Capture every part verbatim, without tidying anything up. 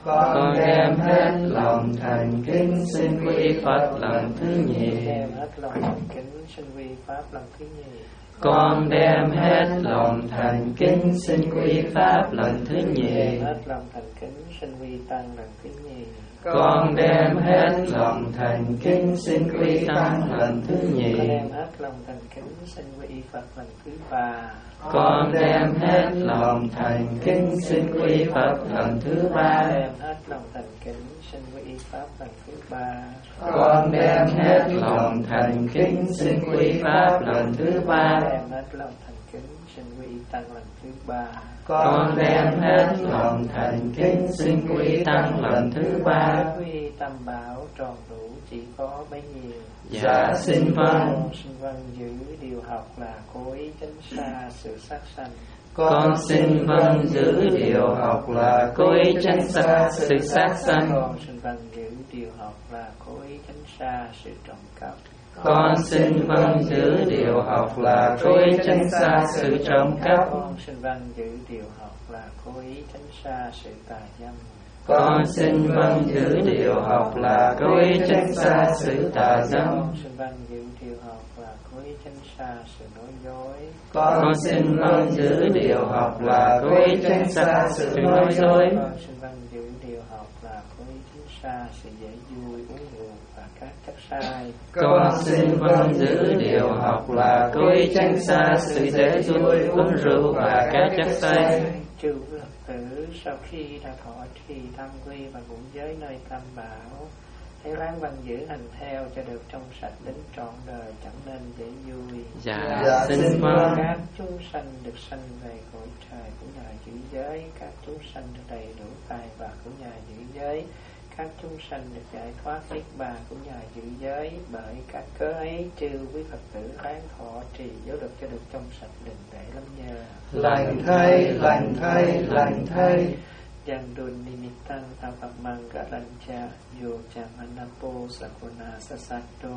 Con đem hết lòng thành kính xin quy Phật lần thứ nhì. Đem hết lòng thành kính xin quy Pháp lần thứ nhì. Con đem hết lòng thành kính xin quy Pháp lần thứ nhì. Đem hết lòng thành kính xin quy Tăng lần thứ nhì. Con đem hết lòng thành kính xin quy Tăng lần thứ nhì. Con đem hết lòng thành kính xin quy Phật lần thứ ba. Con đem hết lòng thành kính xin quy Phật lần thứ ba. Đem hết lòng thành kính xin quy Pháp lần thứ ba. Con đem hết lòng thành kính xin quy Pháp lần thứ ba. Đem hết lòng thành kính xin quy Tăng lần thứ ba. Con đem hết lòng thành kính xin quy Tăng lần thứ ba. Quy Tam Bảo tròn đủ chỉ có bấy nhiêu. Dạ xin vâng. Xin vâng giữ điều học là cối tránh xa sự sát sanh. Con xin vâng giữ điều học là cối tránh xa sự sát sanh. Con xin vâng giữ điều học là cối tránh xa sự trộm cắp. Con xin vâng giữ điều học là cối tránh xa sự trộm cắp. Con xin vâng giữ điều học là cối tránh xa sự tà dâm. Con xin vâng giữ điều học là cối tránh xa sự tà dâm. Con xin vâng giữ điều học là cối tránh xa sự nói dối. Con xin vâng giữ điều học là cối tránh xa sự nói dối. Con xin vâng giữ điều học là cối tránh xa sự dễ vui uống rượu và các chất sai. Con xin vâng giữ điều học là cối tránh xa sự dễ vui uống rượu và các chất say. Chư Phật tử sau khi đã thọ trì tham quy và ngũ giới nơi Tam Bảo, hãy ráng văn giữ hành theo cho được trong sạch đến trọn đời, chẳng nên dễ vui. Dạ, dạ xin vâng. Các chúng sanh được sanh về cõi trời của nhà giữ giới, các chúng sanh được đầy đủ tài bạc của nhà giữ giới, các chúng sanh được giải thoát niết bàn của nhà giữ giới. Bởi các cớ ấy, chư quý Phật tử ráng thọ trì giáo được cho được trong sạch đừng để lắm nhờ. Lành thay, lành thay, lành thay. Yang dun nimitang tapamang galancha yo chamanapo sakuna sasato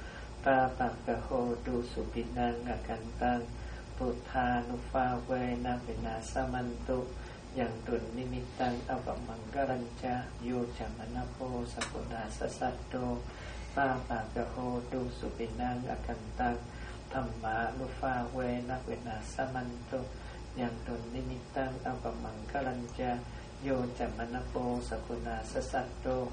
papakaho du supinang akantang puttha nufa we navena samantu. Yang dun nimitang tapamang galancha yo chamanapo sakuna sasato papakaho du supinang akantang thamma nufa we navena samantu. Yang dun nimitang tapamang galancha yo chamanapo sakuna sasato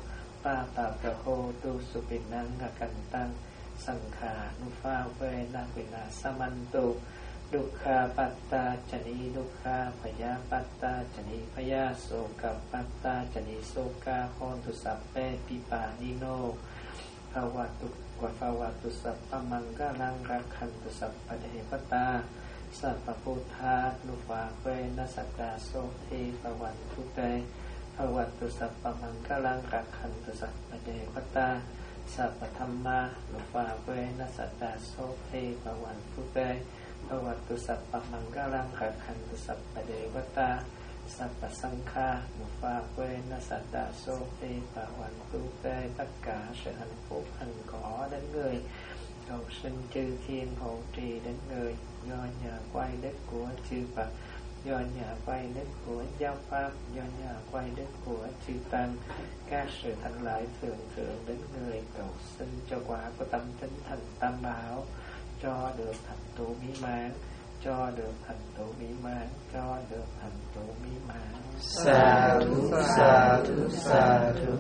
papakaho tu supinang akantang sankha nufa ve navena samantu. Dukkha patta chani dukkha phaya patta chani phaya soka patta chani soka hontu sappe pipanino. Phawatu wa phawatu sappamanggalang rakhantu sappadevata. Sappa Buddha Nufa Ve Nasakta Sothi Bhavantu Te Bhavantu Sappa Mangalang Rakhantu Sappa Devata. Sappa Dhamma Nufa Ve Nasakta Sothi Bhavantu Te Bhavantu Sappa Mangalang Rakhantu Sappa Devata. Sappa Sankha Nufa Ve Nasakta Sothi Bhavantu Te. Tất cả sự hạnh phúc hằng có đến người, cầu sinh chư thiên hộ trì đến người, do nhờ quay đức của chư Phật, do nhờ quay đức của giáo pháp, do nhờ quay đức của chư tăng, các sự thắng lợi thường thượng đến người, cầu xin cho quả của tâm tính thành Tam Bảo, cho được thành tựu mỹ mãn, cho được thành tựu mỹ mãn, cho được thành tựu mỹ mãn. Sa thú, sa thú, sa thú.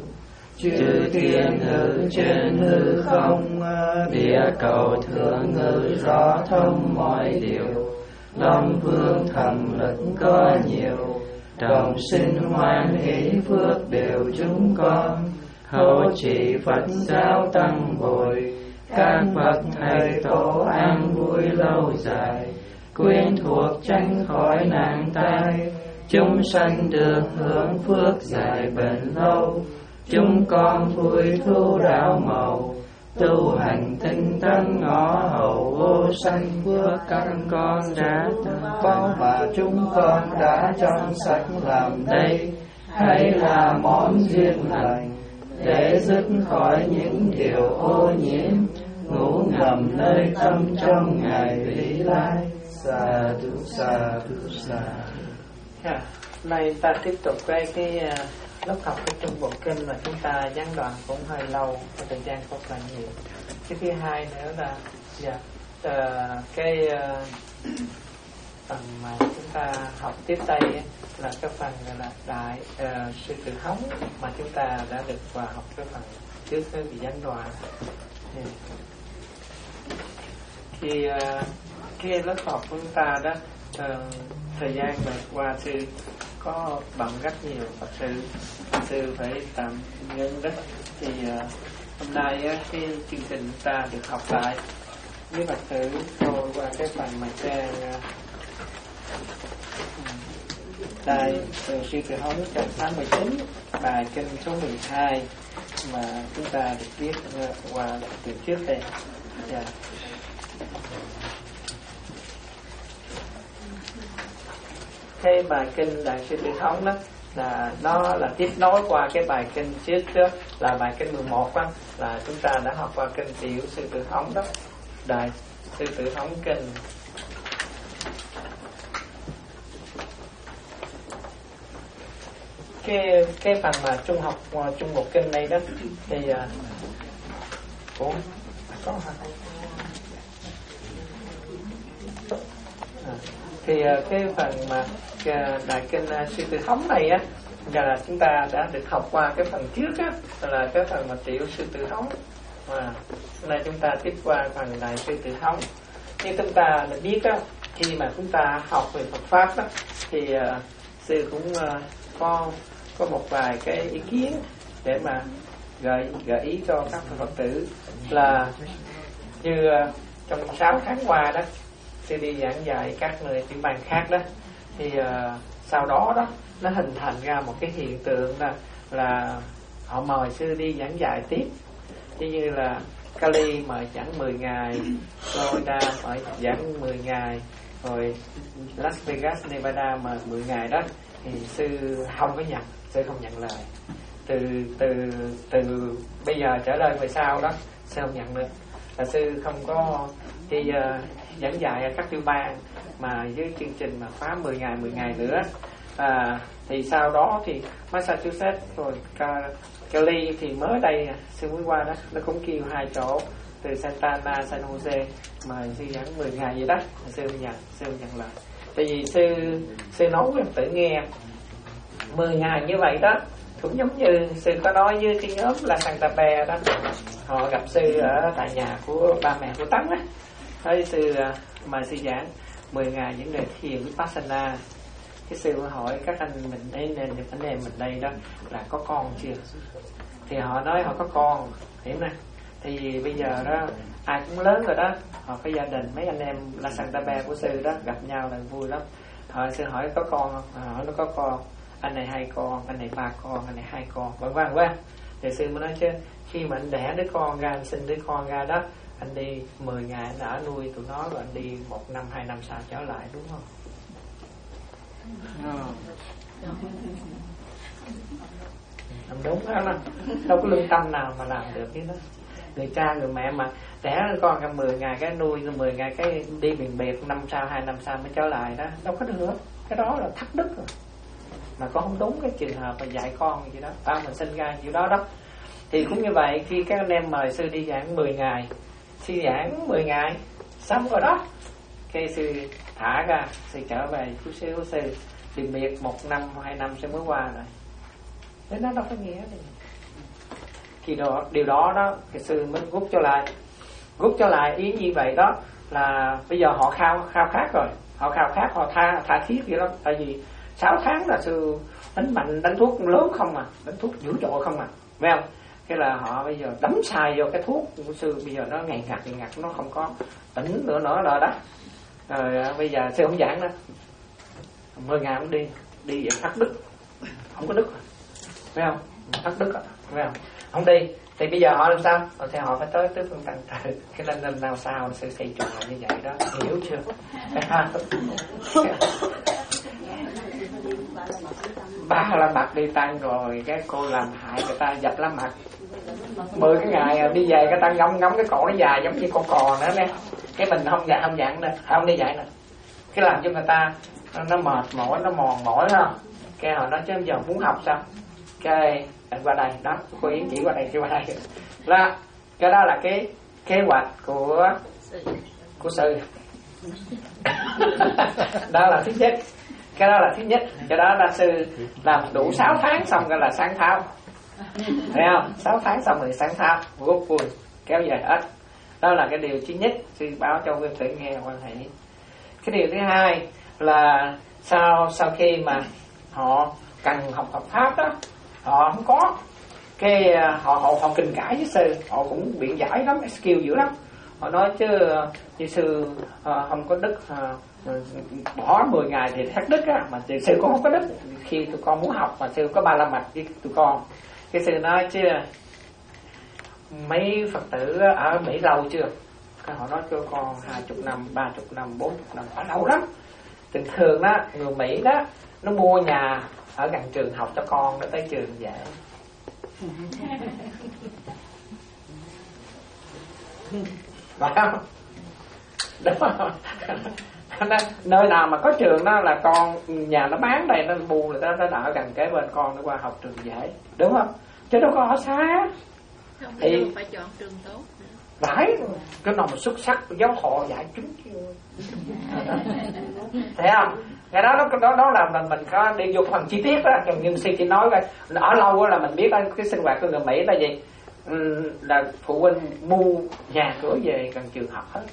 Chư thiên ngự trên hư không, địa cầu thượng ngự rõ thông mọi điều. Long vương thầm lực có nhiều, đồng sinh hoan hỷ phước đều chúng con. Hậu trì Phật giáo tăng bồi, các bậc thầy tổ an vui lâu dài. Quyến thuộc tránh khỏi nạn tai, chúng sanh được hưởng phước dài bền lâu. Chúng con vui thu đạo màu, tu hành tinh tấn ngõ hầu vô sanh phước. Các con đã có và chúng con đã trong sạch làm đây, hãy là món duyên lành để dứt khỏi những điều ô nhiễm, ngủ ngầm nơi tâm trong ngày vĩ lai. Sa thú, sa thú, sa thú. Nay ta tiếp tục cái cái lúc học cái trung bộ kinh là chúng ta gián đoạn cũng hơi lâu, thời gian không là nhiều. Cái thứ hai nữa là dạ, uh, cái uh, phần mà chúng ta học tiếp đây ấy, là cái phần là đại uh, sư tử hống mà chúng ta đã được vào học cái phần trước cái bị gián đoạn. Yeah. Khi uh, cái lớp học của chúng ta đó uh, thời gian vừa qua sư có bận rất nhiều Phật sự, Phật sự phải tạm ngưng đó. Thì uh, hôm nay uh, cái chương trình chúng ta được học lại với Phật tử rồi qua cái phần mà trang uh, Đại từ sư tử hống trang tám mươi chín, bài kinh số mười hai mà chúng ta được viết uh, qua từ trước đây. Yeah. Cái bài kinh Đại sư tử hống đó là nó là tiếp nối qua cái bài kinh trước đó là bài kinh mười một đó, là chúng ta đã học qua kinh tiểu sư tử hống đó, Đại sư tử hống kinh. Cái cái phần mà trung học trung bộ kinh này đó thì uh, ủa có hả? À, thì uh, cái phần mà uh, đại kinh uh, sư tử hống này á là chúng ta đã được học qua cái phần trước á, là cái phần mà tiểu sư tử hống. À, hôm nay chúng ta tiếp qua phần đại sư tử hống. Như chúng ta đã biết á, khi mà chúng ta học về Phật pháp đó thì uh, sư cũng uh, có có một vài cái ý kiến để mà gợi gợi ý cho các Phật tử là như uh, trong sáu tháng qua đó sư đi giảng dạy các nơi tiểu bang khác đó thì uh, sau đó đó nó hình thành ra một cái hiện tượng là là họ mời sư đi giảng dạy tiếp, như như là Cali mời giảng mười ngày, Florida mời giảng mười ngày, rồi Las Vegas, Nevada mời mười ngày đó, thì sư không có nhận, sư không nhận lời. Từ từ từ bây giờ trở lên về sau đó sư không nhận được, là sư không có đi uh, giảng dạy ở các tiểu bang mà với chương trình mà khóa mười ngày mười ngày nữa. À, thì sau đó thì Massachusetts rồi Cali thì mới đây sư mới qua đó, nó cũng kêu hai chỗ từ Santa Ana, San Jose mà sư giảng mười ngày vậy đó, sư không nhận, sư không nhận lời. Tại vì sư sư nói với tự nghe mười ngày như vậy đó cũng giống như sư có nói với cái nhóm là Santa Fe đó, họ gặp sư ở tại nhà của ba mẹ của Tấn á, thấy sư mời sư giảng mười ngày những người thiền Vipassana. Cái sư hỏi các anh mình ấy nên anh em mình đây đó là có con chưa, thì họ nói họ có con, hiểu nè. Thì bây giờ đó ai cũng lớn rồi đó, họ có gia đình, mấy anh em là Santa Fe của sư đó gặp nhau là vui lắm. Họ sư hỏi có con không, họ nó có con, anh này hai con, anh này ba con, anh này hai con, vân vân vân. Thì sư mới nói chứ khi mà anh đẻ đứa con ra, anh sinh đứa con ra đó, anh đi mười ngày anh ở nuôi tụi nó, rồi anh đi một năm hai năm sau trở lại, đúng không? Làm đúng đó, đó. Đâu có lương tâm nào mà làm được cái đó. Người cha người mẹ mà đẻ con ra mười ngày cái nuôi mười ngày cái đi biệt biệt năm sau hai năm sau mới trở lại đó, đâu có được. Cái đó là thất đức rồi, mà con không đúng cái trường hợp mà dạy con gì đó, tao mình sinh ra kiểu đó đó. Thì cũng như vậy, khi các anh em mời sư đi giảng mười ngày, sư giảng mười ngày xong rồi đó, cái sư thả ra, sư trở về chú sư của sư tìm biệt một năm hai năm sẽ mới qua rồi, thế nó đâu có nghĩa gì. Khi đó điều đó đó cái sư mới rút cho lại, rút cho lại ý như vậy đó là bây giờ họ khao khao khát rồi, họ khao khát, họ tha tha thiết vậy đó. Tại vì sáu tháng là sư đánh mạnh, đánh thuốc lớn không à, đánh thuốc dữ dội không à, phải không? Cái là họ bây giờ đấm xài vô cái thuốc của sư, bây giờ nó ngày ngặt ngày ngặt, nó không có tỉnh nữa nữa rồi đó. Rồi bây giờ sư không giảng nữa, mười ngày cũng đi đi vậy thất đức, không có đức, phải không? Thất đức, phải không? Không đi thì bây giờ họ làm sao? Thì họ phải tới tới phương tận tự. Cái lần lần nào sao sư xây chùa như vậy đó, hiểu chưa? Ha. Ba la mặt đi tăng rồi cái cô làm hại người ta dập la mặt mười cái ngày đi về cái ta ngóng ngóng cái cổ nó dài giống như con cò nữa nè, cái mình không dạ không dặn nữa, không đi dạy nữa, cái làm cho người ta nó, nó mệt mỏi, nó mòn mỏi ha. Cái họ nói chứ giờ muốn học sao, cái anh qua đây đó, cô Yến chỉ qua đây chỉ qua đây là cái đó là cái kế hoạch của của sư. Đó là thứ nhất, cái đó là thứ nhất. Cái đó là sư làm đủ sáu tháng xong cái là sáng tháo, thấy không? sáu tháng xong rồi sáng tháo, rút vui kéo dài hết. Đó là cái điều thứ nhất sư báo cho quý vị nghe quan hệ. Cái điều thứ hai là sau sau khi mà họ cần học Phật pháp đó, họ không có cái họ họ họ kình cãi với sư, họ cũng biện giải lắm, skill dữ lắm. Họ nói chứ như sư uh, không có đức, uh, bỏ mười ngày thì thất đức á, mà sư cũng không có đức. Khi tụi con muốn học mà sư có ba la mật với tụi con, cái sư nói chứ mấy Phật tử ở Mỹ lâu chưa? Cái họ nói cho con hai chục năm, ba chục năm, bốn chục năm, ở lâu lắm. Thường thường đó người Mỹ đó nó mua nhà ở gần trường học cho con, nó tới trường dễ. Phải không? Đúng không? Nơi nào mà có trường đó là con nhà nó bán đây, nó mua người ta nó đỡ gần kế bên con, nó qua học trường dễ, đúng không? Chứ đâu có ở xa. Không, thì phải chọn trường tốt. Phải, cái nào mà xuất sắc giáo họ dạy chúng chưa? Thấy không? Cái đó đó đó, đó là mình mình có đi vô phần chi tiết đó, nhưng sư chỉ nói coi ở lâu đó là mình biết cái sinh hoạt của người Mỹ là gì, ừ, là phụ huynh mua nhà cửa về gần trường học hết.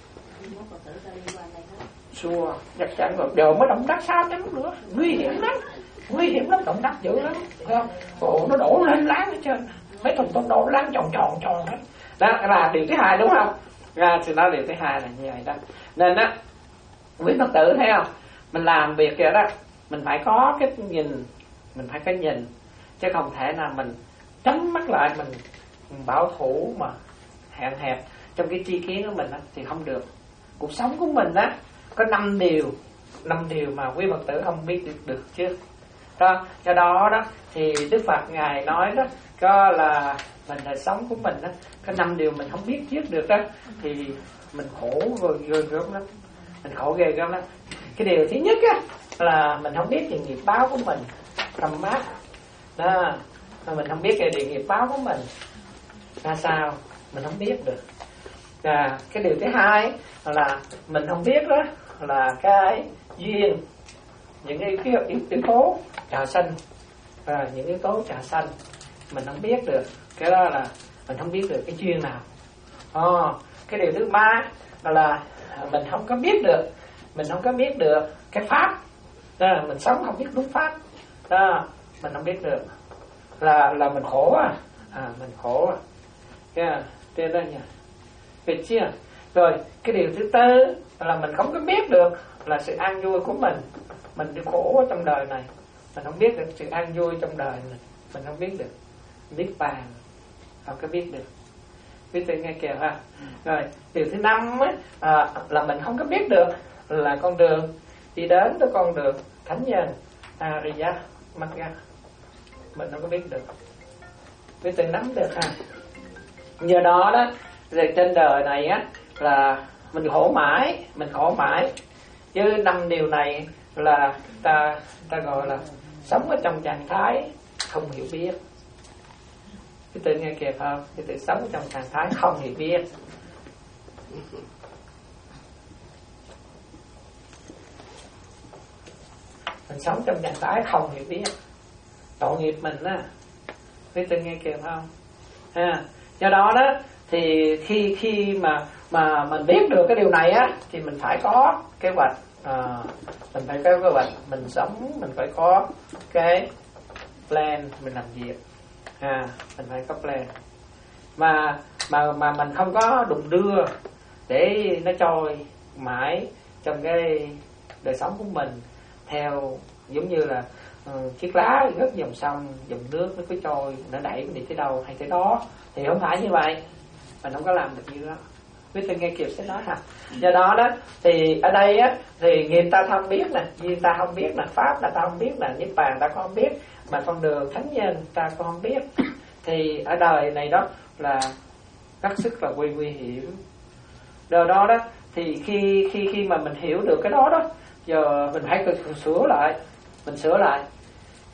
Xua chắc chắn rồi, giờ mới động đất sao chắn nữa, nguy hiểm lắm, nguy hiểm lắm, động đất dữ lắm, thấy không? Bộ nó đổ lên láng hết trơn, mấy thùng tôm đổ láng tròn tròn tròn hết. Đó là điều thứ hai, đúng không? À, thì nói điều thứ hai là như vậy đó. Nên á, quý Phật tử thấy không, mình làm việc vậy đó, mình phải có cái nhìn, mình phải cái nhìn, chứ không thể nào mình nhắm mắt lại mình, mình bảo thủ mà hạn hẹp trong cái chi kiến của mình đó, thì không được. Cuộc sống của mình á có năm điều, năm điều mà quý Phật tử không biết được, được chứ. Đó, do đó đó thì Đức Phật ngài nói đó, có là mình đời sống của mình đó, có năm điều mình không biết trước được đó, thì mình khổ rồi ghê gớm lắm, mình khổ ghê gớm lắm. Cái điều thứ nhất á là mình không biết về nghiệp báo của mình, tâm mát đó, mình không biết về nghiệp báo của mình ra sao, mình không biết được. À, cái điều thứ hai là mình không biết đó là cái duyên, những cái yếu, yếu, yếu tố trà xanh, à, những yếu tố trà xanh mình không biết được, cái đó là mình không biết được cái duyên nào. À, cái điều thứ ba là mình không có biết được, mình không có biết được cái pháp, à, mình sống không biết đúng pháp, à, mình không biết được, là là mình khổ à, à mình khổ à, cái tên đó nha, biết chưa? Rồi cái điều thứ tư là mình không có biết được là sự an vui của mình, mình đi khổ ở trong đời này, mình không biết được sự an vui trong đời này, mình không biết được niết bàn, không có biết được. Biết tự nghe kìa ha. Rồi điều thứ năm á, à, là mình không có biết được là con đường đi đến tới con đường thánh nhân Ariya Magga, mình không có biết được, biết tự nắm được ha. Nhờ đó đó, rồi trên đời này á là mình khổ mãi, mình khổ mãi. Chứ năm điều này là ta ta gọi là sống ở trong trạng thái không hiểu biết. Cái tự nghe kịp không? Cái tự sống trong trạng thái không hiểu biết. Mình sống trong trạng thái không hiểu biết, tội nghiệp mình á. Cái tự nghe kịp không? Ha. Do đó đó thì khi khi mà mà mình biết được cái điều này á thì mình phải có kế hoạch, à, mình phải có kế hoạch mình sống, mình phải có cái plan mình làm việc, à, mình phải có plan mà mà mà mình không có đụng đưa để nó trôi mãi trong cái đời sống của mình theo giống như là uh, chiếc lá rớt dòng sông, dòng nước nó cứ trôi, nó đẩy mình đi tới đâu hay tới đó, thì không phải như vậy, mình không có làm được như đó. Biết tôi nghe kịp sẽ nói ha. Do đó đó thì ở đây á thì nghiệp ta không biết nè, duyên ta không biết nè, pháp là ta không biết nè, niết bàn ta không biết, mà con đường thánh nhân ta cũng không biết. Thì ở đời này đó là rất sức là nguy nguy hiểm. Do đó đó thì khi khi khi mà mình hiểu được cái đó đó, giờ mình phải sửa lại, mình sửa lại.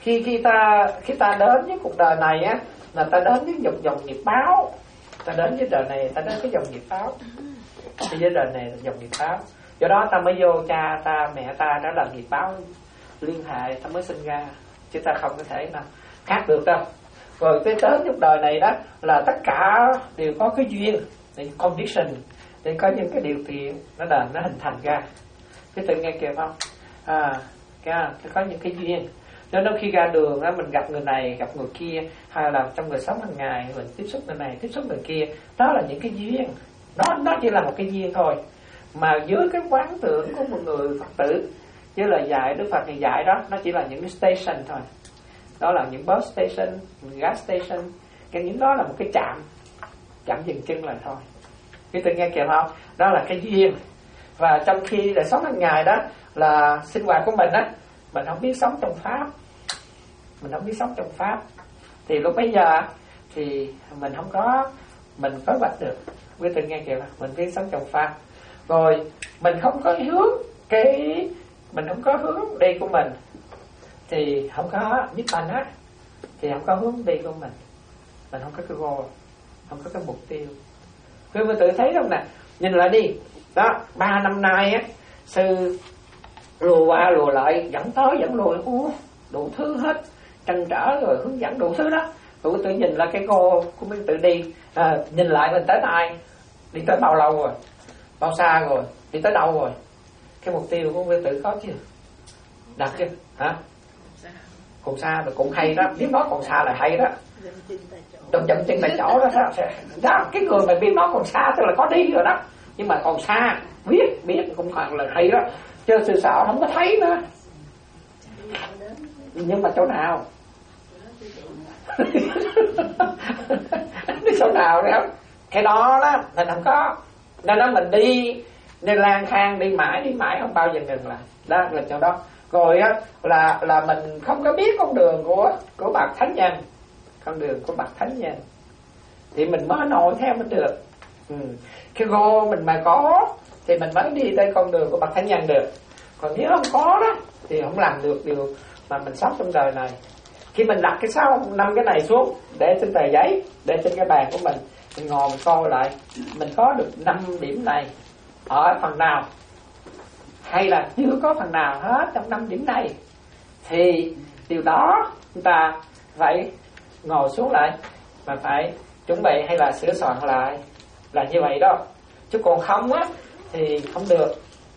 khi khi ta khi ta đến với cuộc đời này á, là ta đến với dòng dòng nghiệp báo. Ta đến với đời này, ta đến với dòng nghiệp báo. Thì với đời này là dòng nghiệp báo. Do đó ta mới vô cha ta, mẹ ta đã là nghiệp báo liên hệ, ta mới sinh ra, chứ ta không có thể nào khác được đâu. Rồi cái tới cuộc đời này đó là tất cả đều có cái duyên, condition, để có những cái điều kiện nó đền nó hình thành ra. Cái tự nghe kìa không? À, cái, có những cái duyên. Cho nên khi ra đường á, mình gặp người này, gặp người kia, hay là trong đời sống hàng ngày mình tiếp xúc người này, tiếp xúc người kia, đó là những cái duyên. Nó nó chỉ là một cái duyên thôi. Mà dưới cái quán tưởng của một người Phật tử, với lời dạy Đức Phật thì dạy đó, nó chỉ là những cái station thôi. Đó là những bus station, những gas station, cái những đó là một cái trạm, trạm dừng chân là thôi. Cái tự nghe kìa không? Đó là cái duyên. Và trong khi đời sống hàng ngày đó là sinh hoạt của mình á, mình không biết sống trong pháp, mình không biết sống trong pháp, thì lúc bây giờ thì mình không có mình có bạch được. Quý tự nghe kìa, mình biết sống trong pháp, rồi mình không có hướng cái mình không có hướng đi của mình, thì không có niết bàn á, thì không có hướng đi của mình, mình không có cái goal, không có cái mục tiêu. Quý vị tự thấy không nè, nhìn lại đi đó, ba năm nay á, sư lùa qua lùa lại, dẫn tới dẫn lùi, ú đủ thứ hết, trăn trở rồi hướng dẫn đủ thứ đó. Rồi tự nhìn là cái goal của mình tự đi, à, nhìn lại mình tới nay, đi tới bao lâu rồi, bao xa rồi, đi tới đâu rồi, cái mục tiêu của quý tự có chưa, đặt chưa, hả? Còn xa mà cũng hay đó, biết nói còn xa là hay đó, trong chậm chân tại chỗ đó, đó, đó. Cái người mà biết nói còn xa tức là có đi rồi đó, nhưng mà còn xa biết biết cũng còn là hay đó, chứ sự sợ không có thấy nữa. Nhưng mà chỗ nào đi chỗ nào đấy không, cái đó đó mình không có, nên đó mình đi nên lang thang đi mãi đi mãi không bao giờ ngừng lại, đó là chỗ đó. Rồi á là là mình không có biết con đường của của bậc thánh nhân, con đường của bậc thánh nhân thì mình mới nổi theo mình được. Ừ. Cái goal mình mà có thì mình mới đi tới con đường của bậc thánh nhân được. Còn nếu không có đó thì không làm được điều mà mình sống trong đời này. Khi mình đặt cái sáu năm cái này xuống để trên tờ giấy, để trên cái bàn của mình, mình ngồi mình coi lại mình có được năm điểm này ở phần nào, hay là chưa có phần nào hết trong năm điểm này, thì điều đó chúng ta phải ngồi xuống lại mà phải chuẩn bị hay là sửa soạn lại, là như vậy đó. Chứ còn không á thì không được.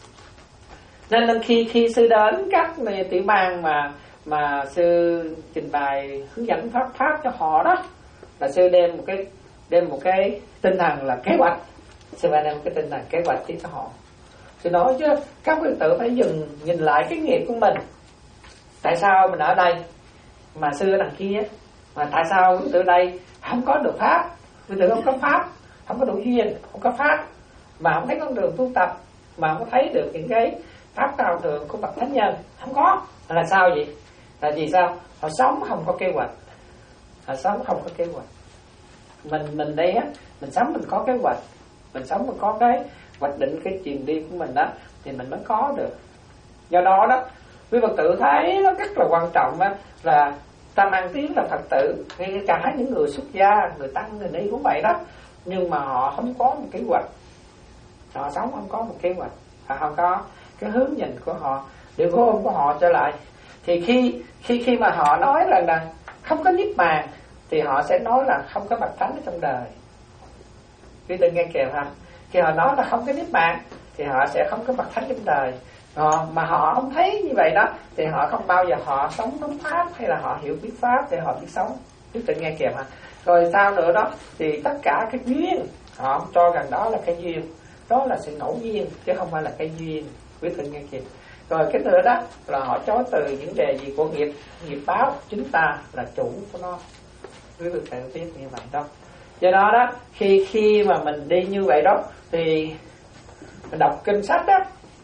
Nên, nên khi khi sư đến các tiểu bang mà mà sư trình bày hướng dẫn pháp pháp cho họ đó, là sư đem một cái đem một cái tinh thần là kế hoạch, sư phải đem một cái tinh thần kế hoạch cho họ. Sư nói chứ các quý tử phải dừng nhìn lại cái nghiệp của mình. Tại sao mình ở đây mà sư ở đằng kia, mà tại sao quý tử đây không có được pháp, quý tử không có pháp, không có đủ duyên, không có pháp, mà không thấy con đường tu tập, mà không có thấy được những cái pháp cao thượng của bậc thánh nhân, không có. Là sao vậy? Là vì sao? Họ sống không có kế hoạch, họ sống không có kế hoạch. Mình mình đây á, mình sống mình có kế hoạch, mình sống mình có cái hoạch định cái truyền đi của mình đó, thì mình mới có được. Do đó đó, quý Phật tử thấy nó rất là quan trọng á, là ta mang tiếng là Phật tử, ngay cả những người xuất gia, người tăng, người ni cũng vậy đó, nhưng mà họ không có một kế hoạch, họ sống không có một kế hoạch, họ không có cái hướng nhìn của họ, điều của ông của họ trở lại. Thì khi khi khi mà họ nói rằng là không có niết bàn, thì họ sẽ nói là không có bậc thánh ở trong đời. Quý vị nghe kìa ha, khi họ nói là không có niết bàn thì họ sẽ không có bậc thánh trong đời. Họ, mà họ không thấy như vậy đó thì họ không bao giờ họ sống đúng pháp, hay là họ hiểu biết pháp để họ biết sống. Quý vị nghe kìa ha. Rồi sao nữa đó, thì tất cả cái duyên họ cho rằng đó là cái duyên, đó là sự ngẫu nhiên chứ không phải là cái duyên. Quý vị nghe kìa. Rồi cái nữa đó là họ chối từ những đề gì của nghiệp, nghiệp báo, chúng ta là chủ của nó. Quý vị tự biết như vậy đó. Do đó đó, khi khi mà mình đi như vậy đó, thì mình đọc kinh sách đó,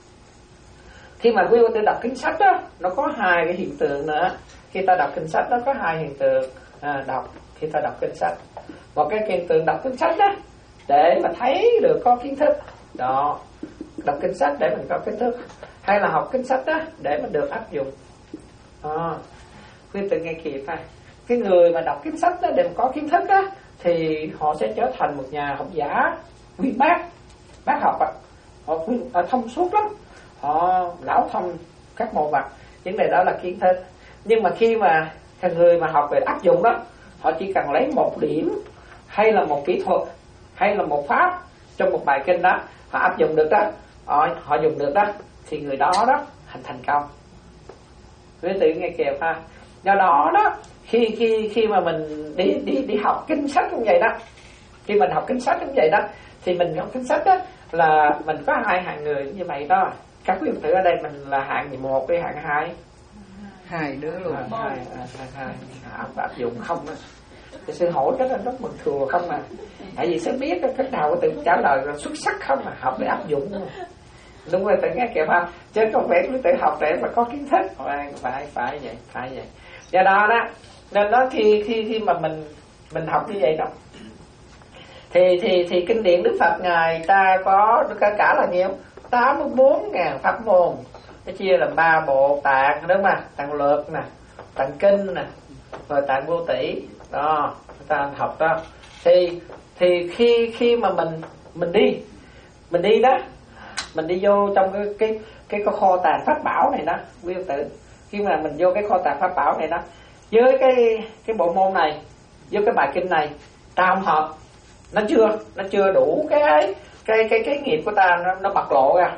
khi mà quý vị tự đọc kinh sách đó, nó có hai cái hiện tượng nữa. Khi ta đọc kinh sách nó có hai hiện tượng à, đọc khi ta đọc kinh sách. Một cái hiện tượng đọc kinh sách đó để mà thấy được có kiến thức đó, đọc kinh sách để mình có kiến thức, hay là học kinh sách đó để mình được áp dụng à. quý tự nghe kịp ha. Cái người mà đọc kinh sách đó để mà có kiến thức đó thì họ sẽ trở thành một nhà học giả uyên bác, bác học ạ. Họ, họ thông suốt lắm, họ lão thông các môn mặt. Vấn đề đó là kiến thức. Nhưng mà khi mà người mà học về áp dụng đó, họ chỉ cần lấy một điểm hay là một kỹ thuật hay là một pháp trong một bài kinh đó, họ áp dụng được đó, họ, họ dùng được đó, thì người đó đó thành thành công. Quý tự nghe kịp ha. Do đó đó, khi khi khi mà mình đi đi đi học kinh sách như vậy đó, khi mình học kinh sách như vậy đó, thì mình học kinh sách đó là mình có hai hạng người như vậy đó. Các quý tử ở đây mình là hạng một với hạng hai. Hai đứa luôn. À, hai, à, hai, hai. À, áp dụng không á. Thì sư hỏi cái đó rất mừng thừa không à. Tại vì sư biết cái nào có tự trả lời là xuất sắc không mà học để áp dụng. Đúng rồi, tự nghe kịp không? Chứ không phải cứ tự học để mà có kiến thức. Phải phải phải vậy, phải vậy. Do đó đó, nên đó khi khi khi mà mình mình học như vậy đó, thì thì thì kinh điển Đức Phật ngài ta có cả cả là nhiều, tám mươi bốn ngàn pháp môn. Nó chia làm ba bộ tạng, đúng không? Tạng lược nè, tạng kinh nè, rồi tạng vô tỷ. Đó, người ta học đó. Thì thì khi khi mà mình mình đi, mình đi đó, mình đi vô trong cái cái cái, cái kho tàng pháp bảo này đó, quý vị tự. Khi mà mình vô cái kho tàng pháp bảo này đó, với cái cái bộ môn này, với cái bài kinh này, ta không hợp, nó chưa nó chưa đủ cái cái cái cái nghiệp của ta nó nó bộc lộ ra.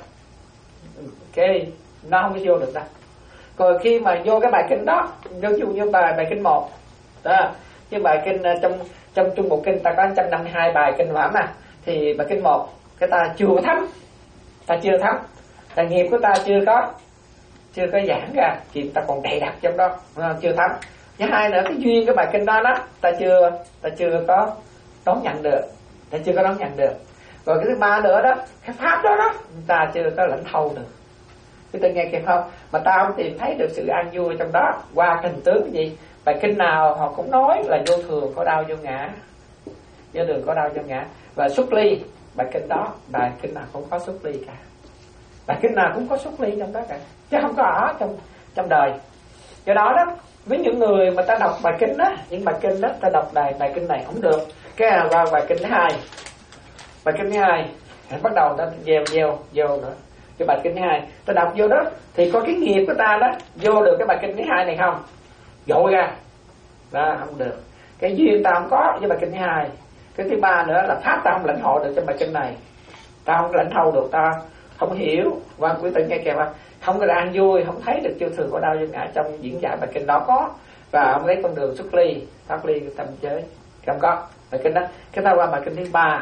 Cái nó không có vô được đâu. Rồi khi mà vô cái bài kinh đó, ví dụ như bài bài kinh một đó, cái bài kinh trong trong trung bộ kinh ta có một trăm năm mươi hai bài kinh phạm nè, thì bài kinh một cái ta chưa thấm, ta chưa thấm, là nghiệp của ta chưa có chưa có giảng ra, thì ta còn đầy đặc trong đó, chưa thấm. Thứ hai nữa, cái duyên cái bài kinh đó đó, ta chưa ta chưa có đón nhận được, ta chưa có đón nhận được. Rồi cái thứ ba nữa đó, cái pháp đó đó, ta chưa có lãnh thâu được. Cái ta nghe kịp không? Mà ta không tìm thấy được sự an vui trong đó. Qua cái hình tướng cái gì? Bài kinh nào họ cũng nói là vô thường có đau vô ngã, vô đường có đau vô ngã. Và xuất ly, bài kinh đó, bài kinh nào cũng có xuất ly cả. Bài kinh nào cũng có xuất ly trong đó cả, chứ không có ở trong trong đời. Do đó đó, với những người mà ta đọc bài kinh đó, những bài kinh đó, ta đọc bài bài kinh này không được, cái là vào bài kinh thứ hai, bài kinh thứ hai bắt đầu ta gieo gieo gieo nữa cái bài kinh thứ hai, ta đọc vô đó thì có cái nghiệp của ta đó vô được cái bài kinh thứ hai này không, dội ra đó không được. Cái duyên ta không có với bài kinh thứ hai. Cái thứ ba nữa là pháp ta không lãnh hội được trong bài kinh này, ta không lãnh thâu được, ta không hiểu. Và quý tử nghe kìa, không có an vui, không thấy được vô thường có đau vô ngã trong diễn giải bài kinh đó có, và không lấy con đường xuất ly, thoát ly tâm giới không có bài kinh đó. Cái ta qua bài kinh thứ ba,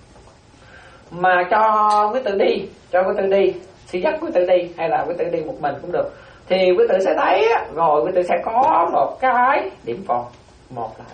mà cho quý tử đi, cho quý tử đi, sẽ dắt quý tử đi hay là quý tử đi một mình cũng được, thì quý tử sẽ thấy rồi quý tử sẽ có một cái điểm vòng một lại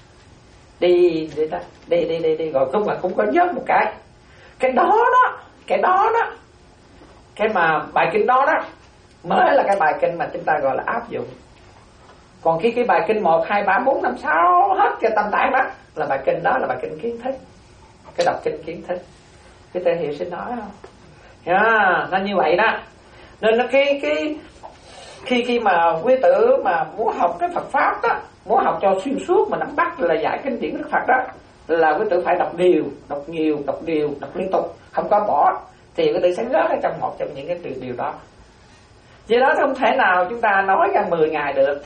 đi đi ta đi đi đi đi rồi cũng mà cũng có nhớ một cái cái đó đó cái đó đó cái mà bài kinh đó đó mới là cái bài kinh mà chúng ta gọi là áp dụng. Còn khi cái bài kinh một, hai, ba, bốn, năm, sáu hết cái tâm tạng đó là bài kinh đó là bài kinh kiến thức, cái đọc kinh kiến thức. Cái thể hiểu xin nói không? Yeah, nên như vậy đó. Nên nó cái cái khi khi mà quý tử mà muốn học cái Phật pháp đó, muốn học cho xuyên suốt mà nắm bắt là giải kinh điển Đức Phật đó, là quý tử phải đọc điều, đọc nhiều, đọc điều, đọc liên tục, không có bỏ, thì quý tử sẽ rớt ở trong một trong những cái điều đó. Vì đó không thể nào chúng ta nói ra mười ngày được.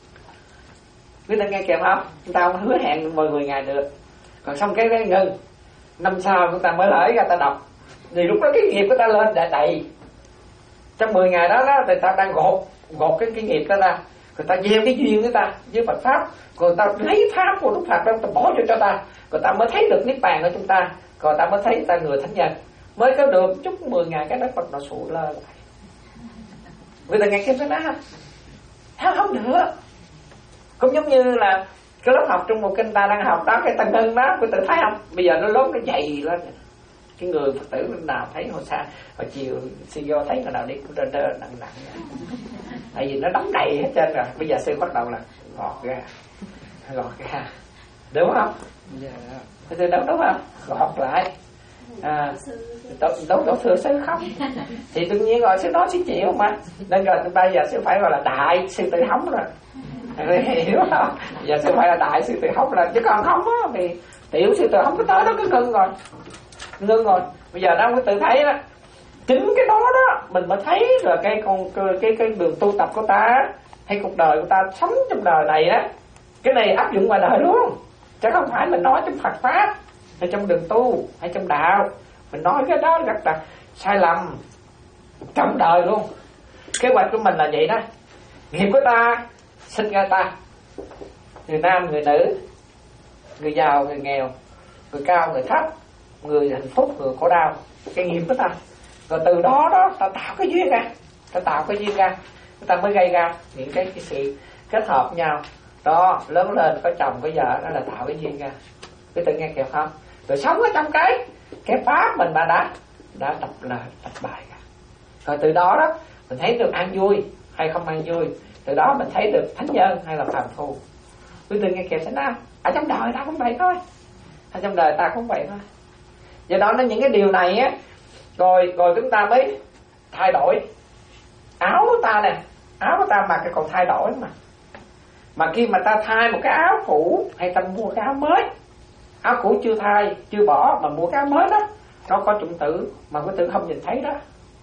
Quý tử nghe kịp không? Chúng ta không hứa hẹn mười mười ngày được. Còn xong cái cái ngừng, năm sau chúng ta mới lấy ra ta đọc, thì lúc đó cái nghiệp của ta lên đã đầy. Trong mười ngày đó, đó người ta đang gột gột cái, cái nghiệp đó ra, người ta gieo cái duyên của ta với Phật pháp, rồi người ta lấy pháp của Đức Phật đó, người ta bỏ cho cho ta, người ta mới thấy được niết bàn của chúng ta, rồi ta mới thấy ta người thánh nhân, mới có được chút mười ngày cái đất Phật nó sụt lên lại. Người ta nghe cái đó ha, không được. Cũng giống như là cái lớp học trong một kinh ta đang học đó, cái ta ngưng đó, người ta thấy không? Bây giờ nó lớn nó dày lên. Cái người Phật tử nào thấy hồi xa, hồi chiều sư vô thấy người nào đi cũng đơ đơ nặng nặng, tại vì nó đóng đầy hết trơn rồi. Bây giờ sư bắt đầu là gọt ra, gọt ra, đúng không? Dạ. Sư đúng đúng không? Gọt lại. À, đúng đúng thưa sư không? Thì tự nhiên rồi sư nói sư chịu mà, nên rồi bây giờ sư phải gọi là đại sư tử hóng rồi. Hiểu không? Giờ sư phải là đại sư tự học là chứ còn không á thì tiểu sư tự không có tới đó, cứ ngưng rồi, ngưng rồi. Bây giờ nó không có tự thấy đó. Chính cái đó đó mình mới thấy là cái con cái cái đường tu tập của ta hay cuộc đời của ta sống trong đời này á, cái này áp dụng ngoài đời luôn, chứ không phải mình nói trong Phật pháp hay trong đường tu hay trong đạo. Mình nói cái đó rất là sai lầm trong đời luôn. Kế hoạch của mình là vậy đó. Nghiệp của ta sinh ra ta, người nam người nữ, người giàu người nghèo, người cao người thấp, người hạnh phúc người khổ đau, cái nghiệp của ta. Rồi từ đó đó ta tạo cái duyên ra, ta tạo cái duyên ra, ta mới gây ra những cái, cái sự kết hợp nhau đó, lớn lên có chồng có vợ, đó là tạo cái duyên ra. Cứ tự nghe kịp không? Rồi sống ở trong cái cái pháp mình mà đã đã tập là tập bài ra. Rồi từ đó đó mình thấy được an vui hay không an vui, từ đó mình thấy được thánh nhân hay là phàm phu. Cứ tự nghe kịp thế nào? Ở trong đời ta cũng vậy thôi, ở trong đời ta cũng vậy thôi. Do đó nó những cái điều này á, rồi rồi chúng ta mới thay đổi áo của ta nè, áo của ta mà cái còn thay đổi mà. Mà khi mà ta thay một cái áo cũ hay ta mua cái áo mới, áo cũ chưa thay chưa bỏ mà mua cái áo mới đó, nó có chủng tử mà cái tử không nhìn thấy đó.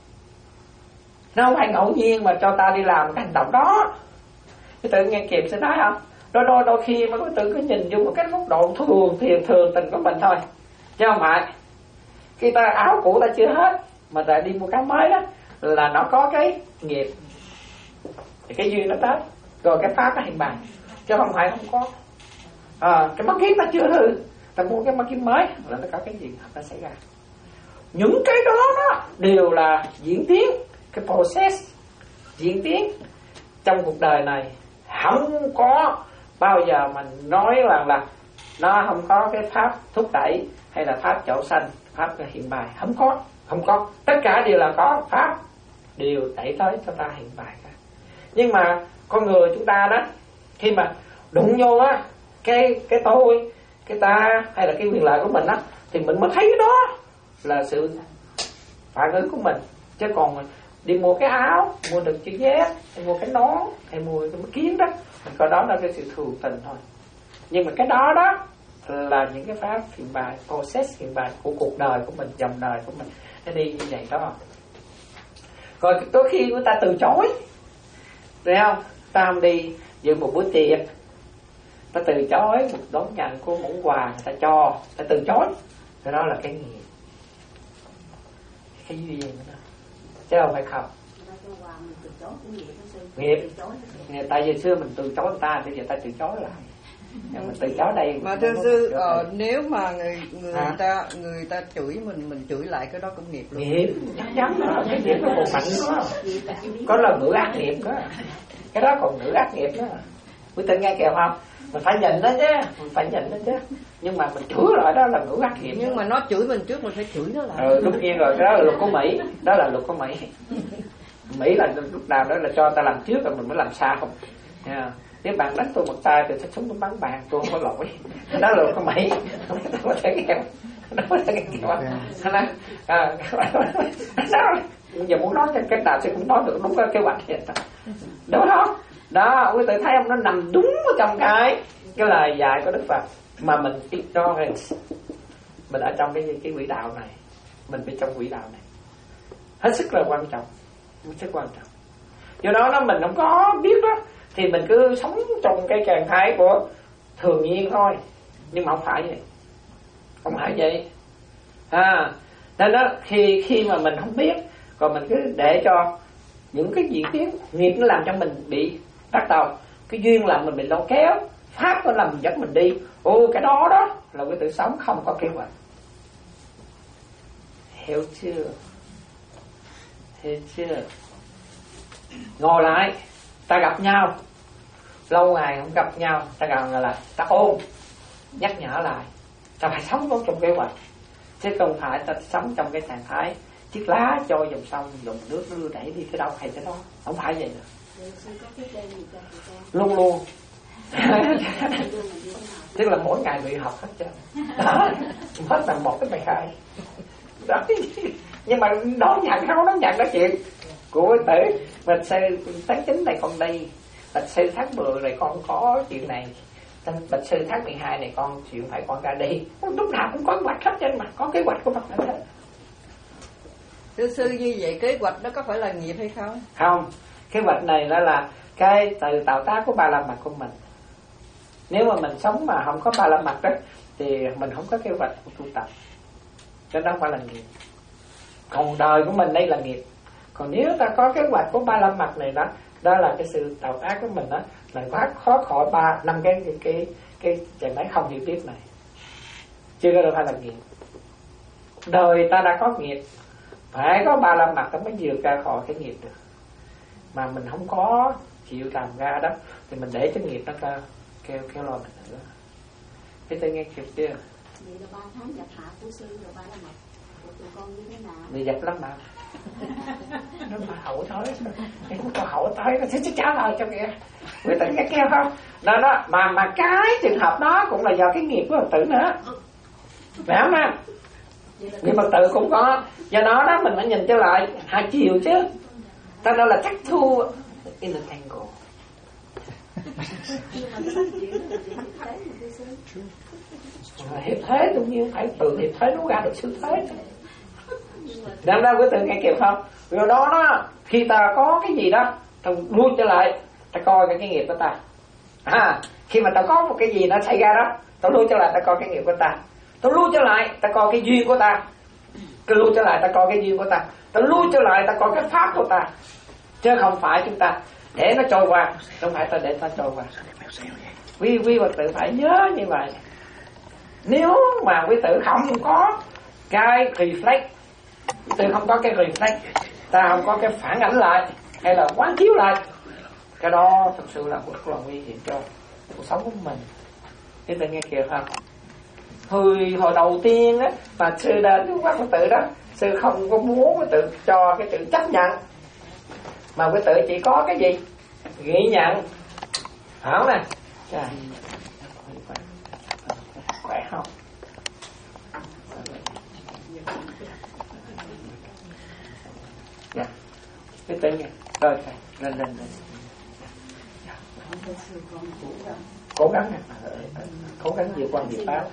Nó không phải ngẫu nhiên mà cho ta đi làm cái hành động đó. Cái tự nghe kịp sẽ nói không? Đôi đôi đôi khi mà cái tự cứ nhìn vô một cái mức độ thường thiền thường tình của mình thôi, chứ không phải khi ta áo cũ ta chưa hết mà ta đi mua cái mới đó là nó có cái nghiệp, thì cái duyên nó tới, rồi cái pháp nó hiện bài, chứ không phải không có. À, cái mắt kiếng ta chưa hư, ta mua cái mắt kiếng mới là nó có cái gì nó xảy ra. Những cái đó đó đều là diễn tiến, cái process diễn tiến trong cuộc đời này. Không có bao giờ mình nói rằng là, là nó không có cái pháp thúc đẩy hay là pháp chỗ sanh, pháp hiện bài, không có, không có. Tất cả đều là có pháp đều đẩy tới cho ta hiện bài cả. Nhưng mà con người chúng ta đó, khi mà đụng vô á cái cái tôi, cái ta hay là cái quyền lợi của mình á, thì mình mới thấy cái đó là sự phản ứng của mình. Chứ còn đi mua cái áo, mua được chữ Z, hay mua cái nón, hay mua cái kiến đó, cái đó là cái sự thường tình thôi. Nhưng mà cái đó đó là những cái pháp hiện bài, process hiện bài của cuộc đời của mình, dòng đời của mình nó đi như vậy đó. Rồi có khi người ta từ chối, thấy không? Ta không đi dự một bữa tiệc, ta từ chối một đón nhận của món quà người ta cho, ta từ chối, cái đó là cái nghiệp, cái duyên đó, chứ không phải không. Nghiệp, nghiệp tại vì xưa mình từ chối người ta, bây giờ ta từ chối lại. Mình từ chối đây. Mà thưa sư, ờ, nếu mà người người à? ta người ta chửi mình, mình chửi lại, cái đó cũng nghiệp luôn. Nghiệp, chắc chắn đó, cái nghiệp nó còn mạnh đó. Có là ngữ ác nghiệp đó, cái đó còn ngữ ác nghiệp đó. Quý tự nghe kìa không? Mình phải nhìn đó chứ, mình phải nhìn đó chứ. Nhưng mà mình chửi lại đó là ngữ ác nghiệp. Nhưng đó. Mà nó chửi mình trước, mình phải chửi nó lại. Ừ, đúng nhiên rồi, cái đó là luật của Mỹ, đó là luật của Mỹ. Mỹ là lúc nào đó là cho ta làm trước rồi mình mới làm sao không? Yeah. Nếu bạn đánh tôi một tay thì sẽ súng tôi bắn bạn, tôi không có lỗi. Đó là luật của Mỹ, không có thể nghèo, không có thể nghèo. À, giờ muốn nói cho cái nào thì cũng nói được đúng cái kế hoạch hiện tại, đúng không? Đó, quý vị thấy không, nó nằm đúng ở trong cái cái lời dạy của Đức Phật mà mình ignorance, mình ở trong cái cái quỹ đạo này, mình bị trong quỹ đạo này hết sức là quan trọng, hết sức quan trọng. Do đó nó mình không có biết đó thì mình cứ sống trong cái trạng thái của thường nhiên thôi, nhưng mà không phải vậy, không phải vậy. À, nên đó khi khi mà mình không biết, rồi mình cứ để cho những cái diễn tiến nghiệp nó làm cho mình bị bắt đầu, cái duyên làm mình bị lôi kéo, pháp nó làm dẫn mình đi. Ô cái đó đó là cái tự sống không có kế hoạch. Hiểu chưa? Hiểu chưa? Ngồi lại, ta gặp nhau lâu ngày không gặp nhau, ta gần là ta ôn nhắc nhở lại, ta phải sống trong kế hoạch, chứ không phải ta sống trong cái trạng thái chiếc lá trôi dòng sông, dòng nước nó đưa đẩy đi cái đâu hay cái đó, không phải vậy nữa. Luôn luôn tức là mỗi ngày bị học hết trơn đó, hết là một cái bài khai đó. Nhưng mà đó nhận không, nó nhận đó chuyện của tử mình sẽ tán chính này còn đây, bạch sư tháng mười này con có chuyện này, bạch sư tháng mười hai này con chịu phải con ra đi. Lúc nào cũng có kế hoạch hết trên mặt, có kế hoạch của Phật này hết. Thưa sư, như vậy kế hoạch đó có phải là nghiệp hay không? Không, kế hoạch này đó là cái từ tạo tác của ba la mật của mình. Nếu mà mình sống mà không có ba la mật đó thì mình không có kế hoạch của tu tập, cho đó không phải là nghiệp. Còn đời của mình đây là nghiệp. Còn nếu ta có kế hoạch của ba la mật này đó, đó là cái sự tạo tác của mình đó, là thoát khó khỏi ba năm cái cái cái cái trạng thái không hiểu biết này, chưa có được phải là nghiệp. Đời ta đã có nghiệp, phải có ba la mật ta mới vượt ra khỏi cái nghiệp được. Mà mình không có chịu làm ra đó thì mình để cho nghiệp nó kêu kêu, kêu lo mình nữa. Thế tôi nghe kịp chưa? Vậy là ba tháng nhập hạ của sư rồi ba la mật của tụi con như thế nào? Đi dập lắm mà. Nó mà hậu thôi, em có hậu tới nó sẽ trả lời cho kìa. Người tự nghe kêu không? Đó đó, mà mà cái trường hợp đó cũng là do cái nghiệp của Phật tử nữa, phải không em? Nhưng Phật tử cũng có, do đó đó mình phải nhìn trở lại hai chiều chứ. Ta nói là chắc thu in an angle. Hiệp thế tự nhiên phải tự hiệp thế nó ra được sự thế. Nên ra quý tử nghe kịp không? Rồi đó đó, khi ta có cái gì đó, ta lui trở lại, ta coi cái, cái nghiệp của ta. À, khi mà ta có một cái gì nó xảy ra đó, ta lui trở lại ta coi cái nghiệp của ta. Ta lui trở lại ta coi cái duyên của ta. Ta lui trở lại ta coi cái duyên của ta. Ta lui trở lại ta coi cái pháp của ta. Chứ không phải chúng ta để nó trôi qua, không phải ta để nó trôi qua. Quý quý Phật tử phải nhớ như vậy. Nếu mà quý tử không có cái reflect, quý tử không có cái reflect, ta không có cái phản ảnh lại hay là quán chiếu lại, cái đó thực sự là rất là nguy hiểm cho cuộc sống của mình. Quý tử nghe kìa không? Hồi, hồi đầu tiên á, mà sư đến quán Phật tử đó, sư không có muốn quý tử cho cái sự chấp nhận, mà quý tử chỉ có cái gì? Ghi nhận. Hảo nè. Trời. Khỏe không? Dạ. Quý tử nghe. Rồi, lên lên lên. Cố gắng nè. Cố gắng vượt qua nghiệp báo.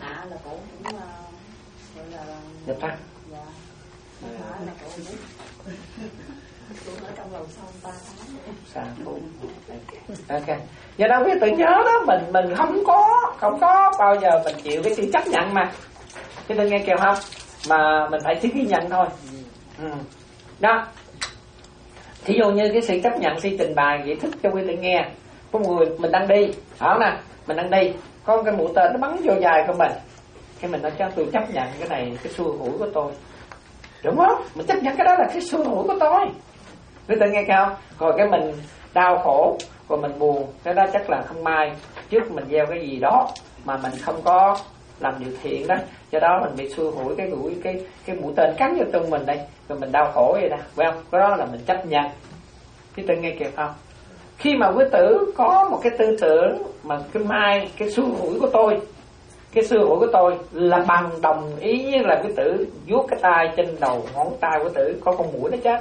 Nhập thăng. Ở trong lầu sau ba tháng. Sáng cũng ok. Do đó quý tự nhớ đó, mình mình không có không có bao giờ mình chịu cái sự chấp nhận mà. Quý tự nghe kêu không? Mà mình phải chỉ ghi nhận thôi. Ừ. Đó. Thí dụ như cái sự chấp nhận si trình bày giải thích cho quý tự nghe. Có người mình đang đi, ở nè, mình đang đi, có cái mũi tên nó bắn vô dài của mình. Cái mình nói cho tôi chấp nhận cái này, cái xui hủi của tôi. Đúng không? Mình chấp nhận cái đó là cái xui hủi của tôi. Quý tự nghe không? Rồi cái mình đau khổ, rồi mình buồn, cái đó chắc là không may trước mình gieo cái gì đó mà mình không có làm điều thiện đó, do đó mình bị xui hủi cái mũi cái cái mũi tên cắn vô chân mình đây, rồi mình đau khổ vậy đó, phải không? Cái đó là mình chấp nhận. Quý tự nghe kịp không? Khi mà quý tử có một cái tư tưởng mà cái mai cái xui hủi của tôi, cái xui hủi của tôi là bằng đồng ý với là quý tử vuốt cái tay trên đầu ngón tay quý tử có con muỗi nó chết.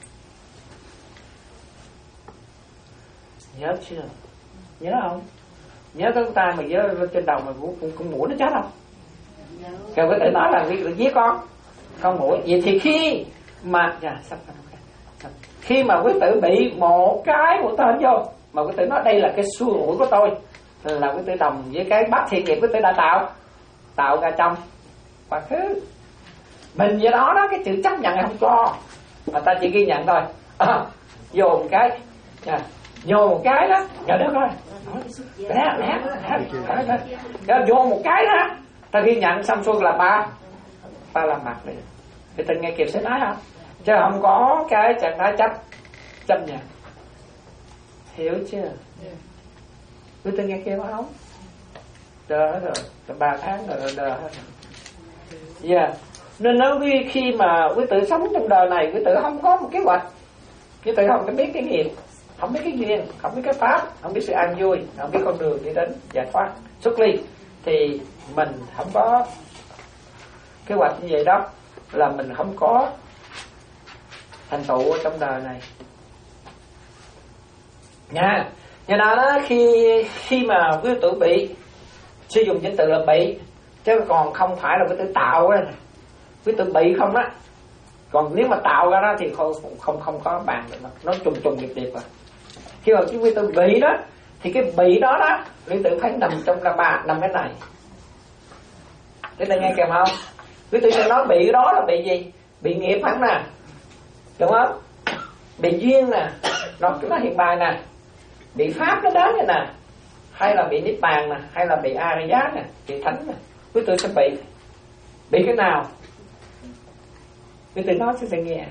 Nhớ chưa? Nhớ không? Nhớ cái tay mà nhớ trên đầu mà vuốt con, con muỗi nó chết không? Rồi quý tử nói là quý tử giết con con muỗi. Vậy thì khi mà dạ, sắp khi mà quý tử bị một cái mũi tên vô mà quý tử nói đây là cái xui hủi của tôi, là quý tử đồng với cái bát thiện nghiệp quý tử đã tạo tạo ra trong quá khứ. Mình vậy đó đó, cái chữ chấp nhận không có, mà ta chỉ ghi nhận thôi. À, vô một cái à, vô một cái đó nhờ được rồi, lẹ lẹ lẹ vô một cái đó ta ghi nhận xong xuôi là ba ba làm mặt này. Thì từng nghe kịp sẽ nói không, chứ không có cái trạng thái chấp chấp nhận. Hiểu chưa? Quý tư nghe kêu không? Đờ rồi, ba tháng rồi đờ hết. Dạ yeah. Nên nói khi, khi mà quý tử sống trong đời này, quý tử không có một kế hoạch, quý tử không có biết cái nghiệp, không biết cái duyên, không biết cái pháp, không biết sự an vui, không biết con đường đi đến giải thoát xuất ly, thì mình không có kế hoạch như vậy đó, là mình không có thành tựu trong đời này nha. Do đó, đó khi khi mà quý tử bị sử dụng danh từ là bị, chứ còn không phải là quý tử tạo ra, quý tử bị không đó. Còn nếu mà tạo ra đó thì không không không có bàn được, nó trùng trùng điệp điệp rồi. Khi mà cái quý tử bị đó thì cái bị đó đó quý tử thấy nằm trong là ba nằm cái này. Thế ta nghe kèm không? Quý tử sẽ nói bị đó là bị gì? Bị nghiệp hắn nè, đúng không? Bị duyên nè, nó nó hiện bài nè, bị pháp nó đến này nè, hay là bị niết bàn nè, hay là bị a giá nè, bị thánh nè. Quý tử sẽ bị bị cái nào? Quý tử nói sẽ nghe.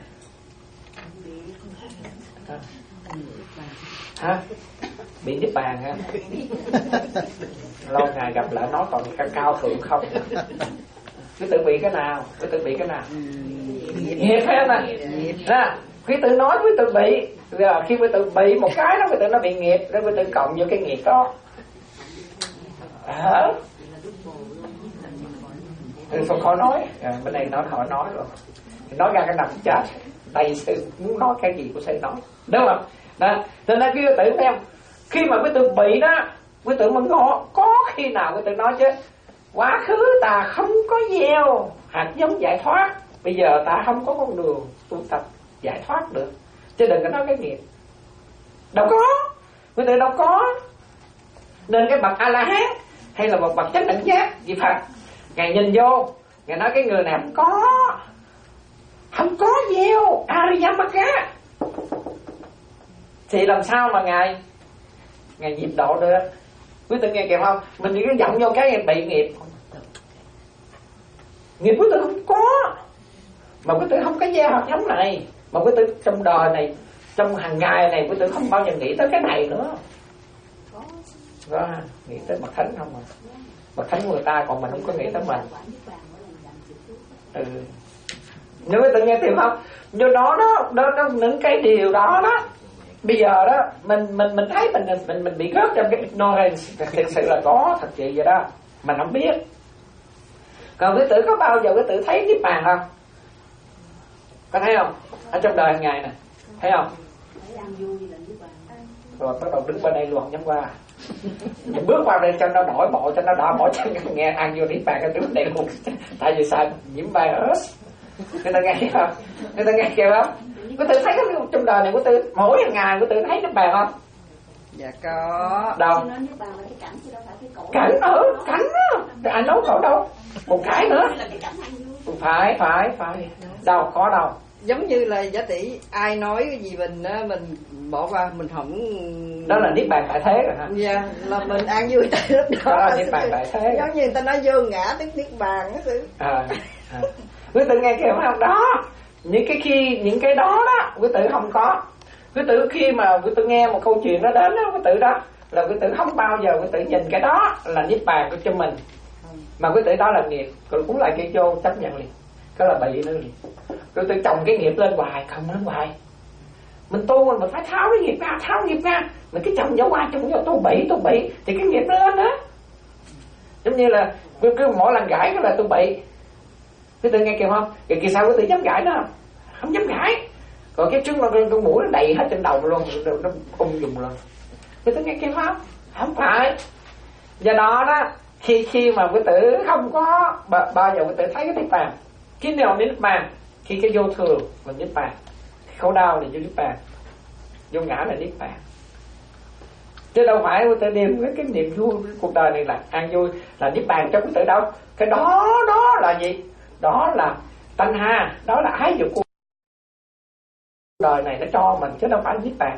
À. Hả? Bị niết bàn hả? Lâu ngày gặp lại nói còn cao cao thượng không? Quý tử bị cái nào? Quý tử bị cái nào? Nghiệp phải không ạ? Ra, quý tử nói quý tử bị, giờ khi quý tử bị một cái đó quý tử nó bị nghiệp, rồi quý tử cộng vô cái nghiệp đó. À. Ừ, không khó nói, à, bên này nó khỏi nói rồi. Nói ra cái nằm chết, tay sư muốn nói cái gì cũng sẽ nói, đúng không? Đó, cho nên quý tử thấy không? Khi mà quý tử bị đó, quý tử mới có, có khi nào quý tử nói chứ quá khứ ta không có gieo hạt giống giải thoát, bây giờ ta không có con đường tu tập giải thoát được, chứ đừng có nói cái nghiệp. Đâu có, quý tử đâu có. Nên cái bậc A La Hán hay là một bậc chánh đẳng giác gì Phật, ngài nhìn vô, ngài nói cái người này không có không có gieo Ariyammaka, thì làm sao mà ngài ngài nhịp độ được? Quý tử nghe kịp không? Mình chỉ cứ dặn vô cái bị nghiệp, nghiệp quý tử không có, mà quý tử không có gieo hạt giống này, mà quý tử trong đời này, trong hàng ngày này quý tử không bao giờ nghĩ tới cái này nữa. Đó, nghĩ tới bậc thánh không à? Bậc thánh người ta, còn mình không có nghĩ tới mình. Ừ. Nếu quý tử nghe tìm không? Do đó đó, đó, đó những cái điều đó đó, bây giờ đó mình mình mình thấy mình mình mình bị rớt trong cái ignorance, thực sự là có thật sự vậy đó, mình không biết. Còn quý tử có bao giờ quý tử thấy niết bàn không? Có thấy không? Ở trong đời hàng ngày nè, thấy không? Rồi bắt đầu đứng bên đây luôn, nhắm qua. Bước vào đây cho nó đổi bộ, cho nó đỏ bộ, cho nghe ăn vô niết bàn cái đứng đây luôn. Tại vì sao? Nhiễm virus. Người ta nghe không? Người ta nghe kìa không? Quý tử thấy cái trong đời này quý tử mỗi ngày quý tử thấy niết bàn không? Dạ có. Đâu? Cảnh ở cảnh đó. Anh nói khổ đâu? Một cái nữa. Phải phải phải. Đâu có đâu. Giống như là giả tỷ ai nói cái gì mình á, mình bỏ qua, mình không. Đó là niết bàn tại thế rồi hả? Dạ, là mình ăn vui tại lúc đó. Đó là niết bàn tại thế. Giống như người ta nói vô ngã tức niết bàn á sư. À, à. Quý tử nghe kìa không? Đó, những cái khi những cái đó đó quý tử không có. Quý tử khi mà quý tử nghe một câu chuyện nó đến đó, quý tử đó là quý tử không bao giờ quý tử nhìn cái đó là niết bàn của cho mình, mà quý tử đó là nghiệp, rồi cũng lại cây vô chấp nhận liền, đó là bị nữa liền. Quý tử trồng cái nghiệp lên hoài, không lên hoài. Mình tu mình phải tháo cái nghiệp ra, tháo nghiệp ra, mình cứ trồng vô qua trồng vô tôi bị tôi bị thì cái nghiệp nó lên nữa. Giống như là cứ, cứ mỗi lần gãi cái là tôi bị. Quý tử nghe kìa không? Kìa kìa sao quý tử dám gãi nó không? Không dám gãi. Còn cái trứng nó con mũi nó đầy hết trên đầu luôn, nó, nó ung dùng luôn. Quý tử nghe kìa không? Không phải. Do đó đó, khi khi mà quý tử không có bao giờ quý tử thấy cái niết bàn. Khi nào niết bàn? Khi cái vô thường là niết bàn, khổ đau là vô niết bàn, vô ngã là niết bàn. Chứ đâu phải quý tử đem với cái niềm vui cái cuộc đời này là an vui là niết bàn cho quý tử đâu. Cái đó đó là gì? Đó là tanh ha, đó là ái dục cuộc đời này nó cho mình, chứ đâu phải niết bàn.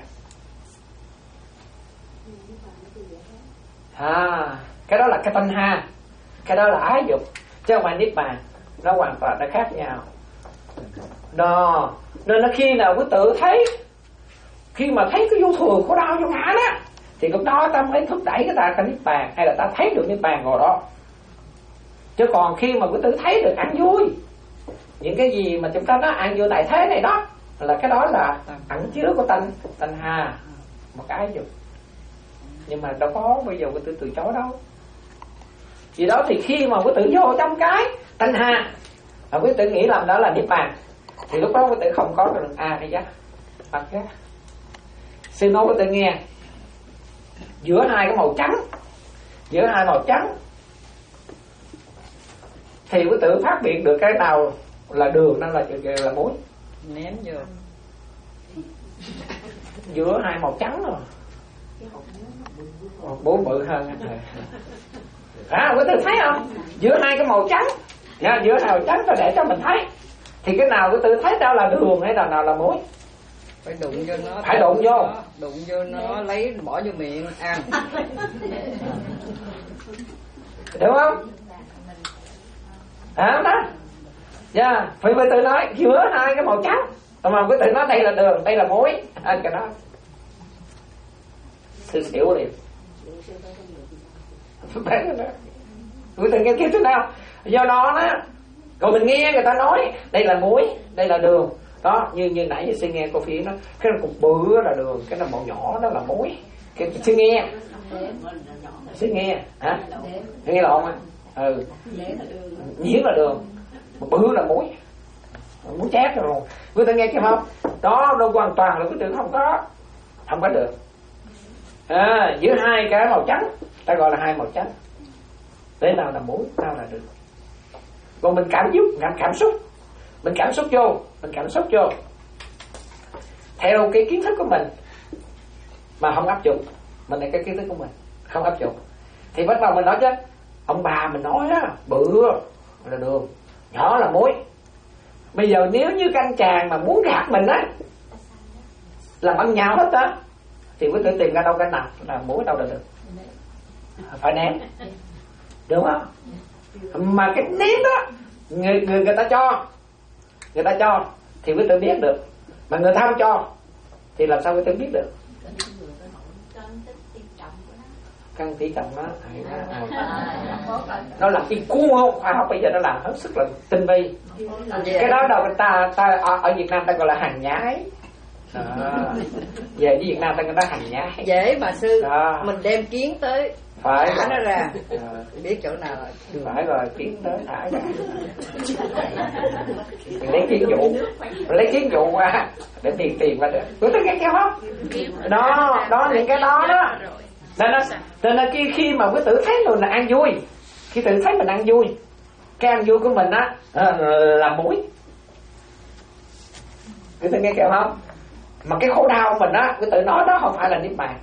À, cái đó là cái tanh ha, cái đó là ái dục, chứ không phải niết bàn. Nó hoàn toàn nó khác nhau. Đó, nên nó khi nào quý tử thấy, khi mà thấy cái vô thường khổ đau vô ngã đó, thì lúc đó ta mới thúc đẩy cái ta cái niết bàn, hay là ta thấy được niết bàn rồi đó. Chứ còn khi mà quý tử thấy được ăn vui, những cái gì mà chúng ta nói ăn vui tại thế này đó, là cái đó là ẩn chứa của tanh tanh hà, một cái dục. Nhưng mà đâu có bây giờ quý tử từ chối đâu. Vì đó thì khi mà quý tử vô trong cái tanh hà, mà quý tử nghĩ làm đó là niết bàn, thì lúc đó quý tử không có được a hay giác, bạc giác. Sư nói quý tử nghe, giữa hai cái màu trắng, giữa hai màu trắng thì quý tử phát biệt được cái nào là đường, nó là là muối. Ném vô Giữa hai màu trắng rồi, bốn bự hơn. À, quý tử thấy không? Giữa hai cái màu trắng, nha, giữa hai màu trắng ta để cho mình thấy. Thì cái nào quý tử thấy đó là đường hay là nào là muối? phải đụng vô nó, Phải đụng vô. nó, đụng vô nó, lấy bỏ vô miệng ăn. Đúng không? À, đó. Dạ, phải quý tử nói giữa hai cái màu trắng, mà quý tử nói đây là đường, đây là muối, anh cái đó sư xỉu liền. Quý tử nghe kia thế nào? Do đó đó, rồi mình nghe người ta nói đây là muối, đây là đường. Đó, như như nãy giờ sư nghe cô Phi nó, cái cục bự là đường, cái nó màu nhỏ đó là muối. Cái sư nghe, sư nghe, hả? Nghe lộn à? Ừ. Nhiễm là đường, bự là muối, muối chát rồi. Quý tử nghe chưa không? Đó, đâu hoàn toàn là quý tử không có, không có được. À, giữa hai cái màu trắng, ta gọi là hai màu trắng. Thế nào là muối, nào là đường. Còn mình cảm xúc, cảm cảm xúc, mình cảm xúc vô, mình cảm xúc vô theo cái kiến thức của mình mà không áp dụng, mình là cái kiến thức của mình không áp dụng, thì bắt đầu mình nói chứ ông bà mình nói á, bự là đường, nhỏ là muối. Bây giờ nếu như các anh chàng mà muốn gạt mình á, làm ăn nhau hết á, thì quý tử tìm ra đâu cái nào là muối, đâu là đường, phải ném, đúng không? Mà cái ném đó người, người người ta cho, người ta cho thì quý tử biết được, mà người ta không cho thì làm sao quý tử biết được? Căn tỷ trọng đó, nó làm cái cu không? Khoa học bây giờ nó làm hết sức là tinh vi. Cái đó đâu người ta, ta ở, ở Việt Nam ta gọi là hàng nhái. Đó. Về với Việt Nam ta gọi là hàng nhái. Dễ mà sư, đó. Mình đem kiến tới phải thả nó ra, à. biết chỗ nào rồi. Phải rồi, kiến tới thả ra. Lấy kiến dụ, lấy kiến dụ qua để tiền tiền qua được. Quý tử nghe không? Đó, đó những cái đó đó. Nên nó, nên là khi khi mà quý tử thấy mình là ăn vui, khi tự thấy mình ăn vui, cái ăn vui của mình á là muối. Quý tử nghe kìa không? Mà cái khổ đau của mình á, quý tử nói đó không phải là niết bàn.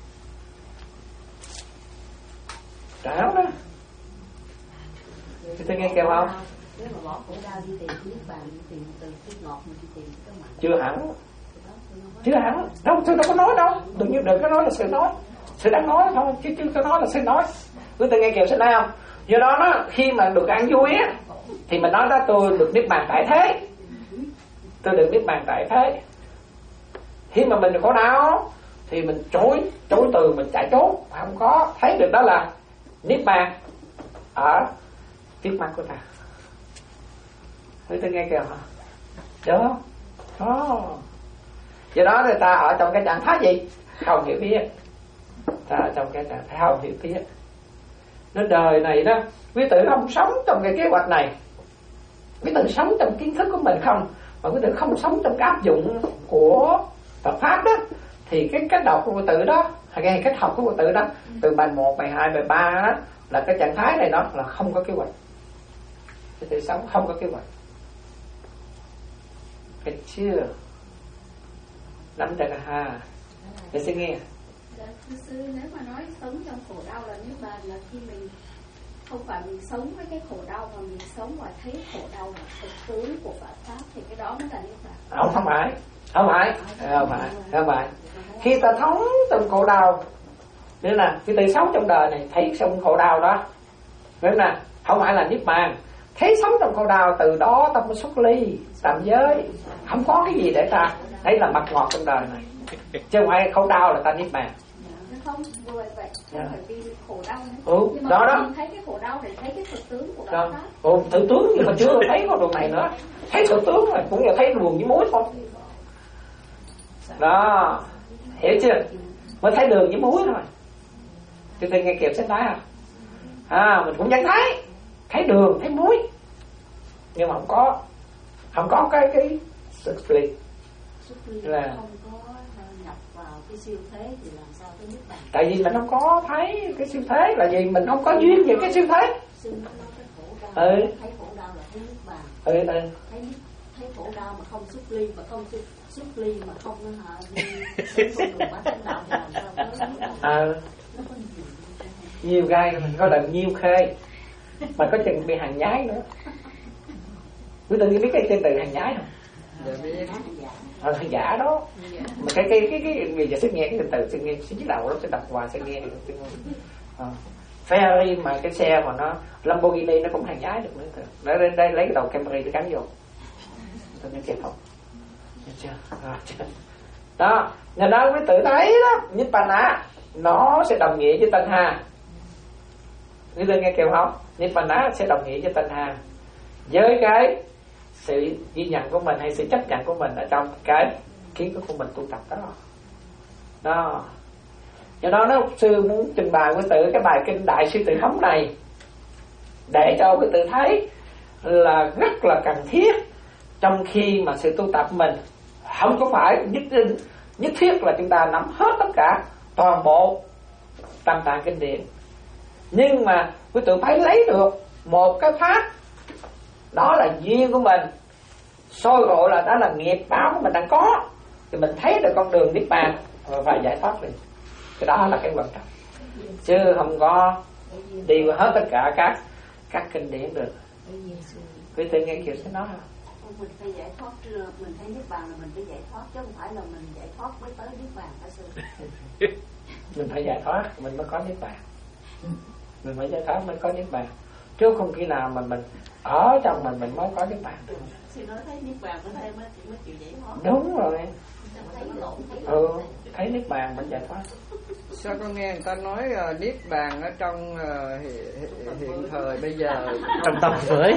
Tráo đó. Quý tử nghe kìa không? Nếu mà bỏ khổ đau đi tìm niết bàn, đi tìm từ cái ngọt mà đi tìm cái mặn. Chưa hẳn. Chưa hẳn. Đâu, tôi đâu có nói đâu. Đừng như đừng có nói là sự nói. Sư đang nói thôi, chứ chứ có nói là sư nói. Quý tử nghe kìa sư nói không? Do đó nó khi mà được ăn vui á, thì mình nói đó tôi được niết bàn tại thế. Tôi được niết bàn tại thế. Khi mà mình khổ đau thì mình chối, chối từ, mình chạy trốn, không có thấy được đó là niết bàn ở trước mắt của ta. Quý tử nghe kìa hả? Đó, đó. Do đó người ta ở trong cái trạng thái gì? Không hiểu biết. Ta ở trong cái trạng thái không hiểu biết. Nên đời này đó, quý tử không sống trong cái kế hoạch này. Quý tử sống trong kiến thức của mình không, mà quý tử không sống trong cái áp dụng của Phật pháp đó, thì cái cách đọc của quý tử đó, hay cái cách học của quý tử đó, từ bài một, bài hai, bài ba đó, là cái trạng thái này đó là không có kế hoạch. Quý tử sống không có kế hoạch. Cái chưa nắm được ha. Để xin nghe. Dạ, thưa sư, nếu mà nói sống trong khổ đau là niết bàn là khi mình không phải mình sống với cái khổ đau mà mình sống và thấy khổ đau là thực tướng của Phật pháp, thì cái đó mới là niết bàn. Không, không phải, không phải, không phải, không phải. Khi ta sống trong khổ đau, nên là khi ta sống trong đời này thấy trong khổ đau đó, nên là không phải là niết bàn. Thấy sống trong khổ đau, từ đó ta mới xuất ly tạm giới, không có cái gì để ta thấy là mặt ngọt trong đời này, chứ không phải khổ đau là ta niết bàn. Không, vừa vậy, không phải vì khổ đau nữa. Ừ, nhưng mà đó đó. Thấy cái khổ đau để thấy cái thực tướng của đó. Pháp. Ừ, thực tướng nhưng mà chưa thấy có đường này nữa. Thấy thực tướng rồi cũng như thấy đường với muối thôi. Đó, hiểu chưa? Mới thấy đường với muối thôi. Chứ tôi nghe kịp sách nói à. À, mình cũng vẫn thấy, thấy đường, thấy muối, nhưng mà không có, không có cái cái sự liệt là nhập vào cái siêu thế thì làm sao tới niết bàn? Tại vì mình không có thấy cái siêu thế là gì, mình không có duyên về cái siêu thế. Xin nó nói cái khổ đau, Ừ. thấy khổ đau là thấy niết bàn. Ừ, ừ. Thấy thấy khổ đau mà không xuất ly, mà không xuất, xuất ly mà không nó hả đi đến con đường bát chánh đạo thì làm sao tới niết bàn? Ừ. Nó có nhiều. Nhiều gai mình có lần nhiều khê, mà có chừng bị hàng nhái nữa. Quý tự nhiên biết cái tên từ hàng nhái không? Dạ biết. Ờ, hàng giả đó. Mà cái cái cái cái người giờ sẽ nghe cái từ sẽ nghe sẽ đầu nó sẽ đọc qua sẽ nghe được. Ờ. Ferrari mà cái xe mà nó Lamborghini nó cũng hàng nhái được nữa. Nó lên đây lấy cái đầu Camry nó gắn vô. Tôi nói kịp không? Được chưa? Rồi, chưa? Đó, nên đó quý tự thấy đó, Nibbana nó sẽ đồng nghĩa với Tân Hà. Quý tự nghe kịp không? Nibbana sẽ đồng nghĩa với Tân Hà. Với cái sự ghi nhận của mình hay sự chấp nhận của mình ở trong cái kiến thức của mình tu tập đó. Đó. Do đó nó sư muốn trình bày quý tự cái bài kinh Đại Sư Tử Hống này để cho quý tự thấy là rất là cần thiết trong khi mà sự tu tập mình không có phải nhất định nhất thiết là chúng ta nắm hết tất cả toàn bộ tam tạng kinh điển, nhưng mà quý tự phải lấy được một cái pháp đó là duyên của mình, soi rọi là đó là nghiệp báo của mình đang có, thì mình thấy được con đường niết bàn và giải thoát liền. Cái đó là cái quan trọng, chứ không có đi qua hết tất cả các các kinh điển được. Quý tự nghe kiểu sẽ nói không? Mình phải giải thoát chưa? Mình thấy niết bàn là mình phải giải thoát, chứ không phải là mình giải thoát mới tới niết bàn hả sư? Mình phải giải thoát mình mới có niết bàn, mình phải giải thoát mới có niết bàn, chứ không khi nào mà mình ở trong mình mình mới có niết bàn. Sư nói thấy niết bàn mới thấy mới mới chịu giải thoát. Đúng rồi. Thấy lộn, thấy Ừ, lộn. thấy niết bàn mình giải thoát. Sao con nghe người ta nói uh, niết bàn ở trong uh, hiện, hiện thời bây giờ Trong tâm với.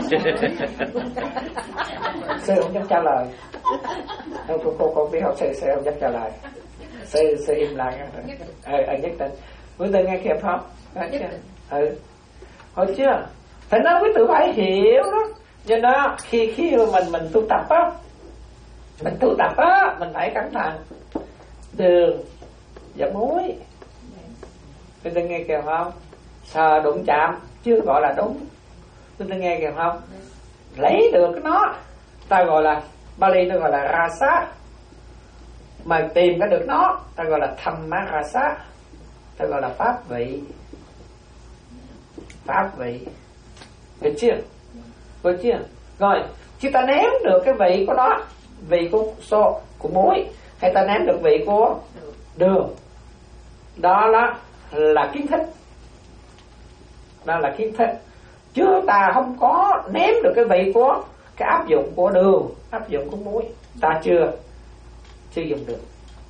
Sư không dám trả lời. Cô cô cô, cô biết học sư sư không dám trả lời. Sư sư im lặng. Ờ ờ nhất định. Quý tự nghe kịp không? Nói chưa? Ừ. Hỏi chưa? Phải nói quý tự phải hiểu đó. Do đó khi khi mình mình tu tập á, mình tu tập á, mình phải cẩn thận. Đường và muối. Quý tự nghe kịp không? Sờ đụng chạm chưa gọi là đúng. Quý tự nghe kịp không? Lấy được nó ta gọi là Bali nó gọi là rasa, mà tìm cái được nó ta gọi là thamma rasa, ta gọi là pháp vị. Pháp vị được chưa? Được chưa? Rồi chúng ta ném được cái vị của nó, vị của xô của muối, hay ta ném được vị của đường, đó là là kiến thức, đó là kiến thức, chứ ta không có ném được cái vị của cái áp dụng của đường, áp dụng của muối, ta chưa chưa dùng được.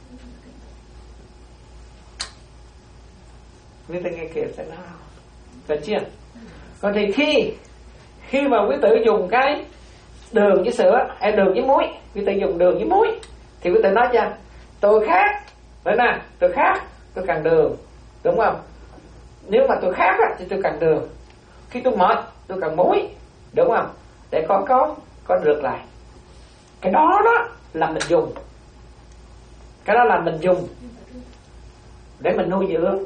Quý tử nghe kịp sẽ nói được chưa? Còn thì khi khi mà quý tử dùng cái đường với sữa hay đường với muối, quý tử dùng đường với muối thì quý tử nói cho tôi khác, đấy nè, tôi khác, tôi cần đường, đúng không? Nếu mà tôi khác thì tôi cần đường. Khi tôi mệt tôi cần muối, đúng không? Để có có có được lại. Cái đó đó là mình dùng, cái đó là mình dùng để mình nuôi dưỡng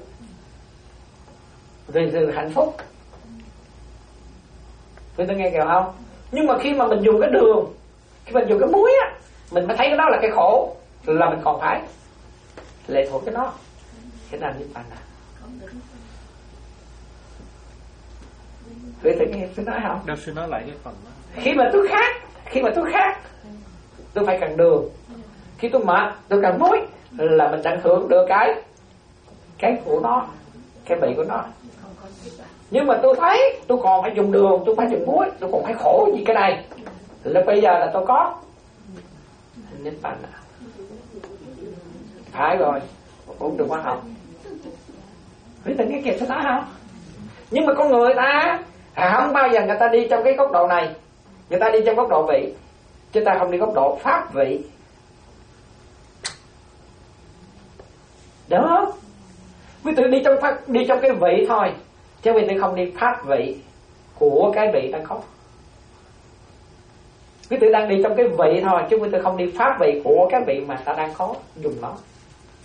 vì sự hạnh phúc. Quý tôi nghe kìa không? Nhưng mà khi mà mình dùng cái đường, khi mình dùng cái muối á, mình mới thấy cái đó là cái khổ, là mình còn phải lệ thuộc cái đó. Cái nào như bạn à? Quý tôi nghe tôi nói không? Đâu sư nói lại cái phần đó. Khi mà tôi khác, khi mà tôi khác, tôi phải cần đường. Khi tôi mệt, tôi cần muối, là mình tận hưởng được cái cái của nó, cái vị của nó. Nhưng mà tôi thấy tôi còn phải dùng đường, tôi phải dùng muối, tôi còn phải khổ gì cái này, là bây giờ là tôi có niết bàn. Phải rồi, uống được khoa học. Quý tình cái kịp tôi nói không? Nhưng mà con người ta à, không bao giờ người ta đi trong cái góc độ này, người ta đi trong góc độ vị, chứ ta không đi góc độ pháp vị. Đó, quý tử đi trong pháp, đi trong cái vị thôi, chứ quý tử không đi pháp vị của cái vị đang có. Quý tử đang đi trong cái vị thôi, chứ quý tử không đi pháp vị của cái vị mà ta đang có, dùng nó.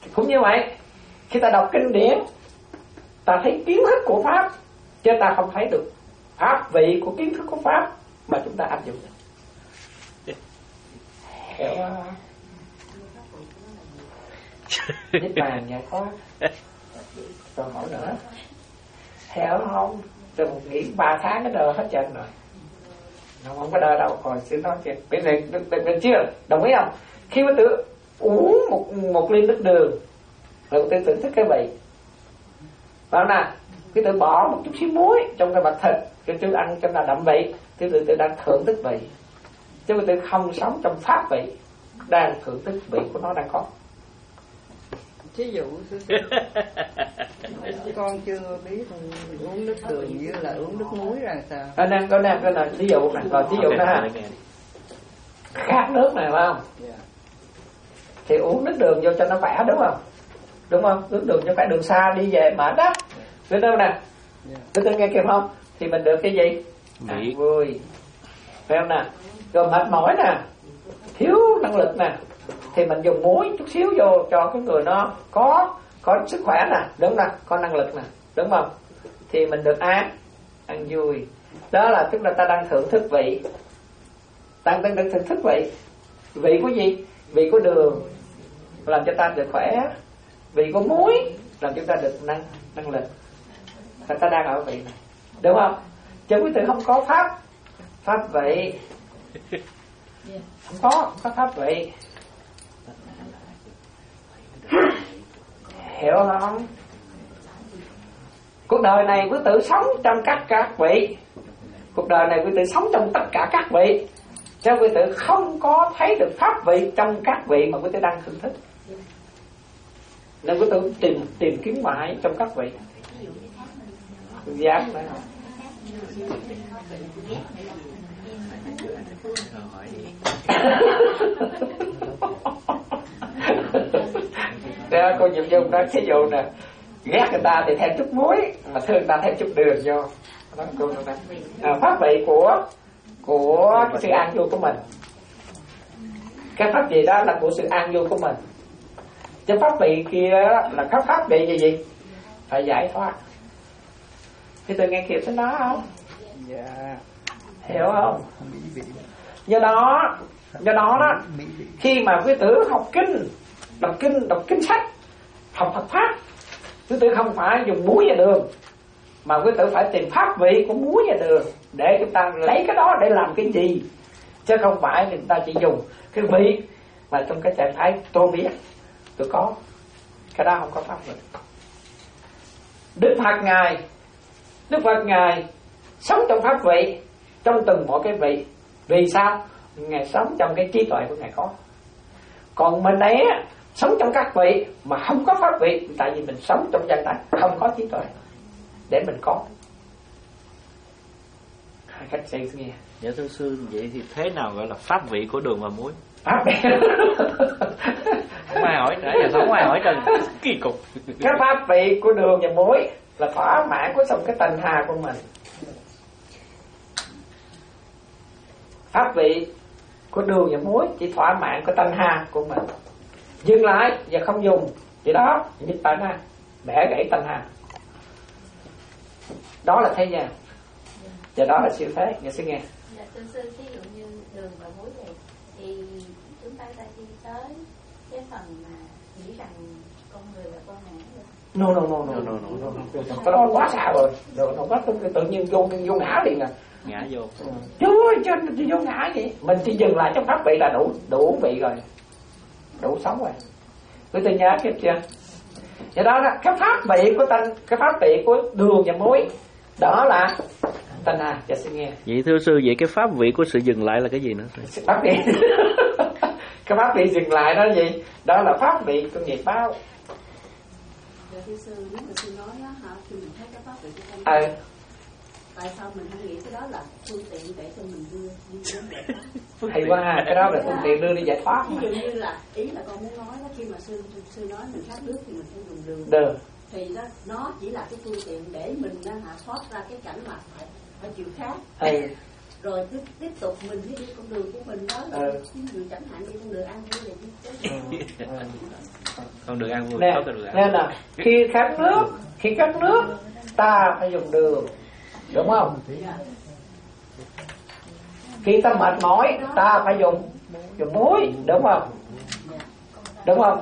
Cũng như vậy, khi ta đọc kinh điển, ta thấy kiến thức của pháp, chứ ta không thấy được pháp vị của kiến thức của pháp mà chúng ta áp dụng. Hiểu không? Niết bàn giải thoát. Còn hỏi nữa, hiểu không? Tôi nghĩ ba tháng cái đời hết trơn rồi. Nó không có đời đâu, còn xin nói chuyện. Bây giờ được chưa? Đồng ý không? Khi mà tự uống một một ly nước đường, rồi tôi thưởng thức cái vị. Phải không nào? Cái tự bỏ một chút xíu muối trong cái bạch thịt, cái tôi ăn cho là đậm vị, tôi tự tự đang thưởng thức vị. Chứ mà tôi không sống trong pháp vị, đang thưởng thức vị của nó đang có. Thí dụ con chưa biết uống nước đường như là uống nước muối ra sao? Có nè, có nè, có nè, ví dụ này, rồi ví dụ đó ha. Khát nước này phải không? Thì uống nước đường vô cho nó khỏe đúng không? Đúng không? Nước đường cho khỏe, đường xa đi về mệt đó. Biết đâu nè? Tôi tôi nghe kịp không? Thì mình được cái gì? À, vui. Phải không nè? Rồi mệt mỏi nè, thiếu năng lực nè, thì mình dùng muối chút xíu vô cho cái người nó có có sức khỏe nè, đúng nè, có năng lực nè, đúng không? Thì mình được ăn, ăn vui. Đó là tức là ta đang thưởng thức vị, ta đang thưởng thức vị. Vị của gì? Vị của đường làm cho ta được khỏe, vị của muối làm cho ta được năng năng lực. Và ta đang ở vị này, đúng không? Chứ quý vị không có pháp pháp vị, không có không có pháp vị. Hiểu không? Cuộc đời này quý tử sống trong các các vị. Cuộc đời này quý tử sống trong tất cả các vị, cho quý tử không có thấy được pháp vị trong các vị mà quý tử đang thưởng thức. Nên quý tử tìm tìm kiếm mãi trong các vị. Dám đấy không? Đó, cô Diệu Dung đó, thí dụ nè, ghét người ta thì thêm chút muối, mà thương người ta thêm chút đường vô. Đó, cô nói à, pháp vị của của cái sự an vui của mình. Cái pháp vị đó là của sự an vui của mình. Chứ pháp vị kia là các pháp vị gì gì? Phải giải thoát. Thì tôi nghe kịp tới đó không? Dạ. Hiểu không? Do đó, do đó đó, khi mà quý tử học kinh, đọc kinh, đọc kinh sách, học Phật pháp, quý tử không phải dùng muối và đường, mà quý tử phải tìm pháp vị của muối và đường để chúng ta lấy cái đó để làm cái gì, chứ không phải người ta chỉ dùng cái vị mà trong cái trạng thái tôi biết, tôi có, cái đó không có pháp vị. Đức Phật ngài, Đức Phật ngài sống trong pháp vị, trong từng mỗi cái vị. Vì sao? Ngài sống trong cái trí tuệ của ngài có. Còn mình ấy sống trong các vị mà không có pháp vị, tại vì mình sống trong trạng thái không có trí tuệ để mình có. Hai cách sẽ nghe. Dạ thưa sư, vậy thì thế nào gọi là pháp vị của đường và muối? Pháp vị không ai hỏi nữa, giờ không ai hỏi trần kỳ cục. Cái pháp vị của đường và muối là thỏa mãn của trong cái tành hà của mình. Pháp vị của đường và muối chỉ thỏa mãn của tanh hà của mình. Dừng lại và không dùng thì đó nhịp tanh hà, bẻ gãy tanh hà. Đó là thế gian. Và đó là siêu thế. Nghe sư nghe. Dạ thưa sư, ví dụ như đường và muối này thì chúng ta ta đi tới cái phần mà nghĩ rằng con người là con ngã rồi. No no no no no no no. Cái đó quá xa rồi. Rồi nó quá tự nhiên vô vô ngã liền à. Ngã vô. Chưa cho vô ngã gì. Mình chỉ dừng lại trong pháp vị là đủ đủ vị rồi. Đủ sống rồi. Quý tôi nhớ kịp chưa? Vậy đó là cái pháp vị của tanh, cái pháp vị của đường và muối, đó là tanh hà. Dạ xin nghe. Vậy thưa sư, vậy cái pháp vị của sự dừng lại là cái gì nữa? Pháp vị cái pháp vị dừng lại đó là gì? Đó là pháp vị của nghiệp báo. Dạ thưa sư, nếu mà sư nói á hả, thì mình thấy cái pháp vị của con. Ờ. Tại sao mình không nghĩ cái đó là phương tiện để cho mình đưa đi đến giải thoát? Hay quá, cái đó là phương tiện đưa đi giải thoát. Ví dụ như là ý là con muốn nói đó, khi mà sư sư nói mình khát nước thì mình phải dùng đường. Đường. Thì đó nó chỉ là cái phương tiện để mình á hả thoát ra cái cảnh mà phải phải chịu khát. Hay. rồi tiếp tiếp tục mình đi con đường của mình đó. Ừ. Ví dụ chẳng hạn như con đường ăn vui là đi con đường ăn vui nè, tốt con đường ăn. nên là khi khát nước khi khát nước ta phải dùng đường, đúng không? Khi ta mệt mỏi ta phải dùng dùng muối, đúng không? Đúng không?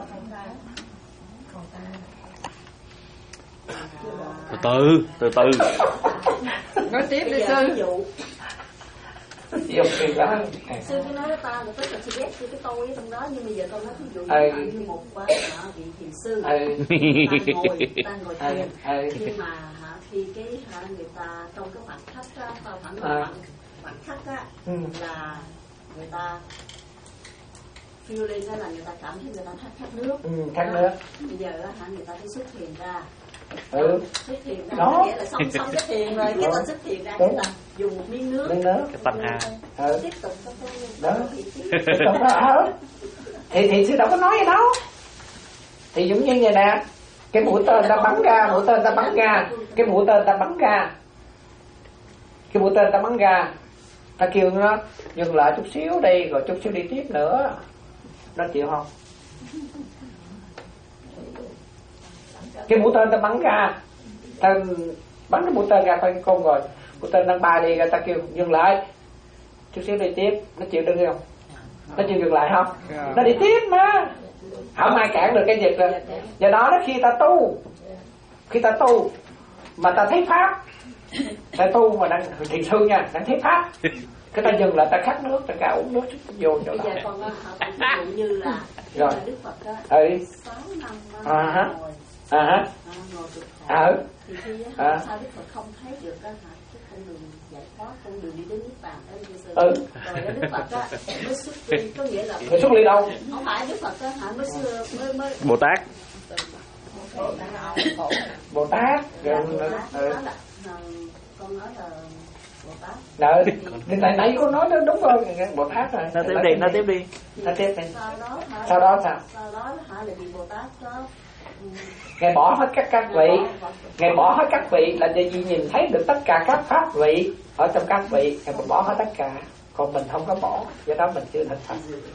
Từ từ từ từ Nói tiếp đi bây giờ sư. ví dụ dùng thì đó. sư cứ nói với ta là tức là chị ghét cái tôi ở trong đó, nhưng bây giờ con nói ví dụ Ừ. như một quán ở vị thiền sư, Ừ. ta ngồi ta ngồi Ừ. thiền, Ừ. khi mà hả, khi cái hả, người ta trong cái khoảnh khắc á, vào khoảng À. khoảnh khoảnh khắc á, Ừ. là người ta feel lên đó là người ta cảm thấy người ta khát khát nước. Ừ, khát nước. Bây giờ á, hả, người ta đi xuất thiền ra. Ừ. Xuất thiền ra Đó. nghĩa là xong xong cái thiền rồi, cái ta xuất thiền ra Đúng. cái là dùng một miếng nước. Miếng nước. cái phần A. Ừ. Tiếp tục xong cái Đó. Không có ở. Thì thì sư đâu có nói gì đâu. Thì giống như vậy nè, cái mũi tên ta bắn ra, mũi tên ta bắn ra, cái mũi tên ta bắn ra, cái mũi tên ta bắn ra, ta kêu nó dừng lại chút xíu đi, rồi chút xíu đi tiếp nữa, nó chịu không? Cái mũi tên ta bắn ra, ta bắn cái mũi tên ra khỏi cái cung rồi, mũi tên đang bay đi ra, ta kêu dừng lại chút xíu đi tiếp, nó chịu đứng không? Nó chịu dừng lại không? Yeah. Nó đi tiếp mà, không ai cản được cái việc rồi. Do đó đó, khi ta tu, khi ta tu mà ta thấy pháp, ta tu mà đang thiền sư nha, đang thấy pháp, cái ta dừng lại, ta khát nước, ta cả uống nước chút vô chỗ bây giờ đó. con á, ví dụ như là Rồi. Đức Phật á, Ừ. sáu năm À á, hả. ngồi À hả. à, ngồi cực khổ. Ừ. Thì khi á, À. sao Đức Phật không thấy được á, hả, cái con đường giải thoát, con đường đi đến niết bàn đó như xưa. Ừ. Rồi á, Đức Phật á mới xuất ly, có nghĩa là Rồi xuất ly đâu? không phải Đức Phật á, hả, mới xưa mới mới Bồ Tát. Bồ Tát. Rồi. Bồ Tát Ừ. nói là à, con nói là Bồ Tát. Rồi. Thì nãy nãy cô nói đó đúng rồi, Bồ Tát rồi. Nói tiếp đi, nói tiếp đi. Nói tiếp đi. Sau đó hả, Sau đó sao? sau đó hả là bị Bồ Tát đó ừ, Ngài bỏ hết các các vị, Ngài bỏ hết các vị là để gì nhìn thấy được tất cả các pháp vị ở trong các vị, Ngài bỏ hết tất cả, còn mình không có bỏ, do đó mình chưa thành Phật.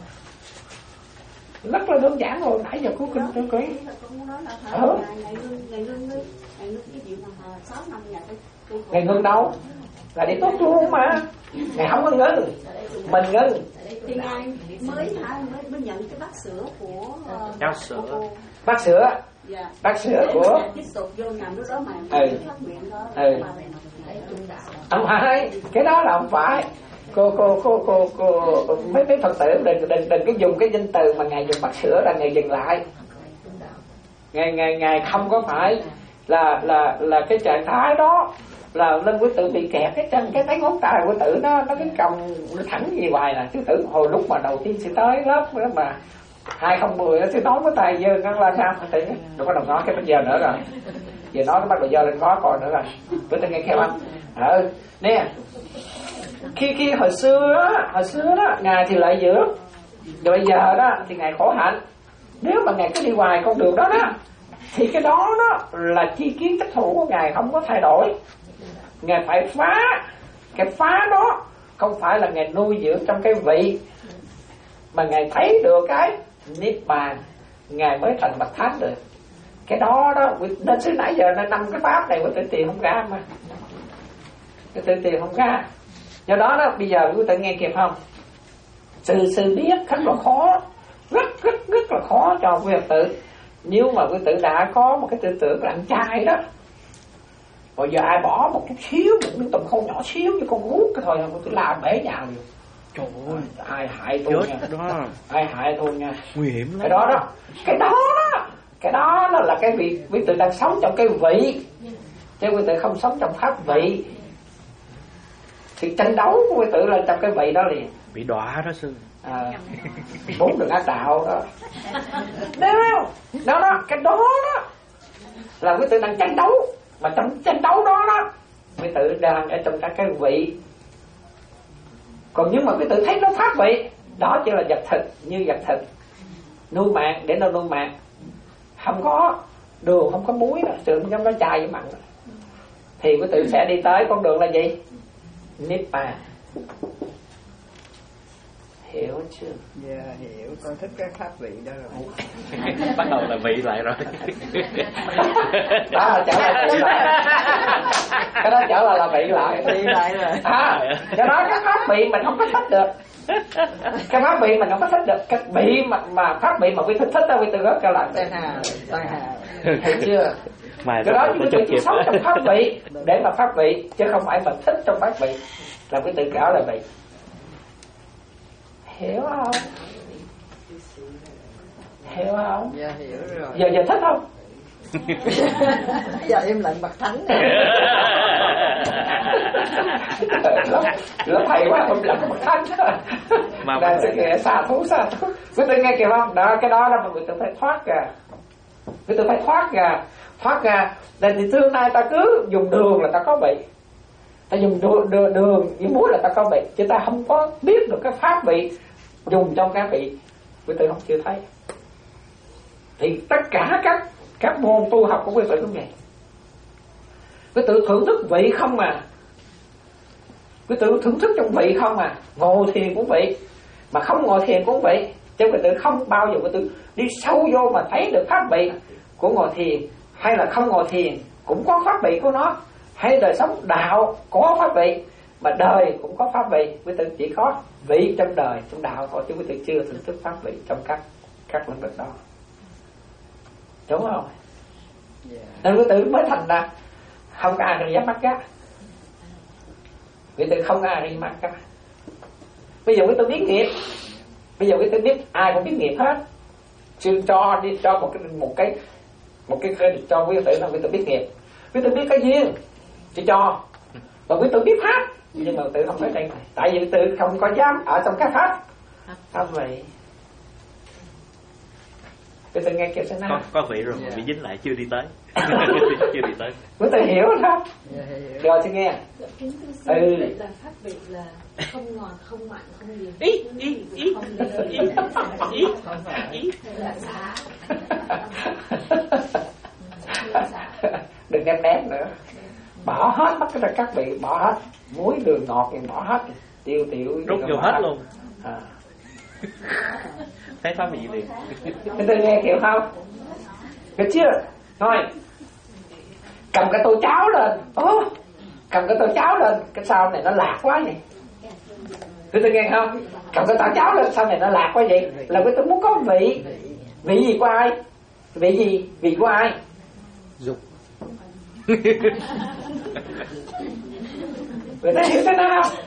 Rất là đơn giản rồi, nãy giờ cuối cùng tôi nói. con muốn nói là hả, Ừ. ngày ngày ngưng ngày ngưng ấy, ngày ngưng cái gì mà hả, sáu năm nhà tôi tôi Ngài ngưng đâu? Là đi tốt luôn mà. Ngài không có ngưng, mình ngưng. thì ngài mới hả mới mới nhận cái bát sữa của uh, Bát sữa. Bát sữa, dạ. bát sữa Để của mà tiếp tục vô nằm lúc đó mà Ừ. phát miệng đó Ừ. ba bè nó thấy trung đạo. không phải, cái đó là không phải. Cô cô cô cô cô mấy mấy Phật tử đừng đừng đừng có dùng cái danh từ mà ngài dùng bát sữa là ngài dừng lại. Ngài ngài ngài không có phải là là là cái trạng thái đó là lên quý tử bị kẹt cái chân cái thấy ngón tay của tử nó nó cái còng nó thẳng như hoài nè. Chứ tử hồi lúc mà đầu tiên sẽ tới lớp đó mà hai không mười nó sẽ nói với tay dơ ngăn la sao tự nhiên đâu có đồng nói cái bây giờ nữa rồi, giờ nói nó bắt đầu dơ lên có còn nữa rồi. Bữa tôi nghe kêu anh ừ nè, khi khi hồi xưa á, hồi xưa đó ngài thì lợi dưỡng, rồi bây giờ đó thì ngài khổ hạnh. Nếu mà ngài cứ đi hoài con đường đó đó thì cái đó đó là chi kiến chấp thủ của ngài không có thay đổi. Ngài phải phá, cái phá đó không phải là ngài nuôi dưỡng trong cái vị, mà ngài thấy được cái niết bàn, ngài mới thành bậc thánh được. Cái đó đó nên xứ nãy giờ nó năm cái pháp này của tự tiền không ra mà, cái tự tiền không ra. Do đó đó bây giờ quý tự nghe kịp không? Sự sự biết rất là khó, rất rất rất là khó cho quý Phật tử. Nếu mà quý tử đã có một cái tư tưởng là ăn chay đó, bây giờ ai bỏ một chút xíu, một miếng tôm khô nhỏ xíu như con guốc cái thôi mà quý tử làm bể nhào rồi. Trời ơi, ai hại tôi nha, đó. ai hại tôi nha, Nguy hiểm lắm. cái đó đó, cái đó đó, cái đó là, là cái vị quý tử đang sống trong cái vị, chứ quý tử không sống trong pháp vị. Thì tranh đấu của quý tử là trong cái vị đó liền. Bị đọa đó sư. À, bốn đường ác đạo đó. Đấy không? Đó đó, cái đó đó là quý tử đang tranh đấu, mà trong tranh đấu đó đó quý tử đang ở trong các cái vị. Còn nhưng mà quý tử thấy nó pháp vị, đó chỉ là vật thực, như vật thực nuôi mạng, để nó nuôi mạng, không có đường, không có muối đó, sự không có chai với mặn đó. Thì quý tử sẽ đi tới con đường là gì? Niết bàn. Hiểu chưa? Dạ yeah, hiểu, con thích cái pháp vị đó rồi. Bắt đầu là vị lại rồi. Đó là trở lại vị lại. Cái đó trở lại là vị lại. Vị lại rồi. À, do đó cái pháp vị mình không có thích được. Cái pháp vị mình không có thích được. Cái vị mà, mà pháp vị mà quý thích thích đó quý tự gớt trở lại. Tên Hà, tên Hà. Hiểu chưa? Mai Do đó quý tự chỉ sống trong pháp vị để mà pháp vị, chứ không phải mình thích trong pháp vị là quý tự trở lại vị. Hiểu không? Hiểu không? Dạ hiểu rồi. Giờ giờ thích không? Giờ im lặng bậc thánh. Lớp thầy quá không lặng bậc thánh. Mà Đang sẽ kìa xa thú xa thú. Quý tự nghe kìa không? Đó, cái đó là mà quý tự phải thoát ra. Quý tự phải thoát ra. Thoát ra. Nên thì xưa nay ta cứ dùng đường là ta có vị. Ta dùng đường, đường, đường với muối là ta có vị. Chứ ta không có biết được cái pháp vị dùng trong cái vị. Quý tự không chưa thấy. Thì tất cả các các môn tu học của quý tự cũng vậy. Quý tự thưởng thức vị không à. Quý tự thưởng thức trong vị không à. Ngồi thiền cũng vậy, mà không ngồi thiền cũng vậy. Chứ quý tự không bao giờ quý tự đi sâu vô mà thấy được pháp vị của ngồi thiền hay là không ngồi thiền cũng có pháp vị của nó, hay đời sống đạo có pháp vị, mà đời cũng có pháp vị. Quý tự chỉ có vị trong đời, trong đạo thôi, chứ quý tự chưa thưởng thức pháp vị trong các các lĩnh vực đó. Đúng không? Yeah. Nên quý tự mới thành ra không có ai được dám mắc cá. Quý tự không có ai được mắc cá. Bây giờ quý tự biết nghiệp. Bây giờ quý tự biết ai cũng biết nghiệp hết. Chứ cho đi cho một cái một cái một cái credit cho quý tự là quý tự biết nghiệp. Quý tự biết cái duyên chỉ cho. Và quý tự biết pháp. Nhưng mà quý tự không nói đây này. Tại vì quý tự không có dám ở trong cái pháp. Pháp vậy. Quý tự nghe kêu thế nào? Có, có vị rồi mà bị dính lại chưa đi tới. Chưa đi tới. Quý tự hiểu rồi không? Dạ, hiểu. Rồi chứ nghe. Kính thưa sư, Ừ. vậy là pháp vị là không ngọt, không mặn, không gì. Ý, ý, ý, Không lý, ý, ý, Không phải. ý. là xả. Đừng đem ném nữa. Bỏ hết tất cả các vị, bỏ hết muối đường ngọt thì bỏ hết, tiêu tiểu Rút vô hết luôn. À. Thấy pháp vị liền. Cái tôi nghe kiểu không? Được chưa? Thôi, cầm cái tô cháo lên. Ô, cầm cái tô cháo lên. Cái sau này nó lạc quá vậy. Cái tôi nghe không? Cầm cái tô cháo lên, sau này nó lạc quá vậy. Là cái tôi muốn có vị. Vị gì của ai? Vị gì? Vị của ai? Dục. Người ta hiểu thế nào không?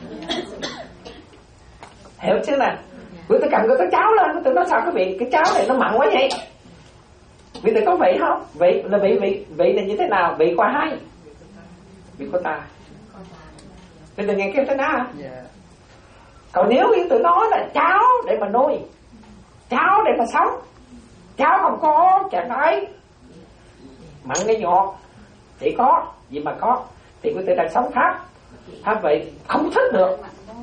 Hiểu chứ nè. Người ta cầm cái tô cháo lên, người ta nói sao cái vị cái cháo này nó mặn quá vậy? Vị ta có vị không? Vị là vị vị vị là như thế nào? Vị của ai? Vị của ta. Người ta nghe kêu thế nào? Dạ. Còn nếu như tôi nói là cháo để mà nuôi, cháo để mà sống, cháo không có chẳng nói mặn cái ngọt, chỉ có gì mà có thì của tôi đang sống pháp pháp vậy không thích được.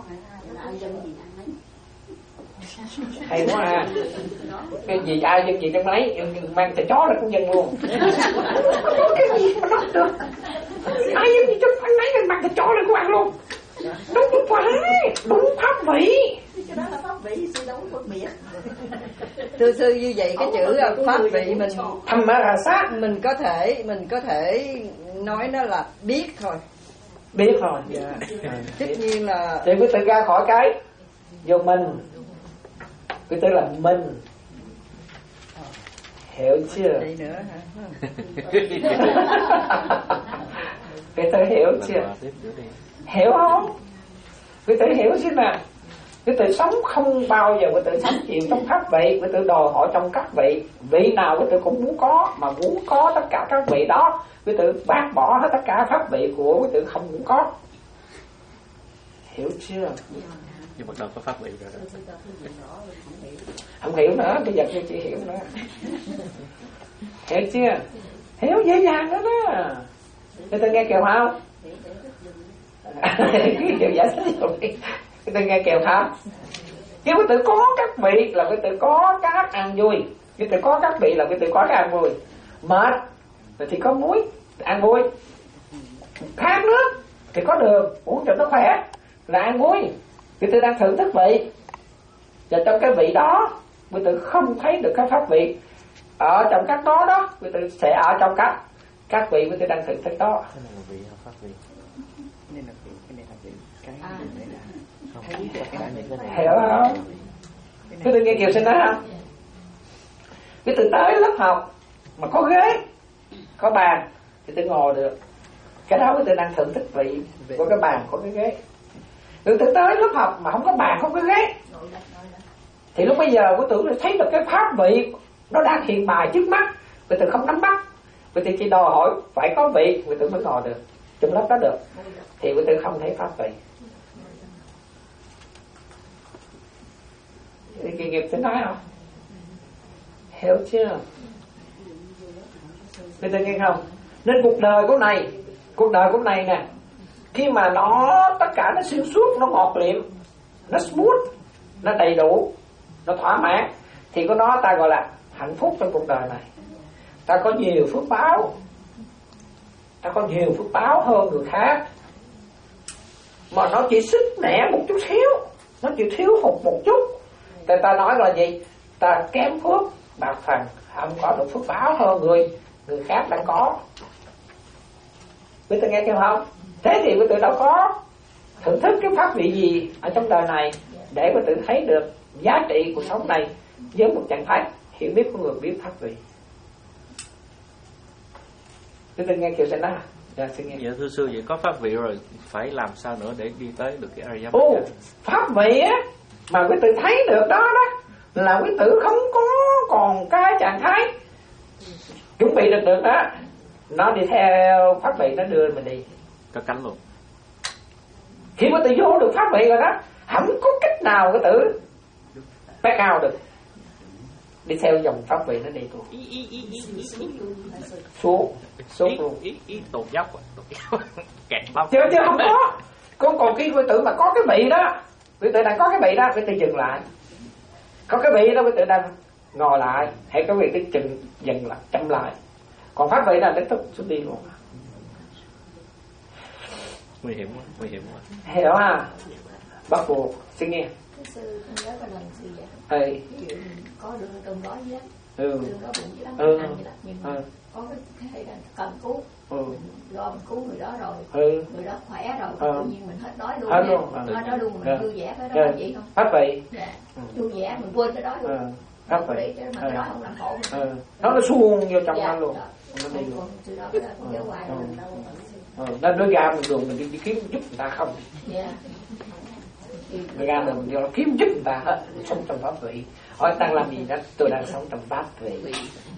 Hay quá à. Cái gì ai dân gì trong lấy, mang thịt chó là cũng dân luôn. Cái gì mà nói được. Ai dân gì trong ăn lấy mang thịt chó là cũng ăn luôn. Đúng không phải, đúng pháp vị. Cái đó là pháp vị, sư đấu pháp miệng. Thưa sư, như vậy cái chữ pháp vị mình Thầm mà là sát. mình có thể mình có thể nói nó là biết thôi. Biết rồi. Dạ. Tất nhiên là Thì quý tự ra khỏi cái vô mình. Quý tự là mình. Hiểu chưa? vậy nữa hả? Quý tự hiểu chưa? Hiểu không? Quý tự hiểu chứ nè. Quý tự sống không bao giờ quý tự sống chịu trong pháp vị. Quý tự đòi hỏi trong các vị. Vị nào quý tự cũng muốn có. Mà muốn có tất cả các vị đó, quý tự bác bỏ hết tất cả pháp vị của quý tự không muốn có. Hiểu chưa? Nhưng bắt đầu có pháp vị rồi đó. Không hiểu nữa, bây giờ tôi chỉ hiểu nữa. Hiểu chưa? Hiểu dễ dàng đó đó. Người ta nghe kèo không? Kèo giải thích rồi. Người ta nghe kèo không? Chứ quý tự có các vị là quý tự có các ăn vui. Quý tự có các vị là quý tự có các ăn vui. Mệt thì có muối ăn vui. Khát nước thì có đường uống cho nó khỏe. là ăn muối. Quý tử đang thưởng thức vị, và trong cái vị đó quý tử không thấy được cái pháp vị ở trong các đó đó. Quý tử sẽ ở trong các các vị quý tử đang thưởng thức đó. Cái này là vị hay pháp vị? Nên là vị, cái này là vị, cái À. này là Không, thấy được cái này. cái này. Hiểu không? Quý tử nghe Kiều Sinh nói không? Quý tử tới lớp học mà có ghế, có bàn thì tôi ngồi được. Cái đó quý tử đang thưởng thức vị của cái bàn, của cái ghế. Quý tử tới lớp học mà không có bàn, không có ghế, thì lúc bây giờ quý tử thấy được cái pháp vị nó đang hiện bài trước mắt, quý tử không nắm bắt. Quý tử chỉ đòi hỏi phải có vị, quý tử mới ngồi được trong lớp đó được, thì quý tử không thấy pháp vị. Thì kỳ nghiệp tôi nói không? Hiểu chưa? Quý tử nghe không? Nên cuộc đời của này, cuộc đời của này nè, khi mà nó tất cả nó xuyên suốt, nó ngọt liệm, nó smooth, nó đầy đủ, nó thỏa mãn, thì có nó ta gọi là hạnh phúc trong cuộc đời này. Ta có nhiều phước báo, ta có nhiều phước báo hơn người khác, mà nó chỉ xích nẻ một chút xíu, nó chỉ thiếu hụt một chút, thì ta nói là gì? Ta kém phước bạc phần, không có được phước báo hơn người người khác đang có. Quý tử nghe kêu không? Thế thì quý tử đâu có thưởng thức cái pháp vị gì ở trong đời này để quý tử thấy được giá trị cuộc sống này với một trạng thái hiểu biết của người biết pháp vị. Quý tử nghe Kiều Sinh nói. Dạ, xin nghe. Dạ thưa sư, vậy có pháp vị rồi phải làm sao nữa để đi tới được cái Ariya? Ồ, pháp vị á mà quý tử thấy được đó đó là quý tử không có còn cái trạng thái chuẩn bị được được đó, nó đi theo pháp vị nó đưa mình đi. Có cánh luôn. Khi quý tử vô được pháp vị rồi đó, không có cách nào quý tử back out được, đi theo dòng pháp vị nó đi luôn. Ý ý ý ý ý Xuống xuống ý luôn. ý ý tụt dốc tụt dốc kẹt lắm. Chứ chứ không có. Còn còn khi quý tử mà có cái vị đó, quý tử đang có cái vị đó, quý tử dừng lại. Có cái vị đó quý tử đang ngồi lại, hay cái vị tử chừng dừng lại, chậm lại. Còn pháp vị là đến tức xuống đi luôn. Nguy hiểm quá, nguy hiểm quá. Hiểu ha? Bắt buộc. Xin nghe. Cái sư con nhớ có lần sư vậy. Ê. Ví dụ có đường cơm đó với Ừ. đường đó bụng với lắm Ừ. ăn vậy đó, nhưng mà Ừ. có cái cái hệ là cần cứu, Ừ. do mình cứu người đó rồi, Ừ. người đó khỏe rồi, Ừ. tự nhiên mình hết đói luôn. Hết nha. luôn. Ừ. Hết đói luôn mình Ừ. vui vẻ cái đó Ừ. là gì không? Pháp vị. Dạ. Ừ. Vui vẻ mình quên cái đói luôn. Ừ. Pháp vị. Để cho mà cái Ừ. đói không làm khổ mình. Ừ. Nó nó xuông vô trong Dạ, nó luôn. đó. Nó đi luôn. Còn từ đó cái đó cũng kéo hoài Ừ. mình đâu mà. Ừ. Nó nó ra mình đường mình đi, đi kiếm giúp người ta không. Dạ. Người ra đường mình kiếm giúp người ta hết. Sống trong pháp vị. Hỏi đang làm gì đó? Tôi đang sống trong pháp vị.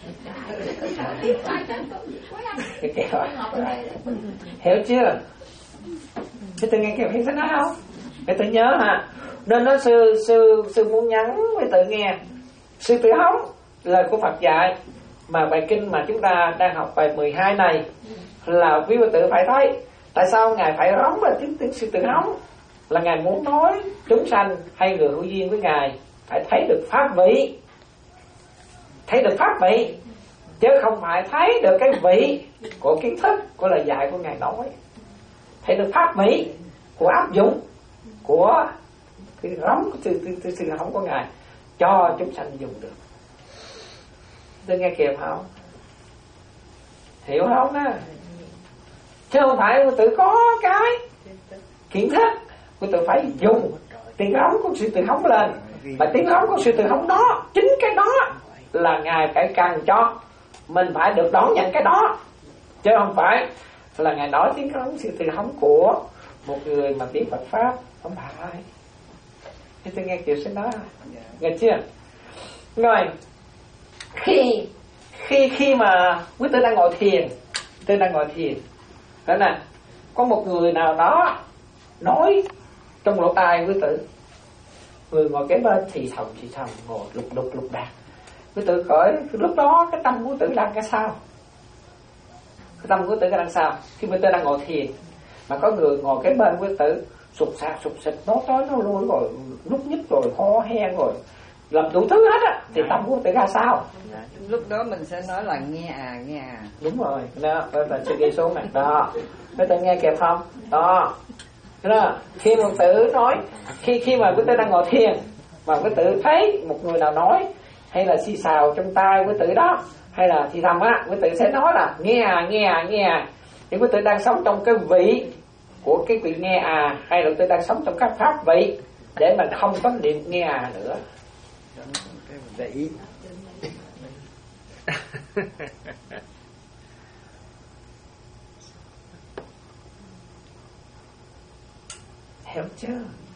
Cái kiểu hiểu chưa? Thế tôi nghe kiểu hiểu thế nào không? Để tôi nhớ ha. Nên nó sư sư sư muốn nhắn với tự nghe. Sư tự hóng lời của Phật dạy, mà bài kinh mà chúng ta đang học bài mười hai này là quý vị tự phải thấy tại sao ngài phải rống về tiếng tiếng sư tự hóng, là ngài muốn nói chúng sanh hay người hữu duyên với ngài phải thấy được pháp vị, thấy được pháp vị, chứ không phải thấy được cái vị của kiến thức, của lời dạy của ngài nói. Thấy được pháp vị của áp dụng của cái rống của sư sư sư hóng của ngài cho chúng sanh dùng được. Tôi nghe kịp không? Hiểu không á? Chứ không phải tự có cái kiến thức, của tự phải dùng tiếng rống của sự tự hóng lên. Mà tiếng rống của sự tự hóng đó, chính cái đó là ngài phải cần cho mình phải được đón nhận cái đó, chứ không phải là ngài nói tiếng rống sự tự hóng của một người mà biết Phật pháp. Không phải. Thế tôi nghe kiểu sẽ nói, nghe chưa? Rồi khi khi khi mà quý tử đang ngồi thiền, tôi đang ngồi thiền, đó nè, có một người nào đó nói trong lỗ tai quý tử, người ngồi kế bên thì thầm thì thầm ngồi lục lục lục đạc. Quý tử cởi lúc đó cái tâm của quý tử đang cái sao? Cái tâm của quý tử đang sao? Khi quý tử đang ngồi thiền mà có người ngồi kế bên quý tử sụp sạc sụp xịt nói tới nó luôn rồi lúc nhích rồi ho hen rồi làm đủ thứ hết á, thì tâm của quý tử ra sao? Lúc đó mình sẽ nói là nghe à nghe à. Đúng rồi, đó, đó là sự ghi số mặt đó. Quý tử nghe kịp không? Đó. đó. Khi mà tự nói, khi khi mà quý tử đang ngồi thiền mà quý tử thấy một người nào nói hay là xì xào trong tai quý tử đó, hay là thì thầm á, quý tử sẽ nói là nghe à, nghe à, nghe à. Thì quý tử đang sống trong cái vị của cái vị nghe à, hay là quý tử đang sống trong các pháp vị để mình không có niệm nghe à nữa. Cái vị hiểu chưa?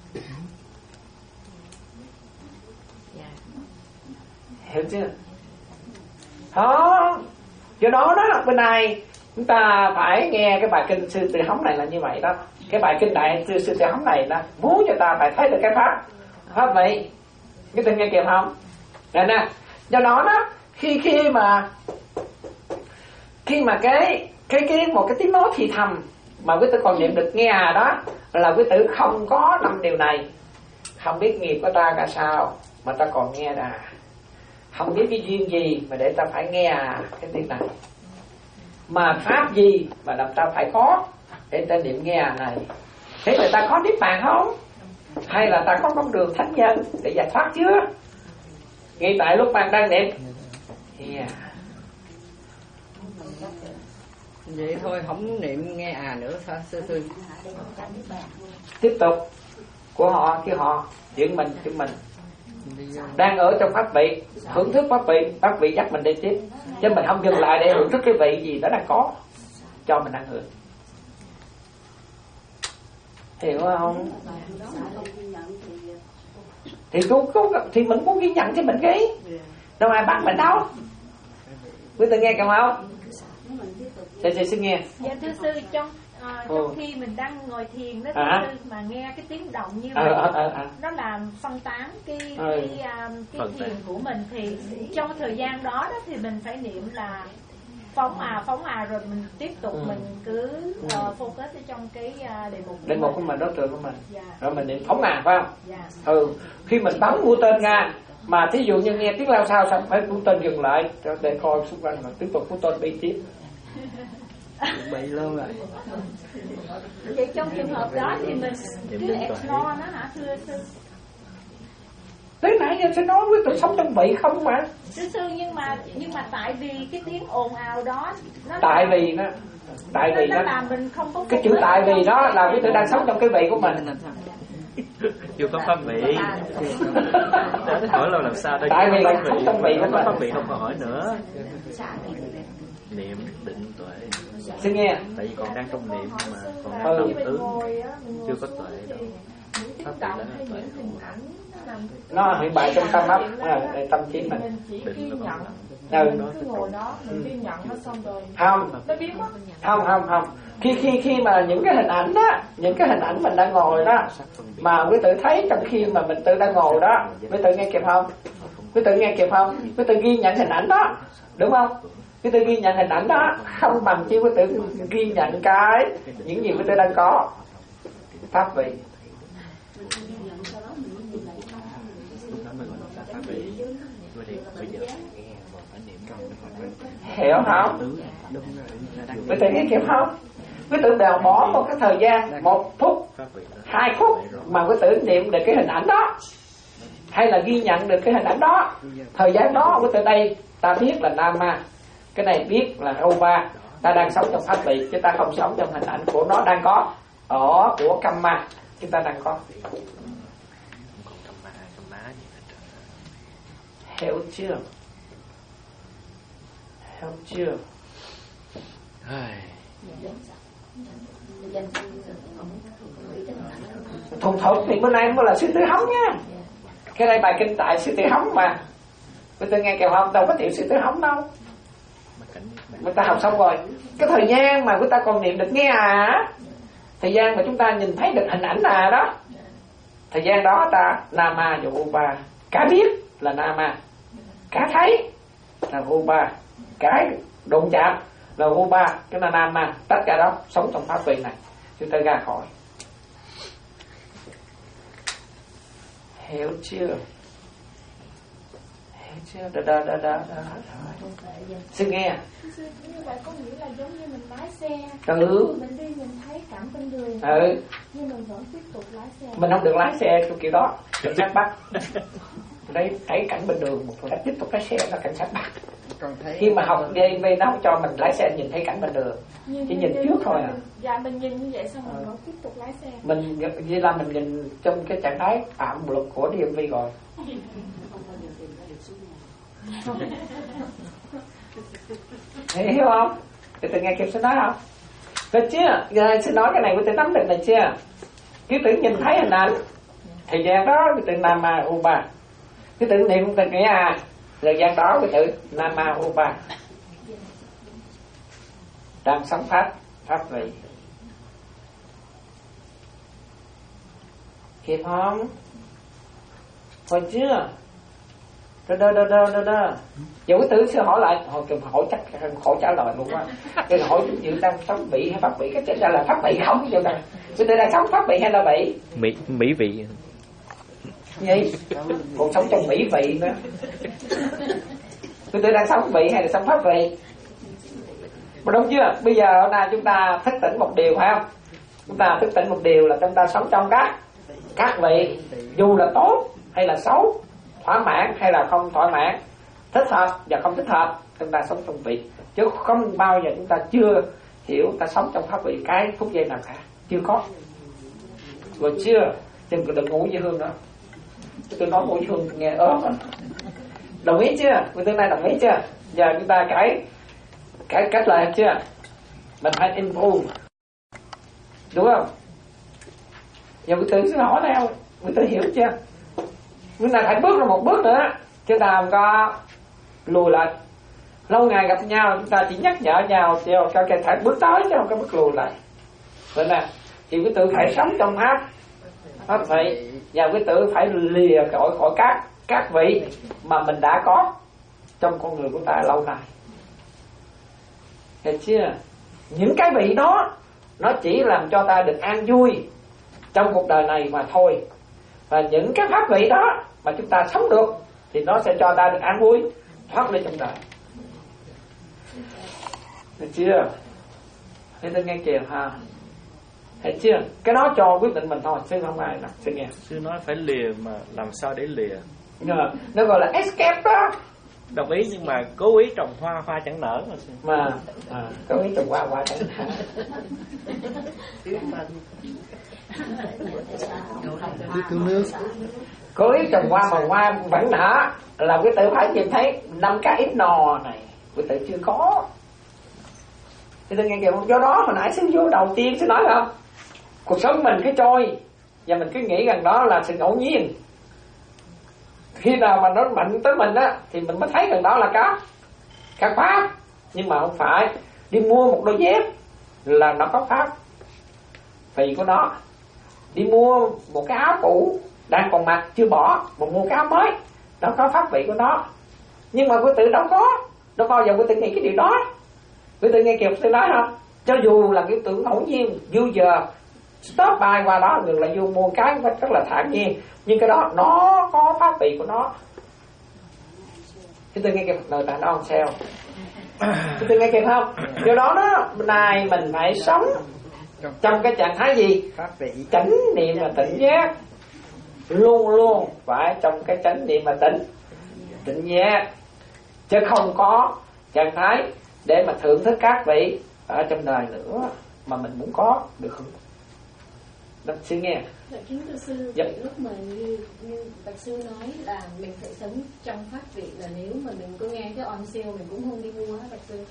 Hiểu chưa? Đó, do đó đó bên này chúng ta phải nghe cái bài kinh Sư Tử Hống này là như vậy đó. Cái bài kinh đại Sư Sư Tử Hống này nó muốn cho ta phải thấy được cái pháp pháp vậy. Cái tình nghe kịp không? Nè nè, do đó đó khi khi mà khi mà cái cái cái một cái tiếng nói thì thầm mà quý tử còn niệm được nghe à đó, là quý tử không có năm điều này. Không biết nghiệp của ta ra sao mà ta còn nghe à, không biết cái duyên gì mà để ta phải nghe à cái tiếng này, mà pháp gì mà làm ta phải có để ta niệm nghe à này. Thế là ta có niết bàn không, hay là ta có con đường thánh nhân để giải thoát chưa? Ngay tại lúc bạn đang niệm yeah. Vậy thôi không niệm nghe à nữa sao sư sư? Tiếp tục của họ khi họ chuyện mình chuyện mình đang ở trong pháp vị, hưởng thức pháp vị, pháp vị dắt mình đi tiếp, chứ mình không dừng lại để hưởng thức cái vị gì đó đang có cho mình ăn hưởng. Hiểu không? Thì cũng cũng thì mình muốn ghi nhận thì mình ghi, đâu ai bắt mình đâu. Quý tử nghe không không? Để chị xin nghe. Dạ thưa sư, trong à, trong ừ. khi mình đang ngồi thiền đó, à. sư, mà nghe cái tiếng động như à, vậy, à, à, à. nó làm phân tán cái ừ. cái, um, cái thiền của mình, thì trong thời gian đó đó thì mình phải niệm là phóng à phóng à rồi mình tiếp tục ừ. mình cứ uh, focus ở trong cái uh, đề mục đề mục của mình, đối tượng của mình, dạ. rồi mình niệm phóng à phải không? Dạ. Ừ, khi mình bắn mũi tên ra mà thí dụ như nghe tiếng lao sao xong phải mũi tên dừng lại để coi xung quanh mà tiếp tục mũi tên bay tiếp. Bị luôn rồi. Vậy trong trường hợp đó thì mình cứ explore nó hả thưa sư? Tới nãy giờ sẽ nói với tôi sống trong vị không mà. Sư sư nhưng mà nhưng mà tại vì cái tiếng ồn ào đó nó tại vì nó tại vì nó, nó làm mình không có cái chữ tại vì đó là cái tôi đang sống trong cái vị của mình. Chưa có pháp vị. Hỏi lâu làm sao đây? Tại vì là không trong vị của mình. Pháp vị không có hỏi nữa. Niệm định tuệ. Xin nghe. Tại vì còn đang trong niệm mà còn đang ừ. tâm tướng, chưa có tuệ đâu. Pháp vị là tuệ. Nó hiện bài trong tâm ấp, à, tâm trí mình. Định là ừ. cứ ngồi đó mình ghi nhận nó xong rồi không nó biến mất. không không không khi khi khi mà những cái hình ảnh đó, những cái hình ảnh mình đang ngồi đó mà quý tử thấy trong khi mà mình tự đang ngồi đó, quý tử nghe kịp không? Quý tử nghe kịp không? Quý tử ghi nhận hình ảnh đó, đúng không? Quý tử ghi nhận hình ảnh đó không bằng chi quý tử ghi nhận cái những gì quý tử đang có pháp vị. Hiểu không? Quý tử nghe kịp không? Quý tử đều bỏ một cái thời gian một phút, hai phút mà quý tử niệm được cái hình ảnh đó, hay là ghi nhận được cái hình ảnh đó. Thời gian đó quý tử đây ta biết là Nama, cái này biết là Rupa, ta đang sống trong pháp vị chứ ta không sống trong hình ảnh của nó đang có ở của Kamma chúng ta đang có. Hiểu chưa? Hiểu chưa? Thùng thục thì bữa nay mới là sư tử hống nha. Cái này bài kinh tại sư tử hống mà. Người ta nghe kèo không? Đâu có tiểu sư tử hống đâu. Người ta học xong rồi. Cái thời gian mà người ta còn niệm được nghe à, thời gian mà chúng ta nhìn thấy được hình ảnh à đó, thời gian đó ta Nama và Rupa. Cả biết là Nama, cả thấy là Rupa, cái đụng chạm là Rupa, cái là Nama. Tất cả đó sống trong pháp vị này, chúng ta ra khỏi. Hiểu chưa? chưa? Đó, đó, đó, đó. Xin nghe. Như vậy có nghĩa là giống như mình lái xe. Ừ. Mình đi mình thấy cảnh bên đường. Ừ. Nhưng mình vẫn tiếp tục lái xe. Mình không được lái xe kiểu đó, cảnh sát bắt. Đấy, thấy cảnh bên đường một người tiếp tục lái xe là cảnh sát bắt. Khi mà học đê em vê nó không cho mình lái xe nhìn thấy cảnh bên đường, nhưng chỉ nhìn trước thôi à. Dạ mình nhìn như vậy xong mình vẫn tiếp tục lái xe. Mình như là mình nhìn trong cái trạng thái phạm luật của đê em vê rồi. Hiểu không? Thì tự nghe kịp sẽ nói không? Được chưa? Rồi xin nói cái này của tự nắm được này chưa? Cái tự nhìn thấy hình ảnh thời gian đó cái tự Nama Upa. Cái tự niệm tự nghĩa à thời gian đó cái tự Nama Upa đang sống pháp pháp vị. Kịp không? Hồi chưa? Đó đó đó đó đó đó. Giờ cái tử sư hỏi lại, hồi kìa hỏi chắc khỏi trả lời luôn á. Cái hỏi dự đang sống vị hay pháp vị, cái trả là pháp vị không? Cái này, cái tử đang sống pháp vị hay là vị? Mỹ mỹ vị. Gì? Còn sống trong mỹ vị nữa. Cái tử đang sống vị hay là sống pháp vị? Mà đúng chưa? Bây giờ hôm nay chúng ta thức tỉnh một điều phải không? Chúng ta thức tỉnh một điều là chúng ta sống trong các các vị, dù là tốt hay là xấu, thỏa mãn hay là không thỏa mãn, thích hợp và không thích hợp, chúng ta sống trong vị, chứ không bao giờ chúng ta chưa hiểu ta sống trong pháp vị cái phút giây nào cả, chưa có. Rồi chưa? Đừng đừng ngủ với Hương nữa. Tôi nói ngủ với Hương nghe ớt. Đồng ý chưa? Người tương lai đồng ý chưa? Giờ chúng ta cải cải cách lại chưa? Mình phải improve, đúng không? Giờ người tự sẽ hỏi theo, người tự hiểu chưa? Chúng ta phải bước ra một bước nữa, chúng ta không có lùi lại. Lâu ngày gặp nhau chúng ta chỉ nhắc nhở nhau cho cho cái phải bước tới chứ không có bước lùi lại. Vậy nè, thì quý tử phải sống trong pháp pháp vị, và quý tử phải lìa khỏi khỏi các các vị mà mình đã có trong con người của ta lâu nay. Hiểu chưa? Những cái vị đó nó chỉ làm cho ta được an vui trong cuộc đời này mà thôi. Và những cái pháp vị đó mà chúng ta sống được thì nó sẽ cho ta được an vui thoát lên trong đời. Được chưa? Thế tôi nghe kìa ha. Thấy chưa? Cái đó cho quyết định mình thôi, chứ không ai nào. Sư nghe. Sư nói phải lìa mà làm sao để lìa? Nó, nó gọi là escape đó. Đồng ý, nhưng mà cố ý trồng hoa, hoa chẳng nở mà. Mà à, cố ý trồng hoa, hoa chẳng nở. Cố ý trồng hoa mà hoa vẫn nở là quý tử phải nhìn thấy năm cái ít nò này quý tử chưa có. Thì tôi nghe kìa, do đó hồi nãy xin vô đầu tiên xin nói không, cuộc sống mình cứ trôi và mình cứ nghĩ rằng đó là sự ngẫu nhiên. Khi nào mà nó mạnh tới mình á thì mình mới thấy rằng đó là các các pháp. Nhưng mà không phải đi mua một đôi dép là nó có pháp vị của nó, đi mua một cái áo cũ đang còn mặc chưa bỏ mà mua cái áo mới nó có pháp vị của nó. Nhưng mà quý tử đâu có, đâu bao giờ quý tử nghĩ cái điều đó. Quý tử nghe kịp tôi nói không, cho dù là cái tưởng ngẫu nhiên vô giờ stop by qua đó người lại vô mua cái rất là thản nhiên, nhưng cái đó nó có pháp vị của nó. Chúng tôi nghe kịp lời ta nó không sao. Chúng tôi nghe kịp không? Do đó đó này mình phải sống trong cái trạng thái gì? Chánh niệm và tỉnh giác. Luôn luôn phải trong cái chánh niệm và tỉnh tỉnh giác, chứ không có trạng thái để mà thưởng thức các vị ở trong đời nữa mà mình muốn có, được không? Bạch sư nghe. Dạ, kính thưa sư, dạ. lúc mà như, như Bạch sư nói là mình phải sống trong pháp vị, là nếu mà mình có nghe cái on sale mình cũng không đi mua hết Bạch sư.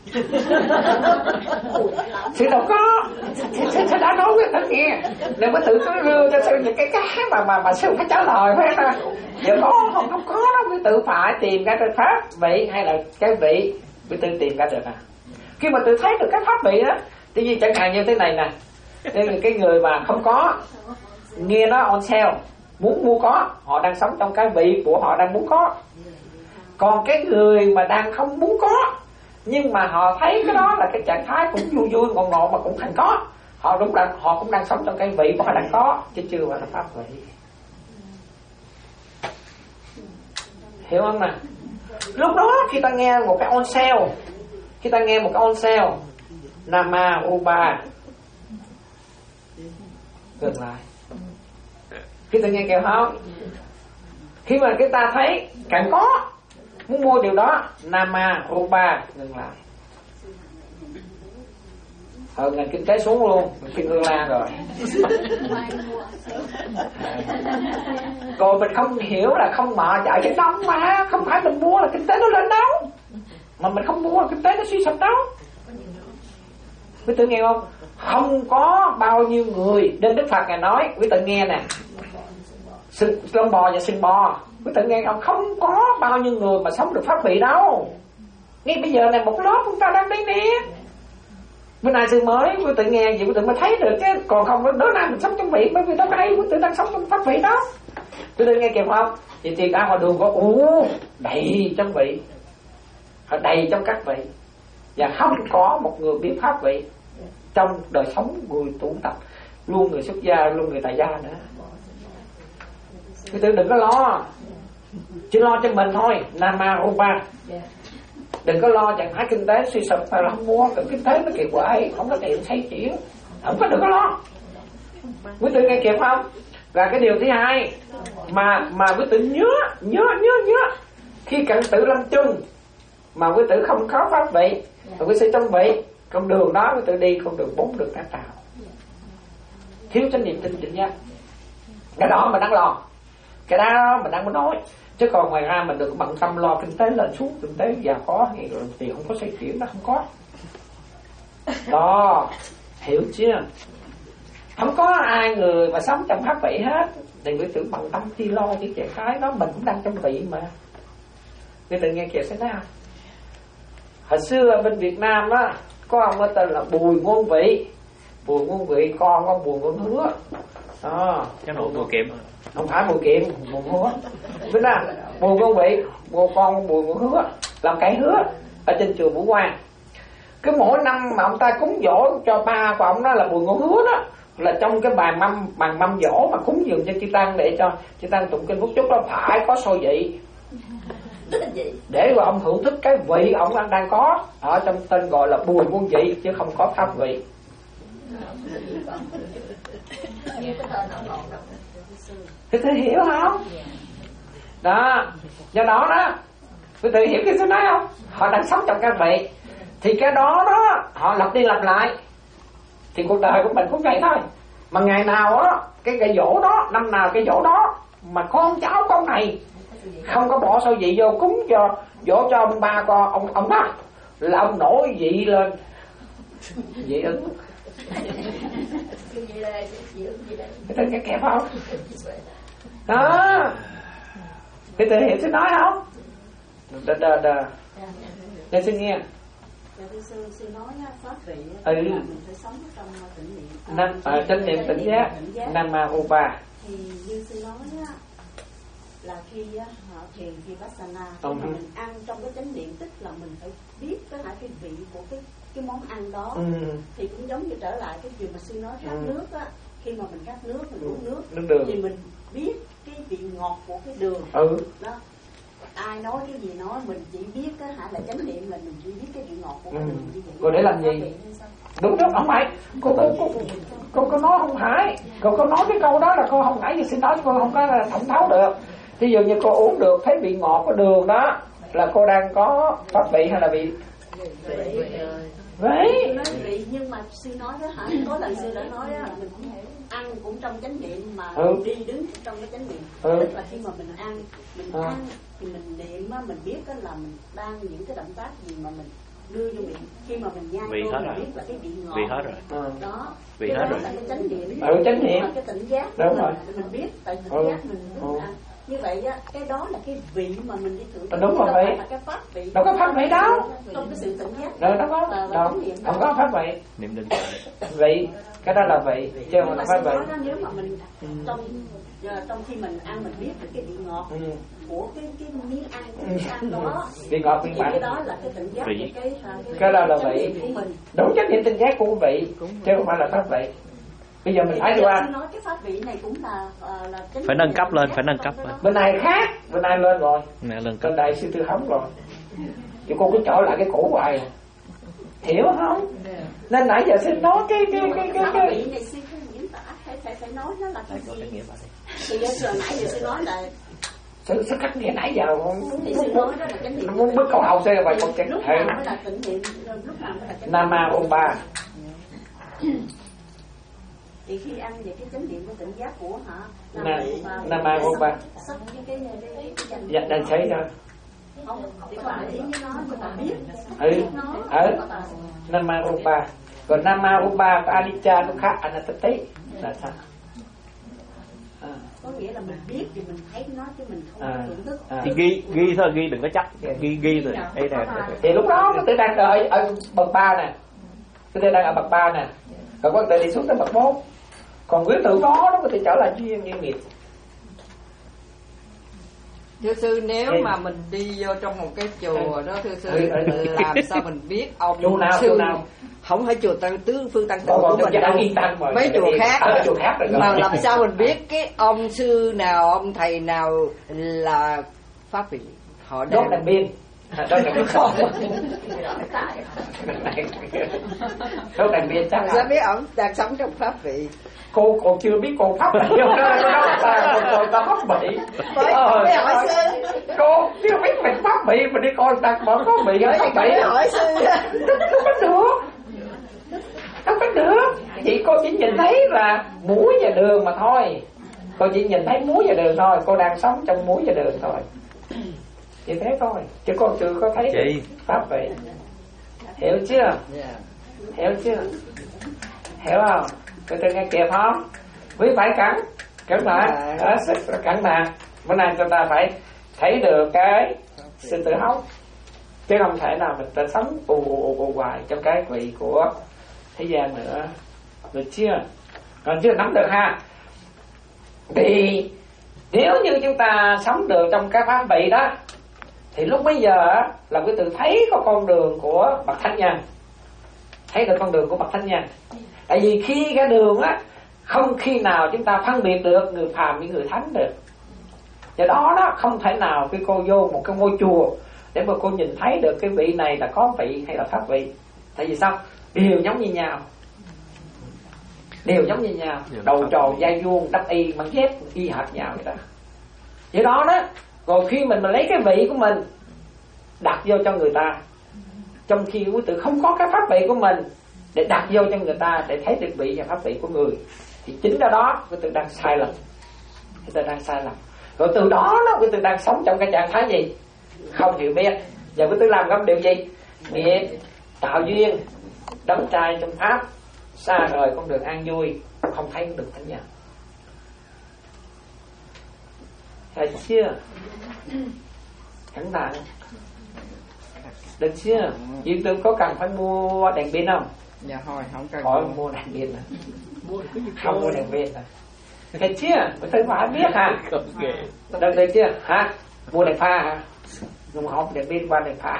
Sư đâu có, sư đã nói với tất nghe, nếu mà tự cứ đưa cho sư những cái cái mà mà mà sư phải trả lời phải không? Giờ có không không có đâu, mới tự phải tìm ra cái pháp vị hay là cái vị mới tự tìm ra được à. Khi mà tự thấy được cái pháp vị đó, tự nhiên chẳng hạn như thế này nè, cái người mà không có nghe nó on sale muốn mua có, họ đang sống trong cái vị của họ đang muốn có. Còn cái người mà đang không muốn có nhưng mà họ thấy cái đó là cái trạng thái cũng vui vui ngọt ngọt mà cũng thành có, họ đúng là họ cũng đang sống trong cái vị của họ đang có, chứ chưa phải là pháp vị. Hiểu không nè? Lúc đó khi ta nghe một cái on cell, khi ta nghe một cái on cell Nama Upa, dừng lại. Khi ta nghe kèo không, khi mà cái ta thấy càng có muốn mua điều đó, Nama Rupa, ngừng lại. Ờ, ngành kinh tế xuống luôn, kinh Hương Lan rồi. Rồi mình không hiểu là không mở chạy cái đông mà, không phải mình mua là kinh tế nó lên đâu, mà mình không mua là kinh tế nó suy sụp đâu. Quý tử nghe không? Không có bao nhiêu người, nên Đức Phật Ngài nói, quý tử nghe nè, sừng lông bò và sừng bò, quý tử nghe không? Không có bao nhiêu người mà sống được pháp vị đâu. Ngay bây giờ này một lớp chúng ta đang đi nè, bữa nay sư mới quý tử nghe vậy quý tử mới thấy được chứ, còn không đó nay mình sống trong vị, bởi vì đâu có đây quý tử đang sống trong pháp vị đó. Quý tử nghe kịp không? Thì thì ta ngoài đường có ủ đầy trong vị, họ đầy trong các vị, và không có một người biết pháp vị trong đời sống người tu tập, luôn người xuất gia luôn người tại gia nữa. Quý tử đừng có lo, chỉ lo cho mình thôi. Nama Rupa, đừng có lo chẳng phải kinh tế suy sụp mà không mua, kinh tế nó kỳ quái, không có tiền xây chuyển, không có, đừng có lo. Quý tử nghe kịp không? Và cái điều thứ hai mà mà quý tử nhớ nhớ nhớ nhớ khi cận tử lâm chung mà quý tử không có pháp vị, mà quý tử trong vị, con đường đó quý tử đi con đường bốn đường các trào, thiếu chánh niệm tinh tịnh giác, cái đó mà đang lo, cái đó mà đang muốn nói. Chứ còn ngoài ra mình đừng bận tâm lo kinh tế lên xuống, kinh tế già có thì tiền không có xoay chuyển, nó không có. Đó, hiểu chưa? Không có ai người mà sống trong pháp vị hết. Thì quý tử bận tâm chi lo chứ chuyện cái đó, mình cũng đang trong vị mà. Quý tử nghe kìa sẽ nào. Hồi xưa ở bên Việt Nam á, có ông ấy tên là Bùi Ngôn Vị. Bùi Ngôn Vị con có Bùi Ngôn Hứa. Đó. Cái nụ Bùi Kiệm. Không phải Bùi Kiệm, Bùi Hứa. Biết không? Bùi Ngôn Vị, Bùi con Bùi Ngôn Hứa, làm cái hứa ở trên chùa Vũ Quang. Cứ mỗi năm mà ông ta cúng dỗ cho ba của ông đó là Bùi Ngôn Hứa đó, là trong cái bàn mâm bàn mâm dỗ mà cúng dường cho chư tăng để cho chư tăng tụng kinh phúc chúc đó phải có sôi vị, để mà ông hưởng thức cái vị ông đang đang có ở trong tên gọi là Bùi Ngôn Vị, chứ không có pháp vị. Thì thử hiểu không? Đó, do đó đó, quý vị hiểu cái số nói không? Họ đang sống trong các vị, thì cái đó đó họ lặp đi lặp lại, thì cuộc đời của mình cũng vậy thôi. Mà ngày nào á, cái cái dỗ đó, năm nào cái dỗ đó mà con cháu con này không có bỏ sôi vị vô cúng cho dỗ cho ông ba con ông ông đó, là ông nổi vị lên, vị ứng. Cái tên cái kẹp không? Đó, cái tên hiểu sẽ nói không? Đờ đờ đờ. Để xin nghe. Sư, sư nói pháp vị ừ. là mình phải sống trong tịnh niệm. Năm ở chánh niệm tỉnh giác, Nama Upa. Thì như sư nói á, là khi á, họ thiền Vipassana, ừ. mà mình ăn trong cái chánh niệm, tức là mình phải biết cái hả cái vị của cái cái món ăn đó. ừ. Thì cũng giống như trở lại cái chuyện mà sư nói khát ừ. nước á, khi mà mình khát nước mình uống nước, nước đường. thì mình biết cái vị ngọt của cái đường. ừ. Đó, ai nói cái gì nói mình chỉ biết cái hả là chánh niệm, là mình chỉ biết cái vị ngọt của cái ừ. đường như vậy. Rồi để làm gì? Đúng đúng, không phải cô cô cô cô có nói không phải, cô có nói cái câu đó là cô không phải, xin nói cô không có thẩm thấu được. Ví dụ như cô uống được thấy vị ngọt của đường đó là cô đang có pháp vị hay là vị vậy? Nói vị, nhưng mà sư nói đó hả, có lần sư đã nói á, mình cũng ăn cũng trong chánh niệm mà ừ. đi đứng trong cái chánh niệm. ừ. Tức là khi mà mình ăn, mình ừ. ăn thì mình niệm á, mình biết đó là mình đang những cái động tác gì mà mình đưa vô miệng. Khi mà mình nhai vô mình rồi. biết là cái vị ngọt. Vị hết rồi. ừ. Đó. Vị Cái hết đó rồi. là cái chánh niệm. ừ chánh niệm. Cái tỉnh giác đúng mình, rồi. mình biết tại tỉnh ừ. giác mình biết ừ. ăn. Như vậy á, cái đó là cái vị mà mình đi thử. Đúng rồi vậy. Là cái pháp vị. Đâu có pháp vị đâu. Trong cái sự tỉnh giác. Rồi đâu có. Đâu. Không có pháp vị. Niệm định Vị, cái đó là vị, chứ không là pháp vị. Nếu mà mình trong trong khi mình ăn mình biết được cái vị ngọt ừ. của cái cái miếng ăn cái ăn đó, vị ngọt vị mặn, cái đó là cái tỉnh giác vị. cái cái đó là vị. Đúng chánh niệm tỉnh giác của vị, chứ không phải là pháp vị. Bây giờ mình phải đi qua. Nói cái pháp vị này cũng là là phải nâng cấp lên, phải nâng cấp lên. Bên này khác, bên này lên rồi. Nè lên cấp. Bên này sư tư hóng rồi. Chứ cô cứ trở lại cái cũ hoài. Hiểu không? Nên nãy giờ xin nói cái cái cái cái cái vị này sư không diễn tả, phải phải phải nói nó là cái gì. Thì giờ nãy giờ sư nói là Sư sư cắt nghe nãy giờ thì sư nói đó là chánh niệm. muốn bước câu hậu xe vậy con chén. Lúc nào mới là tịnh niệm, lúc nào mới là chánh niệm. Nam Ma Ông Ba. Thì khi ăn về cái chánh niệm của tỉnh giác của hả? Nam Ma Ông Ba. Sắp cái cái cái cái Dạ đang thấy rồi. Không, thì có để ý với nó cho bà biết. Ừ, ừ. Nam Ma Ông Ba. Còn Nam Ma Ông Ba có Anicca nó khác Anattati là sao? À. Có nghĩa là mình biết thì mình thấy nó chứ mình không À. tưởng thức. À. Thì ghi ghi thôi, ghi đừng có chắc, ghi ghi rồi. Đây nè. Thì lúc đó tôi đang ở, ở bậc ba nè, tôi đang ở bậc ba nè, còn có thể đi xuống tới bậc bốn. Còn quý tự đó nó có thể trở lại duyên như nghiệp. Thưa sư, nếu Ê. mà mình đi vô trong một cái chùa đó thưa sư, Ừ, ừ. làm sao mình biết ông Chùa nào, sư chùa nào? không phải chùa Tăng Tứ Phương Tăng Tự Còn của còn mình đâu, yên tâm rồi. mấy chùa khác, Ở chùa khác rồi. mà làm sao mình biết cái ông sư nào, ông thầy nào là pháp vị họ Đốt đang đèn pin. Đốt đèn pin không? Đốt đèn pin chắc làm sao là biết ông đang sống trong pháp vị. cô còn chưa biết cô pháp vị đâu đó, ta còn ta pháp vị. Mới mới hỏi sư, Cô chưa biết mình pháp vị mình đi coi ta mở pháp vị mới pháp vị. mới hỏi sư. Không có được, không có được. Chị cô chỉ nhìn thấy là muối và đường mà thôi. Cô chỉ nhìn thấy muối và đường thôi. Cô đang sống trong muối và đường thôi. Chỉ thế thôi. Chứ cô chưa có thấy Chị. pháp vị. Hiểu chưa? Hiểu chưa? Hiểu không? Tôi tôi nghe kịp không? Quý phải cắn, cắn lại, hết sức là cắn lại. Bữa nay chúng ta phải thấy được cái sự tự hóng, chứ không thể nào mình ta sống ù ù ù hoài trong cái vị của thế gian nữa. Được chưa? Còn chưa nắm được ha? Thì nếu như chúng ta sống được trong cái pháp vị đó, thì lúc bây giờ là quý tự thấy có con đường của bậc thánh nhân, thấy được con đường của bậc thánh nhân. Tại vì khi cái đường á, không khi nào chúng ta phân biệt được người phàm với người thánh được. Do đó đó không thể nào khi cô vô một cái ngôi chùa để mà cô nhìn thấy được cái vị này là có vị hay là pháp vị. Tại vì sao? Đều giống như nhau, đều giống như nhau, đầu tròn dai vuông đắp y bằng dép y hệt nhau vậy đó. Vậy đó đó, rồi khi mình mà lấy cái vị của mình đặt vô cho người ta, trong khi quý tự không có cái pháp vị của mình để đặt vô cho người ta để thấy được vị và pháp vị của người, thì chính ra đó quý tự đang sai lầm, quý tự đang sai lầm. Rồi từ đó đó quý tự đang sống trong cái trạng thái gì? Không hiểu biết. Và quý tự làm gấp điều gì? Nghiệp, tạo duyên, đắm trai trong pháp, xa rời con đường an vui, không thấy được thánh nhân. Thấy chưa? Cẩn thận. Được chưa? Duyên tương có cần phải mua đèn pin không? Dạ thôi, không cần. Khỏi mua đèn pin à? Không mua đèn pin à? Thấy chưa? Quý tự phải biết hả? Được được chưa? Hả? Mua đèn pha hả? Nhưng mà không đèn pin qua đèn pha.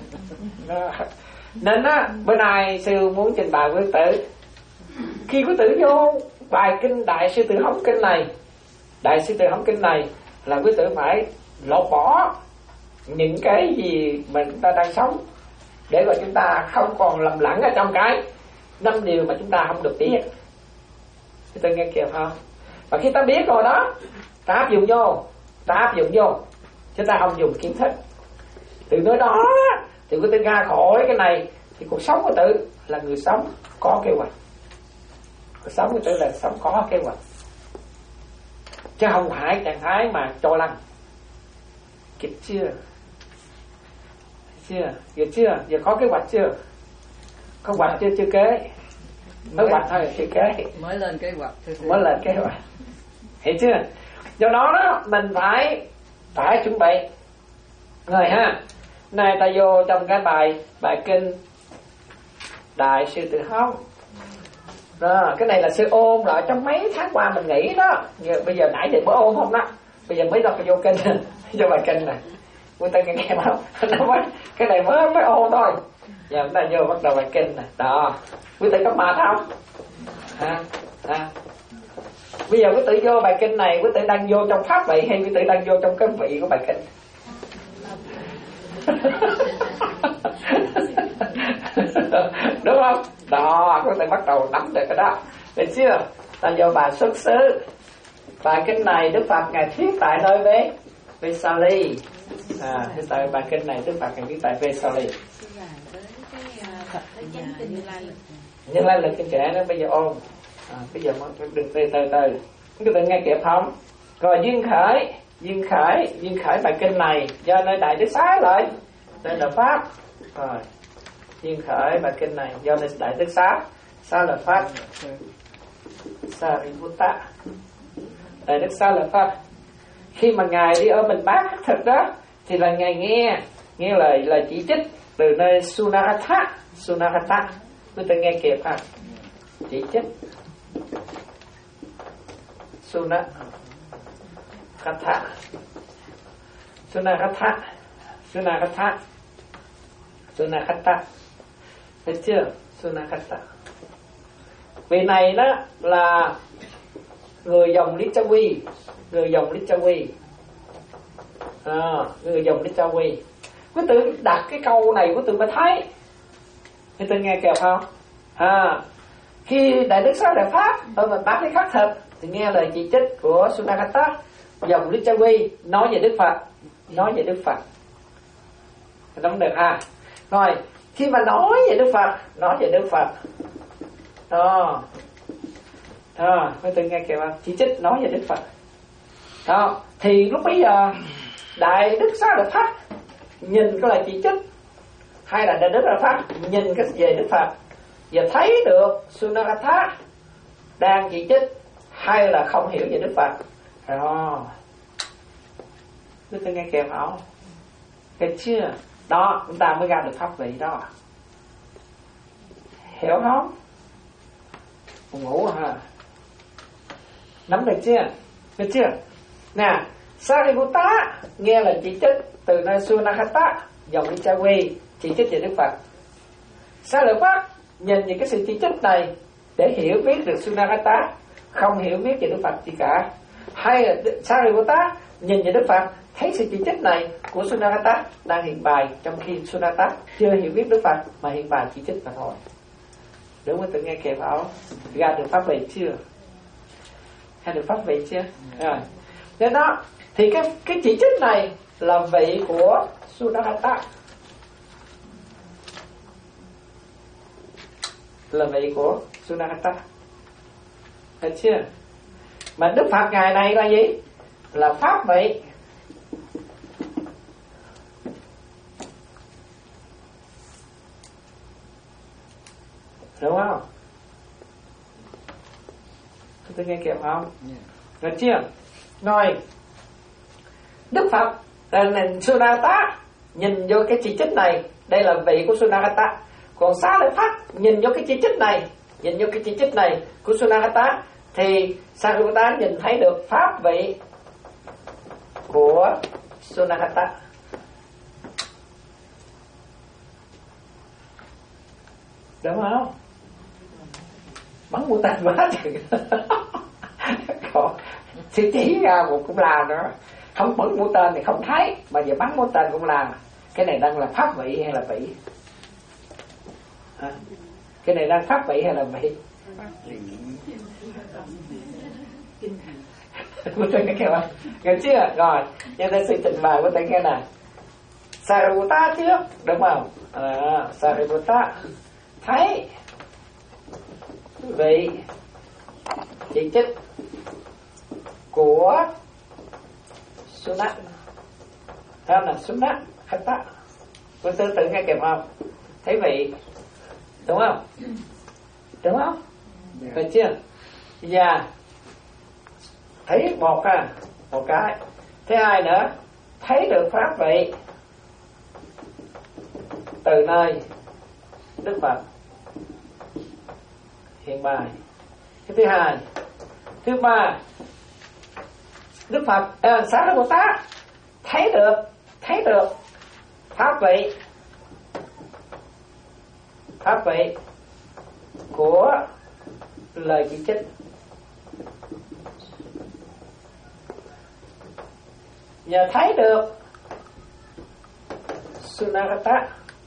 Nên á, bữa nay sư muốn trình bày quý tử, khi quý tử vô bài kinh Đại Sư Tử Hống Kinh này, Đại Sư Tử Hống Kinh này là quý tử phải lột bỏ những cái gì mà chúng ta đang sống, để mà chúng ta không còn lầm lẫn ở trong cái năm điều mà chúng ta không được biết. Quý tử nghe kịp không? Và khi ta biết rồi đó, ta áp dụng vô, ta áp dụng vô, chứ ta không dùng kiến thức. Từ nơi đó thì quý tử ra khỏi cái này, thì cuộc sống của tự là người sống có kế hoạch. Cuộc sống của tự là sống có kế hoạch, chứ không phải trạng thái mà cho lăng. Kịp chưa? Chưa? Kịp chưa? Giờ có kế hoạch chưa? Có hoạch chưa? Chưa kế. Mới hoạch thôi, chưa kế. Mới lên kế hoạch. Mới lên kế hoạch. Hiểu chưa? Do đó đó mình phải phải chuẩn bị rồi ha. Này ta vô trong cái bài bài kinh Đại Sư Tử Hống. Rồi, cái này là sư ôn lại trong mấy tháng qua mình nghĩ đó. Giờ, bây giờ nãy giờ mới ôn không đó. Bây giờ mới đọc vô kinh, vô bài kinh này. Người ta nghe nghe không? Nó mới, cái này mới mới ôn thôi. Giờ chúng ta vô bắt đầu bài kinh này. Đó. Quý vị có mệt không? Hả? À. Bây giờ quý tử vô bài kinh này, quý tử đang vô trong pháp vị hay quý tử đang vô trong cái vị của bài kinh? Đúng không? Đó, quý tử bắt đầu nắm được cái đó. Được chưa? Ta vô bài xuất xứ. Bài kinh này Đức Phật ngài thuyết tại nơi Vế Vesali. À, tại bài kinh này Đức Phật ngài thuyết tại Vesali. Nhưng lai lịch kinh trẻ nó bây giờ ôn. À, bây giờ đừng từ từ từ. Các bạn nghe kịp không? Rồi duyên khởi, duyên khởi, duyên khởi bài kinh này do nơi Đại Đức Xá lợi, nơi là pháp. Rồi duyên khởi bài kinh này do nơi Đại Đức Xá, Xá là pháp. Sariputta. Đại Đức Xá là pháp. Khi mà ngài đi ở mình bát thực đó, thì là ngài nghe nghe lời lời chỉ trích từ nơi Sunakatha, Sunakatha. Chúng ta nghe kịp ha? Chỉ trích. Sunakatha, Sunakatha, Sunakatha, Sunakatha. Thấy chưa? Sunakatha. Vị này đó là người dòng Lichavi, người dòng Lichavi. À, người dòng Lichavi. Quý tử đặt cái câu này quý tử mới thấy. Quý tử nghe kịp không? À, khi Đại Đức Xá Lợi Pháp ở mình bác cái khắc thực thì nghe lời chỉ trích của Sunakatha, dòng Lichavi nói về Đức Phật, nói về Đức Phật. Đúng được ha? Rồi khi mà nói về Đức Phật, nói về Đức Phật, đó, đó, quý tử nghe kịp không? Chỉ trích nói về Đức Phật. Đó, thì lúc bây giờ Đại Đức Xá Lợi Pháp nhìn cái lời chỉ trích, hay là Đại Đức Xá Lợi Pháp nhìn cái về Đức Phật và thấy được Sunakatha đang chỉ trích hay là không hiểu về Đức Phật. Đó, quý tử nghe kịp không? Cái chưa? Đó, chúng ta mới ra được pháp vị đó. Hiểu không? Buồn ngủ hả? Nắm được chưa? Được chưa? Nè, Sariputta nghe là chỉ trích từ nơi Sunakatha, dòng Lichavi chỉ trích về Đức Phật. Xá Lợi Pháp nhìn những cái sự chỉ trích này để hiểu biết được Sunakatha không hiểu biết về Đức Phật gì cả, hay là Sariputta nhìn về Đức Phật thấy sự chỉ trích này của Sunakatha đang hiện bài, trong khi Sunakatha chưa hiểu biết Đức Phật mà hiện bài chỉ trích mà thôi. Đúng không? Tự nghe kịp không? Ra được pháp vị chưa? Ra được pháp vị chưa? Rồi. Nên đó, thì cái cái chỉ trích này là vị của Sunakatha, là vị của Sunakatha. Được chưa? Mà Đức Phật ngài này là gì? Là pháp vị. Đúng không? Tôi nghe kịp không? Được chưa? Rồi Đức Phật là Sunakatha nhìn vô cái chỉ trích này, đây là vị của Sunakatha. Còn Xá Lợi Pháp nhìn vô cái chỉ trích này, nhìn vô cái chỉ trích này của Sunakatha, thì Sariputta nhìn thấy được pháp vị của Sunakatha. Đúng không? Bắn mũi tên quá chừng. Còn sư chỉ ra một cũng làm nữa. Không bắn mũi tên thì không thấy, mà giờ bắn mũi tên cũng làm. Cái này đang là pháp vị hay là vị? À, cái này đang pháp vị hay là vị? Của tôi nghe không? Nghe chưa? Rồi, nhân đây sự trình bày của tôi nghe nè. Sariputta trước, đúng không? À, Sariputta thấy vị chỉ trích của Sunat, đó là Sunat Khatta. Cô tư tự nghe kịp không? Thấy vị, đúng không? Đúng không? Được chưa? Và thấy một ha, một cái. Thứ hai nữa, thấy được pháp vị từ nơi Đức Phật hiện bài. Cái thứ hai. Thứ ba, Đức Phật à, Xá Lợi Bồ Tát thấy được thấy được pháp vị pháp vị của lời chỉ trích Nhờ thấy được Sunakata,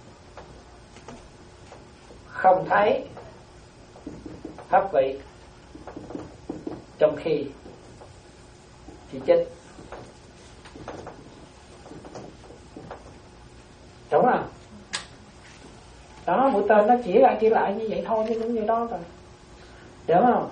không thấy pháp vị trong khi chỉ trích. Đúng không? Đó, mũi tên nó chỉ lại chỉ lại như vậy thôi, chứ cũng như đó rồi. Đúng không?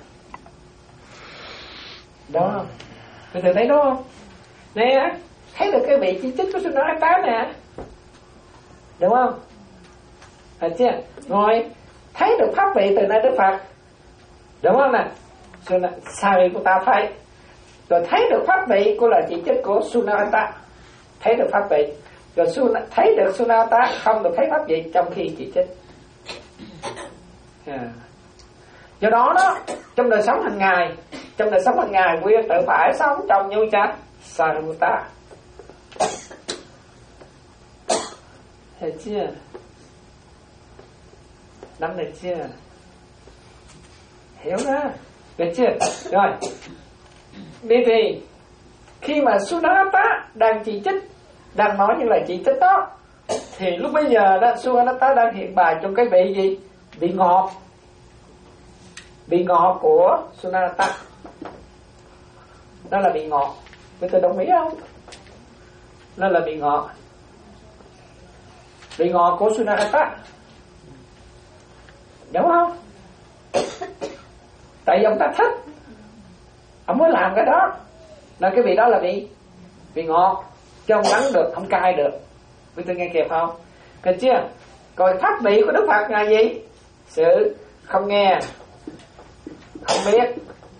Đúng không? Từ từ thấy đúng không? Nè, thấy được cái vị chỉ trích của Sunakata nè. Đúng không? Thấy chưa? Rồi, thấy được pháp vị từ nơi Đức Phật. Đúng không nè? Sariputta thấy. Rồi thấy được pháp vị của lời chỉ trích của Sunakata. Thấy được pháp vị. Rồi thấy được Sunakata không được thấy pháp vị trong khi chỉ trích. Yeah. Do đó đó, trong đời sống hàng ngày, trong đời sống hàng ngày quý tự phải sống trong như cha Sariputta. Hiểu chưa? Nắm được chưa? Hiểu đó. Được chưa? Rồi. Vì thì khi mà Sunakata đang chỉ trích, đang nói những lời chỉ trích đó, thì lúc bây giờ đó Sunakata đang hiện bài trong cái vị gì? Vị ngọt. Vị ngọt của Sunakata. Đó là vị ngọt. Quý vị đồng ý không? Đó là vị ngọt. Vị ngọt của Sunakata. Đúng không? Tại vì ông ta thích, ông mới làm cái đó. Là cái vị đó là vị vị ngọt, chứ không đắng được, không cay được. Quý vị nghe kịp không? Được chưa? Còn pháp vị của Đức Phật là gì? Sự không nghe, không biết,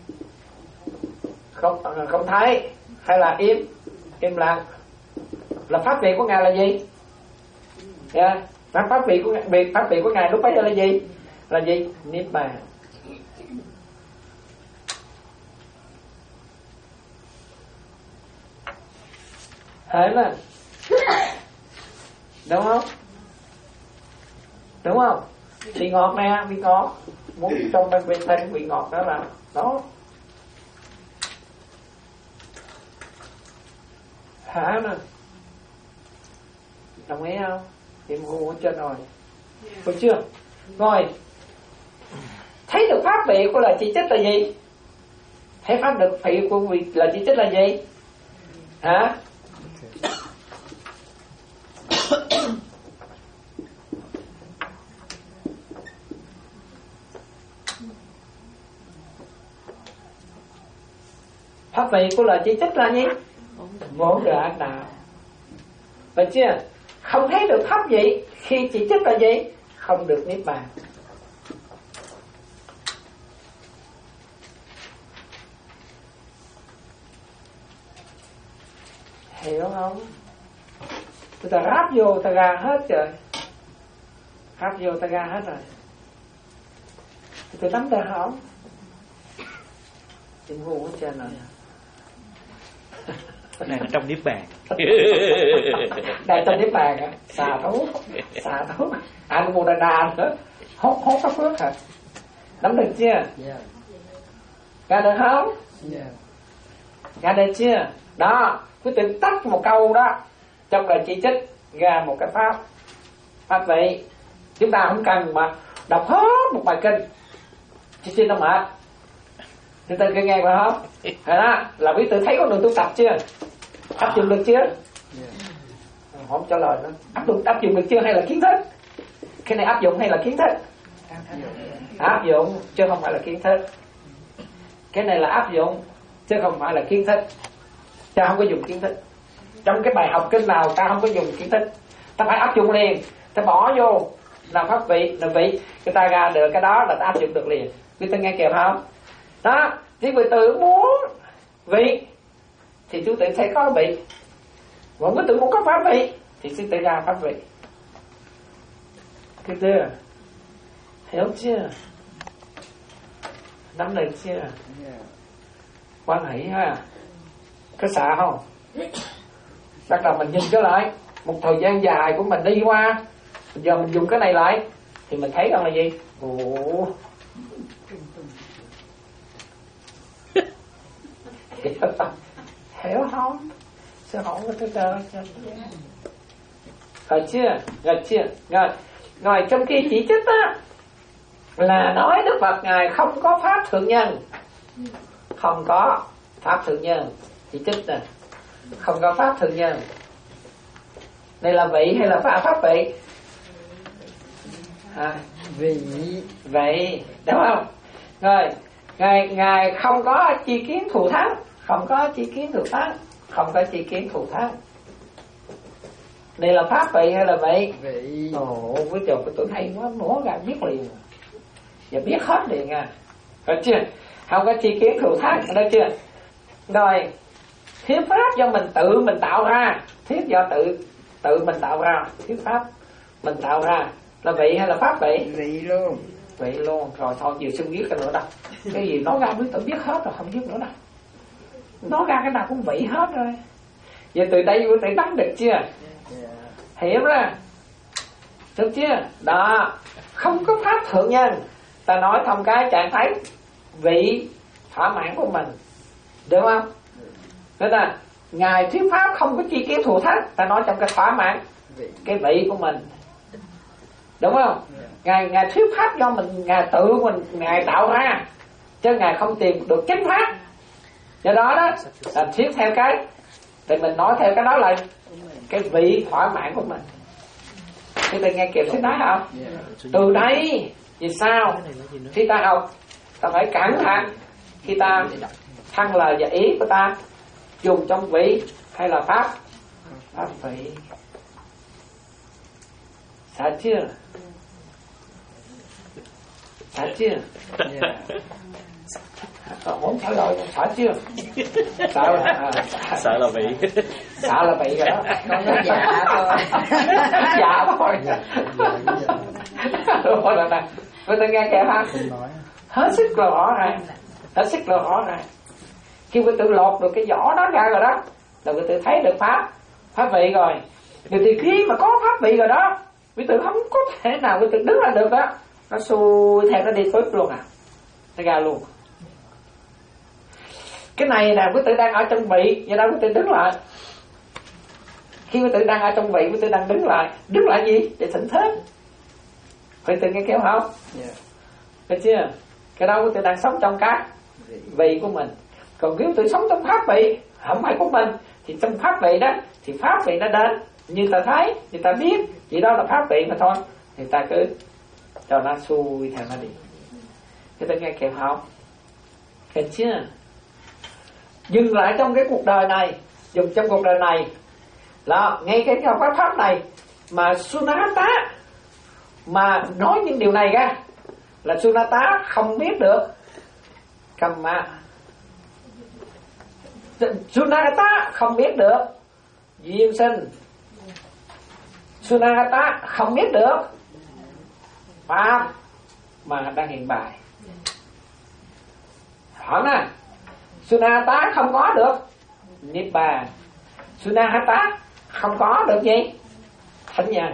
không không thấy, hay là im im lặng. Là pháp vị của Ngài là gì? Yeah. Pháp vị của Ngài, pháp vị của Ngài lúc bấy giờ là gì? Là gì? Niết bàn. Thấy là đúng không? Đúng không? Vị ngọt nè, vị ngọt. Muốn trong bên bên thân vị ngọt đó là đó. Hả nè. Đồng ý không? Thì ngu ở trên rồi. Được chưa? Rồi. Thấy được pháp vị của lời chỉ trích là gì? Thấy pháp được vị của lời chỉ trích là gì? Hả? Pháp vị của lời chỉ trích là gì? Bốn đời ác đạo. Phải chưa? Không thấy được pháp vị khi chỉ trích là gì? Không được niết bàn. Hiểu không? Người ta ráp vô ta ra hết rồi. Ráp vô ta ra hết rồi. Tôi nắm được không? Chị ngu ở trên rồi. Này là trong niết bàn. Đây trong niết bàn á. Xà thú. Xà thú. Anh mua đà đà nữa. Hốt hốt các phước hả? Nắm được chưa? Dạ. Ra được không? Dạ. Ra được chưa? Đó. Cứ tự tắt một câu đó. Trong lời chỉ trích ra một cái pháp. Pháp vị. Chúng ta không cần mà đọc hết một bài kinh. Chỉ xin nó mệt. Chúng ta nghe nghe phải không? Rồi đó. Là quý tự thấy con đường tu tập chưa? Áp dụng được chưa? Không trả lời nữa. Áp dụng, áp dụng được chưa hay là kiến thức? Cái này áp dụng hay là kiến thức? Áp dụng chứ không phải là kiến thức. Cái này là áp dụng chứ không phải là kiến thức. Ta không có dùng kiến thức. Trong cái bài học kinh nào ta không có dùng kiến thức. Ta phải áp dụng liền. Ta bỏ vô là pháp vị, là vị. Người ta ra được cái đó là ta áp dụng được liền. Quý ta nghe kịp không? Đó. Thì người tự muốn vị thì chú tự sẽ có vị. Còn quý tự muốn có pháp vị thì sư tự ra pháp vị. Cái chưa? Hiểu chưa? Nắm được chưa? Quan hỷ ha. Có sợ không? Bắt đầu mình nhìn trở lại một thời gian dài của mình đi qua. Giờ mình dùng cái này lại thì mình thấy rằng là gì? Ồ. Hiểu không? sẽ hỏi với tôi chờ rồi chưa, rồi chưa, rồi rồi trong khi chỉ trích á là nói Đức Phật ngài không có pháp thượng nhân, không có pháp thượng nhân, chỉ trích nè, không có pháp thượng nhân. Đây là vị hay là pháp pháp vị? À, vị vậy đúng không? Rồi ngài ngài không có chi kiến thù thắng, không có chi kiến thù thắng, không có chi kiến thù thắng. Đây là pháp vị hay là vị? vị. Ồ, với trời của tôi hay quá, múa ra biết liền, giờ biết hết liền à. Rồi chưa? Không có chi kiến thù thắng, được chưa? Rồi thuyết pháp do mình tự mình tạo ra, thuyết do tự tự mình tạo ra, thuyết pháp mình tạo ra là vị hay là pháp vị? Vị luôn. Vị luôn. Rồi thôi nhiều xin biết cái nữa đâu. Cái gì nói ra biết tự biết hết rồi, không biết nữa đâu. Nói ra cái nào cũng vị hết rồi. Vậy từ đây quý vị nắm được chưa? Hiểu ra. Được chưa? Đó. Không có pháp thượng nhân. Ta nói thông cái trạng thái vị thỏa mãn của mình. Được không? Thế là ngài thuyết pháp không có chi kiến thù thắng. Ta nói trong cái thỏa mãn cái vị của mình. Đúng không? Ngài ngài thuyết pháp do mình, ngài tự mình ngài tạo ra, chứ ngài không tìm được chánh pháp. Do đó đó là thuyết theo cái, thì mình nói theo cái đó là cái vị thỏa mãn của mình. Thì mình nghe kịp thuyết nói không? Từ đây vì sao khi ta học ta phải cẩn thận khi ta thăng lời và ý của ta dùng trong vị hay là pháp pháp vị. Sợ chưa? Sợ chưa? Yeah. Còn muốn trả lời sợ chưa? Sợ là à, sợ, sợ là bị sợ là bị rồi đó. Con nói dạ thôi. Dạ thôi. Rồi là nè, người ta nghe kìa ha. Hết sức là rõ ràng, hết sức là rõ ràng. Khi người tự lột được cái vỏ đó ra rồi đó, là người tự thấy được pháp pháp vị rồi. Người thì khi mà có pháp vị rồi đó, người tự không có thể nào người tự đứng ra được đó, nó xuôi theo nó đi tới luôn à, nó ra luôn. Cái này là quý tử đang ở trong vị, do đó quý tử đứng lại. Khi quý tử đang ở trong vị, quý tử đang đứng lại. Đứng lại gì? Để thỉnh thế. Quý tử nghe kéo không? Yeah. Được chưa? Cái đó quý tử đang sống trong các vị của mình. Còn nếu quý tử sống trong pháp vị không phải của mình, thì trong pháp vị đó thì pháp vị nó đến như ta thấy, như ta biết, chỉ đó là pháp vị mà thôi. Thì ta cứ cho nó xuôi theo nó đi. Quý tử nghe kèm không? Kèm chưa? Dừng lại trong cái cuộc đời này, dùng trong cuộc đời này là ngay cái pháp pháp này mà Sunata mà nói những điều này ra là Sunata không biết được Kamma. Sunata không biết được duyên sinh. Sunata không biết được pháp mà đang hiện bài. Hỏi nè, Sunata không có được Niết Bàn. Sunata không có được gì? Thánh nhân.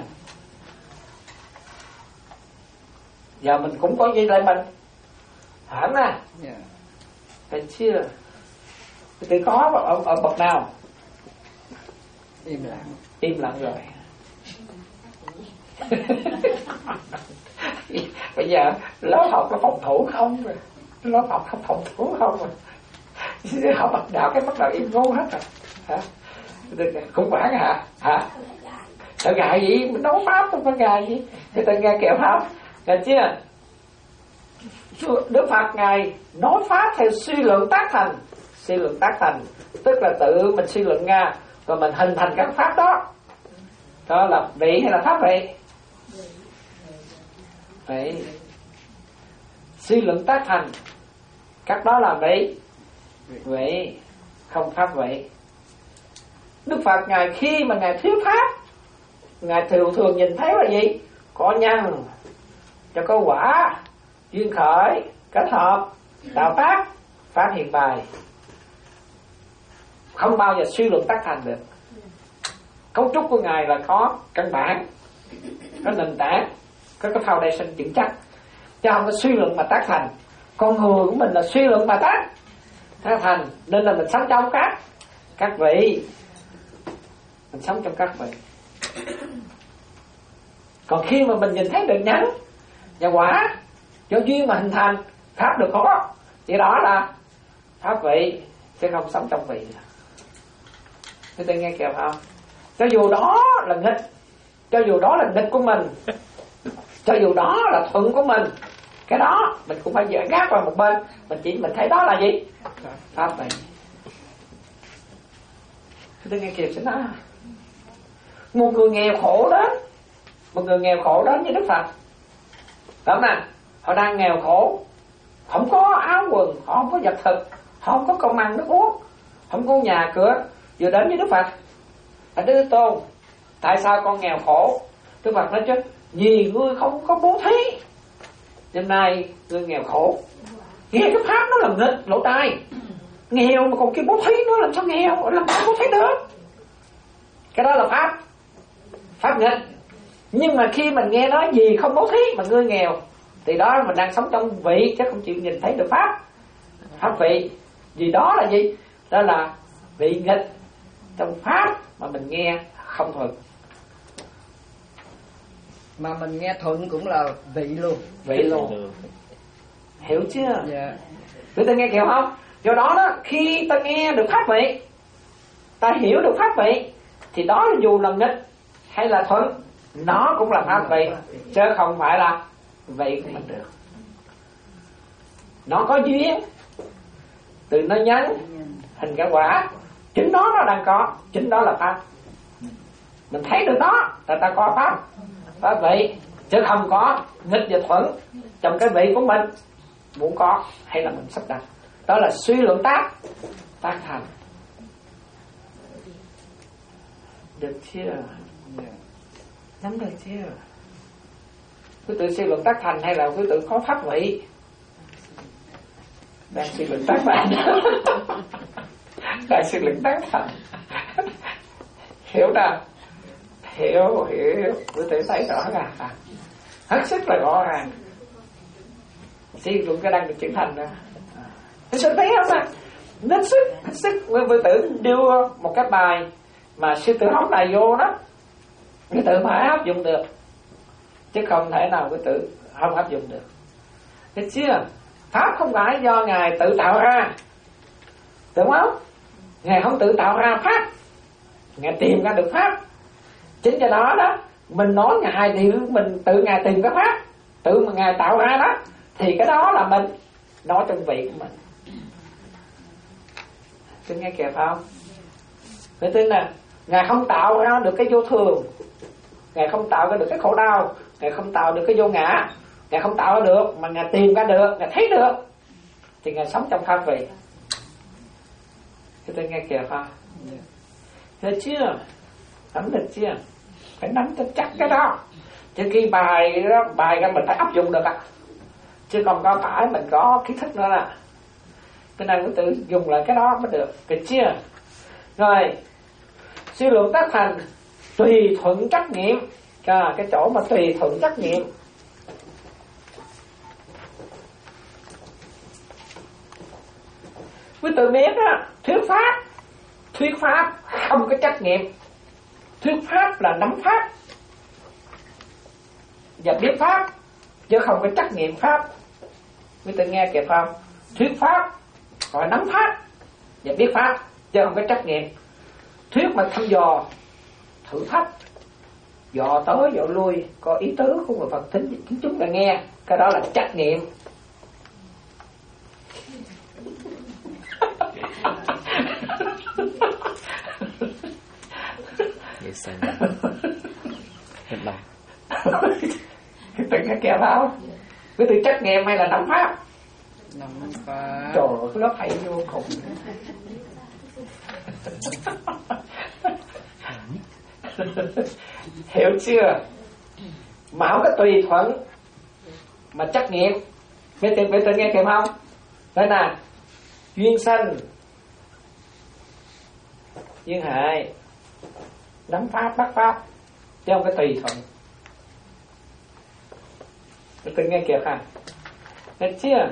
Giờ mình cũng có gì lại mình. Hẳn à? Yeah. Thấy chưa? Thì có ở, ở bậc nào? Im lặng. Im lặng rồi. Bây giờ lớp học có phòng thủ không rồi. Lớp học không phòng thủ không rồi. Học bắt đạo cái bắt đầu im ngu hết rồi. Hả? Cũng quản hả? Hả? Sợ ngại gì? Mình nói pháp không có ngại gì. Người ta nghe kẹo pháp. Nghe chưa? Đức Phật Ngài nói pháp theo suy luận tác thành. Suy luận tác thành tức là tự mình suy luận ra rồi mình hình thành các pháp đó. Đó là vị hay là pháp vị? Vị. Suy luận tác thành các đó là vị. Vị không pháp vị. Đức Phật Ngài khi mà Ngài thuyết pháp, Ngài thường thường nhìn thấy là gì? Có nhân cho có quả, duyên khởi, kết hợp, đạo pháp, pháp hiện bài. Không bao giờ suy luận tác thành được. Cấu trúc của Ngài là có căn bản, có nền tảng, có cái foundation vững chắc, chứ không có suy luận mà tác thành. Con người của mình là suy luận mà tác tác thành, nên là mình sống trong các các vị mình sống trong các vị. Còn khi mà mình nhìn thấy được nhẫn và quả do duyên mà hình thành, pháp được có, thì đó là pháp vị, sẽ không sống trong vị. Thế tôi nghe kịp không? Cho dù đó là nghịch, cho dù đó là nghịch của mình, cho dù đó là thuận của mình, cái đó mình cũng phải dỡ gác vào một bên. Mình chỉ mình thấy đó là gì? Pháp vị. Thế tôi nghe kịp sẽ nói, một người nghèo khổ đến, một người nghèo khổ đến với Đức Phật, đúng nè, họ đang nghèo khổ, không có áo quần, họ không có vật thực, họ không có cơm ăn nước uống, không có nhà cửa, vừa đến với Đức Phật, là Đức Thế Tôn, tại sao con nghèo khổ? Đức Phật nói chứ, vì ngươi không có bố thí, hôm nay ngươi nghèo khổ. Nghe cái pháp nó là nghịch lỗ tai, nghèo mà còn cái bố thí nó làm sao nghèo, làm sao bố thí được? Cái đó là pháp, pháp nghịch. Nhưng mà khi mình nghe nói gì không bố thí mà ngươi nghèo, thì đó mình đang sống trong vị, chứ không chịu nhìn thấy được pháp. Pháp vị, vì đó là gì? Đó là vị nghịch trong pháp mà mình nghe không thuận. Mà mình nghe thuận cũng là vị luôn. Vị luôn. Hiểu chưa? Dạ. Tụi ta nghe kìa không? Do đó đó, khi ta nghe được pháp vị, ta hiểu được pháp vị, thì đó là dù là nghịch hay là thuận, nó cũng là pháp vị, chứ không phải là vị của mình được. Nó có duyên, từ nó nhắn hình cái quả, chính đó nó đang có, chính đó là pháp. Mình thấy được đó là ta có pháp, pháp vị, chứ không có nghịch và thuận trong cái vị của mình muốn có hay là mình sắp đặt. Đó là suy luận tác, tác thành. Được chưa? Nắm được chưa? Quý tự suy luận tác thành hay là quý tự có pháp vị? Đang suy luận tác thành. Đang suy luận tác thành. Hiểu nào? Hiểu, hiểu. Quý tự thấy rõ ràng à. Hết sức là rõ ràng. Suy luận cái đang được chuyển thành rồi. Quý tự thấy không ạ? Hết sức, hết sức. Quý tự đưa một cái bài mà sư tử hóng này vô đó, quý tự phải áp dụng được, chứ không thể nào quý tự không áp dụng được. Thấy chưa? Pháp không phải do Ngài tự tạo ra, đúng không? Ngài không tự tạo ra pháp, Ngài tìm ra được pháp. Chính do đó đó, mình nói Ngài thì mình tự Ngài tìm cái pháp, tự mà Ngài tạo ra đó, thì cái đó là mình nói trong vị của mình. Tôi nghe kịp không? Tôi tin nè, Ngài không tạo ra được cái vô thường, Ngài không tạo ra được cái khổ đau, Ngài không tạo được cái vô ngã, Ngài không tạo ra được, mà Ngài tìm ra được, Ngài thấy được, thì Ngài sống trong pháp vị. Thế tôi nghe kìa không? Thấy chưa? Nắm được chưa? Phải nắm cho chắc cái đó, chứ khi bài đó, bài ra mình phải áp dụng được ạ, chứ còn có phải mình có kiến thức nữa là cái này mới tự dùng lại cái đó mới được, được chưa? Rồi suy luận tác thành tùy thuận trắc nghiệm. À, cái chỗ mà tùy thuận trắc nghiệm, quý tự biết á, thuyết pháp, thuyết pháp không có trắc nghiệm. Thuyết pháp là nắm pháp và biết pháp, chứ không có trắc nghiệm pháp. Quý tự nghe kịp không? Thuyết pháp gọi nắm pháp và biết pháp, chứ không có trắc nghiệm. Thuyết mà thăm dò, thử thách, dò tới dò lui, có ý tứ của người Phật thính chúng chúng ta nghe, cái đó là trắc nghiệm. Vậy sao? Hết lòng. Tự nghe kèm không? Cái từ trắc nghiệm hay là nắm pháp? Nắm pháp. Trời ơi, cái lớp hay vô cùng. Hiểu chưa? Mão cái tùy thuận mà trắc nghiệm. Biết tự, biết tự nghe kịp không? Đây nè, duyên sanh, duyên hại, nắm pháp, bắt pháp, chứ không cái tùy thuận. Biết tự nghe kịp hả? Được chưa?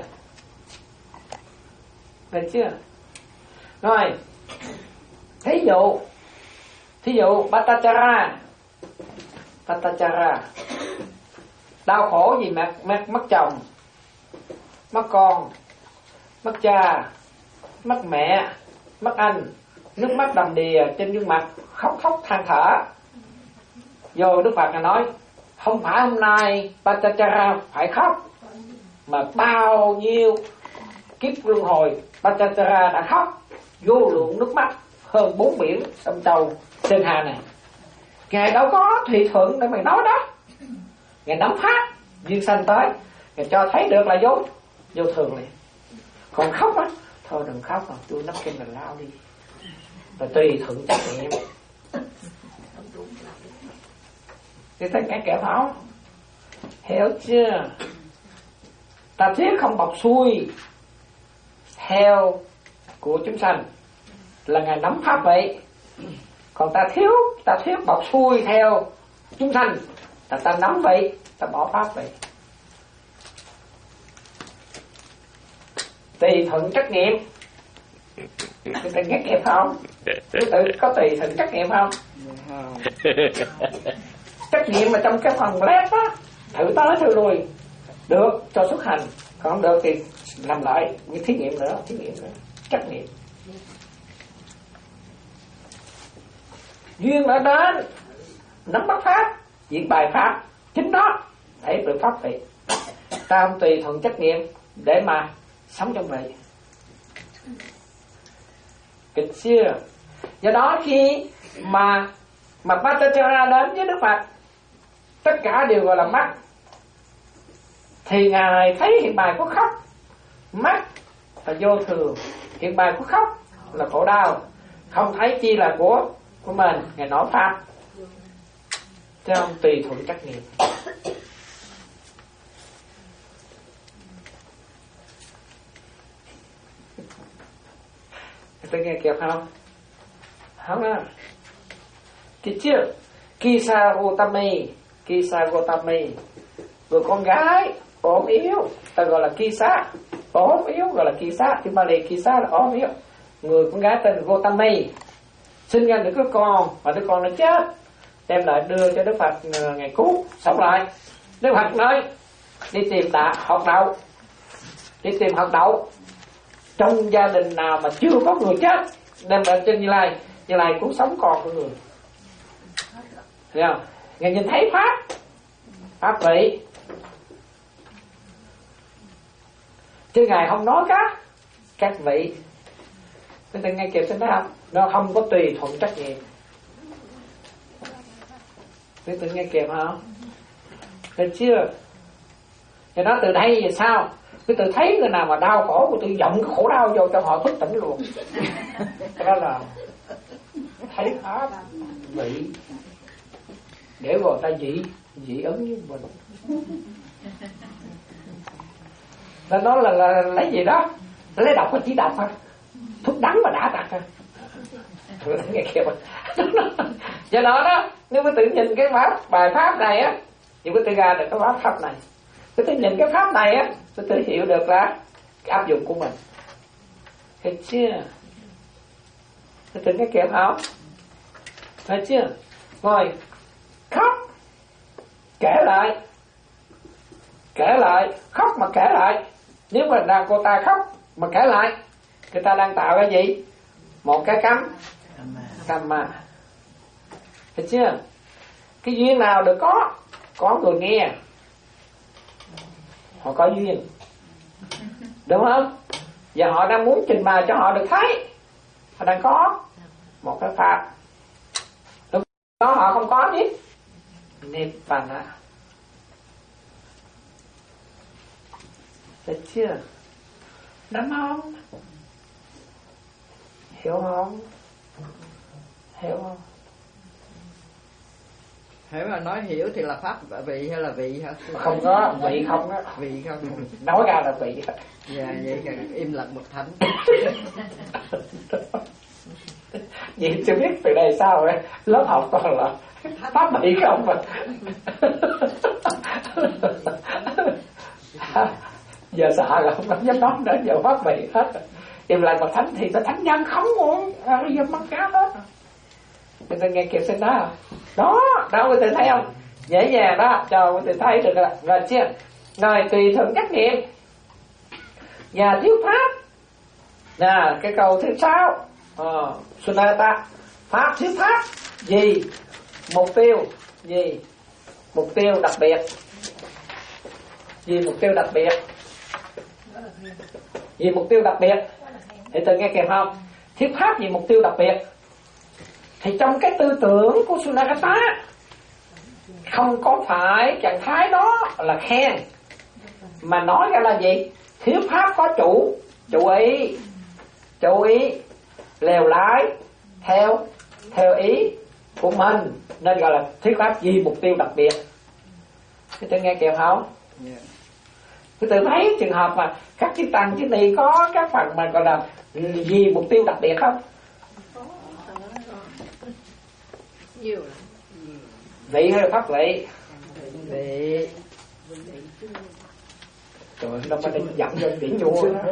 Được chưa? Rồi, thí dụ Thí dụ Patachara, Patachara, đau khổ gì mất mất mất chồng, mất con, mất cha, mất mẹ, mất anh, nước mắt đầm đìa trên gương mặt, khóc khóc than thở. Vô Đức Phật nói không phải hôm nay Patachara phải khóc, mà bao nhiêu kiếp luân hồi Patachara đã khóc vô lượng nước mắt hơn bốn biển sông Châu trên hà này. Ngài đâu có thùy thuận để mày nói đó. Ngài nắm phát duyên sanh tới, Ngài cho thấy được là vô vô thường liền. Còn khóc á, thôi đừng khóc mà tôi nắm kinh là lao đi, rồi tùy thuận trách nhiệm. Thì tất cả kẻ pháo hiểu chưa? Ta thiết không bọc xuôi theo của chúng sanh là Ngài nắm pháp vậy. Còn ta thiếu ta thiếu bọc xuôi theo chúng sanh là ta nắm vậy, ta bỏ pháp vậy. Tùy thuận trách nhiệm. Chúng ta nghe kịp không? Chúng ta có tùy thuận trách nhiệm không? Trách nhiệm mà trong cái phần lép á, thử tới thử lui, được cho xuất hành, còn không được thì làm lại những thí nghiệm nữa, thí nghiệm nữa, trách nhiệm. Duyên đã đến, nắm bắt pháp, diễn bài pháp, chính đó thấy được pháp vậy. Ta không tùy thuận trách nhiệm để mà sống trong vậy. Kịch chưa? Do đó khi mà mà Patachara đến với Đức Phật, tất cả đều gọi là mắt, thì Ngài thấy hiện bài của khóc. Mắt là vô thường, hiện bài của khóc là khổ đau, không thấy chi là của của mình. Ngài nói pháp chứ không tùy thuận trách nhiệm. Tôi nghe kịp không? Không á. Thì chưa Kisa Gotami, Kisa Gotami, người con gái ốm yếu ta gọi là Kisa, ốm yếu gọi là Kisa, thì Bali Kisa là ốm yếu. Người con gái tên Gotami sinh ra được cái con, và đứa con nó chết, đem lại đưa cho Đức Phật ngày cứu sống lại. Đức Phật nói đi tìm tạ học đậu, đi tìm học đậu trong gia đình nào mà chưa có người chết, đem lại cho Như Lai, Như Lai cứu sống con của người. Thấy không? Ngài nhìn thấy pháp, pháp vị, chứ Ngài không nói các các vị. Chúng ta nghe kịp xem thấy không? Nó không có tùy thuận trách nhiệm. Chúng ta nghe kịp không? Được chưa? Thì nói từ đây về sao? Cứ tự thấy người nào mà đau khổ của tôi giọng cái khổ đau vô cho họ thức tỉnh luôn. Cái đó là thấy pháp vị để rồi ta dị dị ứng với mình. Ta nói là, là, là lấy gì đó, lấy độc có chỉ độc thôi, thuốc đắng mà đã tặc thôi. Nghe kìa. Do đó đó, nếu quý tự nhìn cái pháp bài pháp này á, thì quý tự ra được cái pháp pháp này. Quý tự nhìn cái pháp này á, quý tự hiểu được là cái áp dụng của mình. Thấy chưa? Quý tự nghe kịp không? Thấy chưa? Rồi khóc, kể lại, kể lại, khóc mà kể lại. Nếu mà đang cô ta khóc mà kể lại, người ta đang tạo cái gì? Một cái cấm Kamma. Thấy chưa? Cái duyên nào được có, có người nghe, họ có duyên, đúng không? Và họ đang muốn trình bày cho họ được thấy, họ đang có một cái pháp. Lúc đó họ không có biết Nibbana. Thấy chưa? Đúng không? Hiểu không? Hiểu không? Hiểu mà nói hiểu thì là pháp vị hay là vị hả? Không có vị, không á. Vị không? Nói ra là vị. Dạ vậy là im lặng một thánh. Vậy chưa biết từ đây sao vậy? Lớp học còn là pháp vị không mà. Giờ sợ là không có dám nói đến giờ pháp vị hết. Im lặng một thánh thì có thánh nhân không muốn. Bây giờ mắc cá hết. Quý vị nghe kịp xin đó. Đó, đó quý vị thấy không? Dễ dàng đó, cho quý vị thấy được rồi. Rồi chưa? Rồi tùy thuận trách nhiệm và thiếu pháp. Nè, cái câu thứ sáu. Ờ, Sunata. Pháp thiếu pháp gì? Mục tiêu gì? Mục tiêu đặc biệt. Gì mục tiêu đặc biệt? Gì mục tiêu đặc biệt? Thì tự nghe kịp không? Thiếu pháp gì mục tiêu đặc biệt? Thì trong cái tư tưởng của Sunakata không có phải trạng thái đó là khen, mà nói ra là gì? Thiếu pháp có chủ. Chú ý, chú ý lèo lái theo theo ý của mình, nên gọi là thiếu pháp gì mục tiêu đặc biệt. Cái tự nghe kịp không? Yeah. Cái tự thấy trường hợp mà các chư tăng chư ni có các phần mà gọi là gì mục tiêu đặc biệt không? Nhiều Vị hay là pháp vị? vị. Trời ơi, đâu có định dẫn vô vị chùa đó.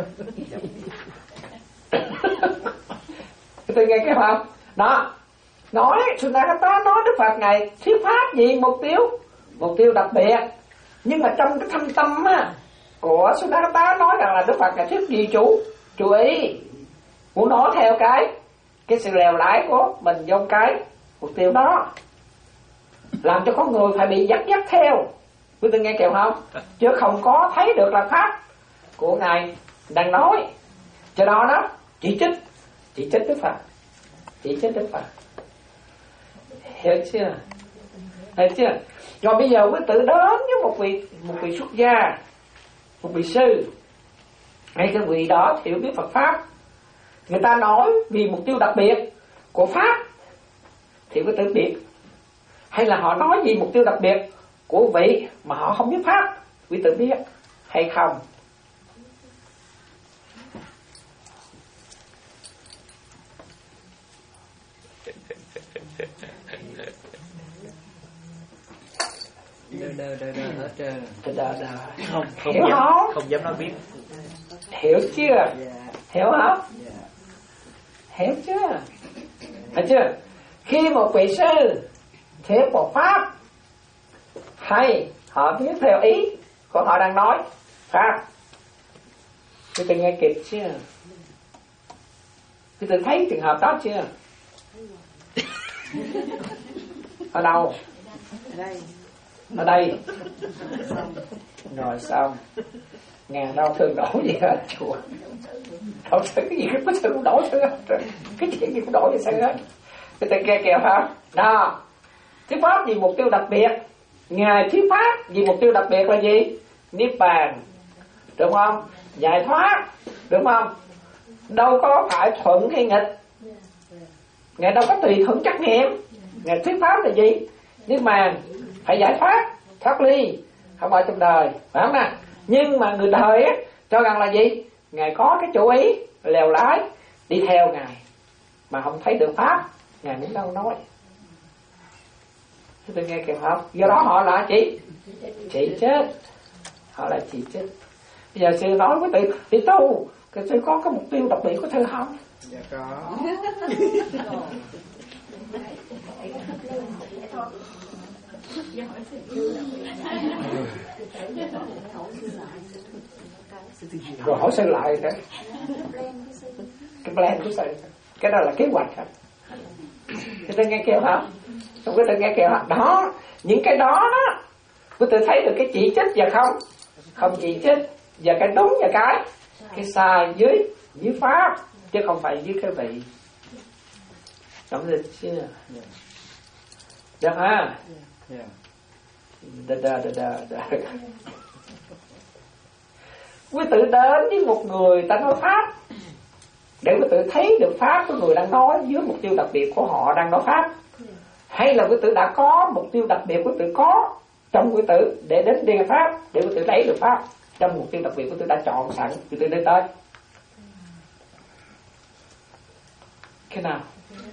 Cái tự nghe cái không? Đó, nói Sunakata nói Đức Phật này thuyết pháp gì mục tiêu? Mục tiêu đặc biệt. Nhưng mà trong cái thâm tâm á của Sunakata nói rằng là Đức Phật là thuyết gì chủ? Chú ý, muốn nói theo cái cái sự lèo lái của mình vô cái mục tiêu đó, làm cho con người phải bị dắt dắt theo. Quý vị nghe kìa không? Chứ không có thấy được là pháp của Ngài đang nói. Cho đó đó chỉ trích, chỉ trích Đức Phật, chỉ trích Đức Phật. Hiểu chưa? Hiểu chưa? Rồi bây giờ quý tử đến với một vị một vị xuất gia, một vị sư, hay cái vị đó hiểu biết Phật pháp, người ta nói vì mục tiêu đặc biệt của pháp thì quý tử biết, hay là họ nói vì mục tiêu đặc biệt của vị mà họ không biết pháp, quý tử biết hay không? Đơ đơ đơ đơ hết trơn. Đơ đơ đơ. Không, không Hiểu dám, không? không dám nói biết. Hiểu chưa? Yeah. Hiểu không? Yeah. Hiểu chưa? Hiểu chưa? Khi một vị sư thuyết một pháp, hay họ biết theo ý của họ đang nói pháp, quý vị nghe kịp chưa? Quý vị thấy trường hợp đó chưa? Ở đâu? Ở đây. Ở đây. Rồi xong. Ngàn đau thương đổ gì hết chùa. Đổ sự cái gì cái sự cũng đổ sự hết. Cái chuyện gì cũng đổ gì sự hết. Cái tên kia kìa pháp. Đó. Thuyết pháp vì mục tiêu đặc biệt. Ngài thuyết pháp vì mục tiêu đặc biệt là gì? Niết bàn. Đúng không? Giải thoát. Đúng không? Đâu có phải thuận hay nghịch. Ngài đâu có tùy thuận trắc nghiệm. Ngài thuyết pháp là gì? Niết bàn. Phải giải thoát, thoát ly, không ở trong đời, phải không nè? Nhưng mà người đời á cho rằng là gì? Ngài có cái chủ ý lèo lái đi theo Ngài mà không thấy được pháp, Ngài muốn đâu nói. Chúng tôi nghe kịp không? Do đó họ là chỉ chỉ chết, họ là chỉ chết. Bây giờ sư nói với tự đi tu, cái sư có cái mục tiêu đặc biệt của thư không? Dạ có. Rồi hỏi sư lại cái cái plan của sư, cái đó là kế hoạch hả? Cái tôi nghe kêu hả? Không có tôi nghe kêu hả? Đó, những cái đó đó, tôi tự thấy được cái chỉ trích và không, không chỉ trích, và cái đúng và cái cái sai dưới dưới pháp, chứ không phải dưới cái vị.懂được chưa? Được ha? Yeah. Đà đà đà đà đà. Quý tử đến với một người ta nói pháp, để quý tử thấy được pháp của người đang nói dưới mục tiêu đặc biệt của họ đang nói pháp, hay là quý tử đã có mục tiêu đặc biệt quý tử có trong quý tử để đến nghe pháp, để quý tử lấy được pháp trong mục tiêu đặc biệt quý tử đã chọn sẵn, quý tử đến tới. Cái nào?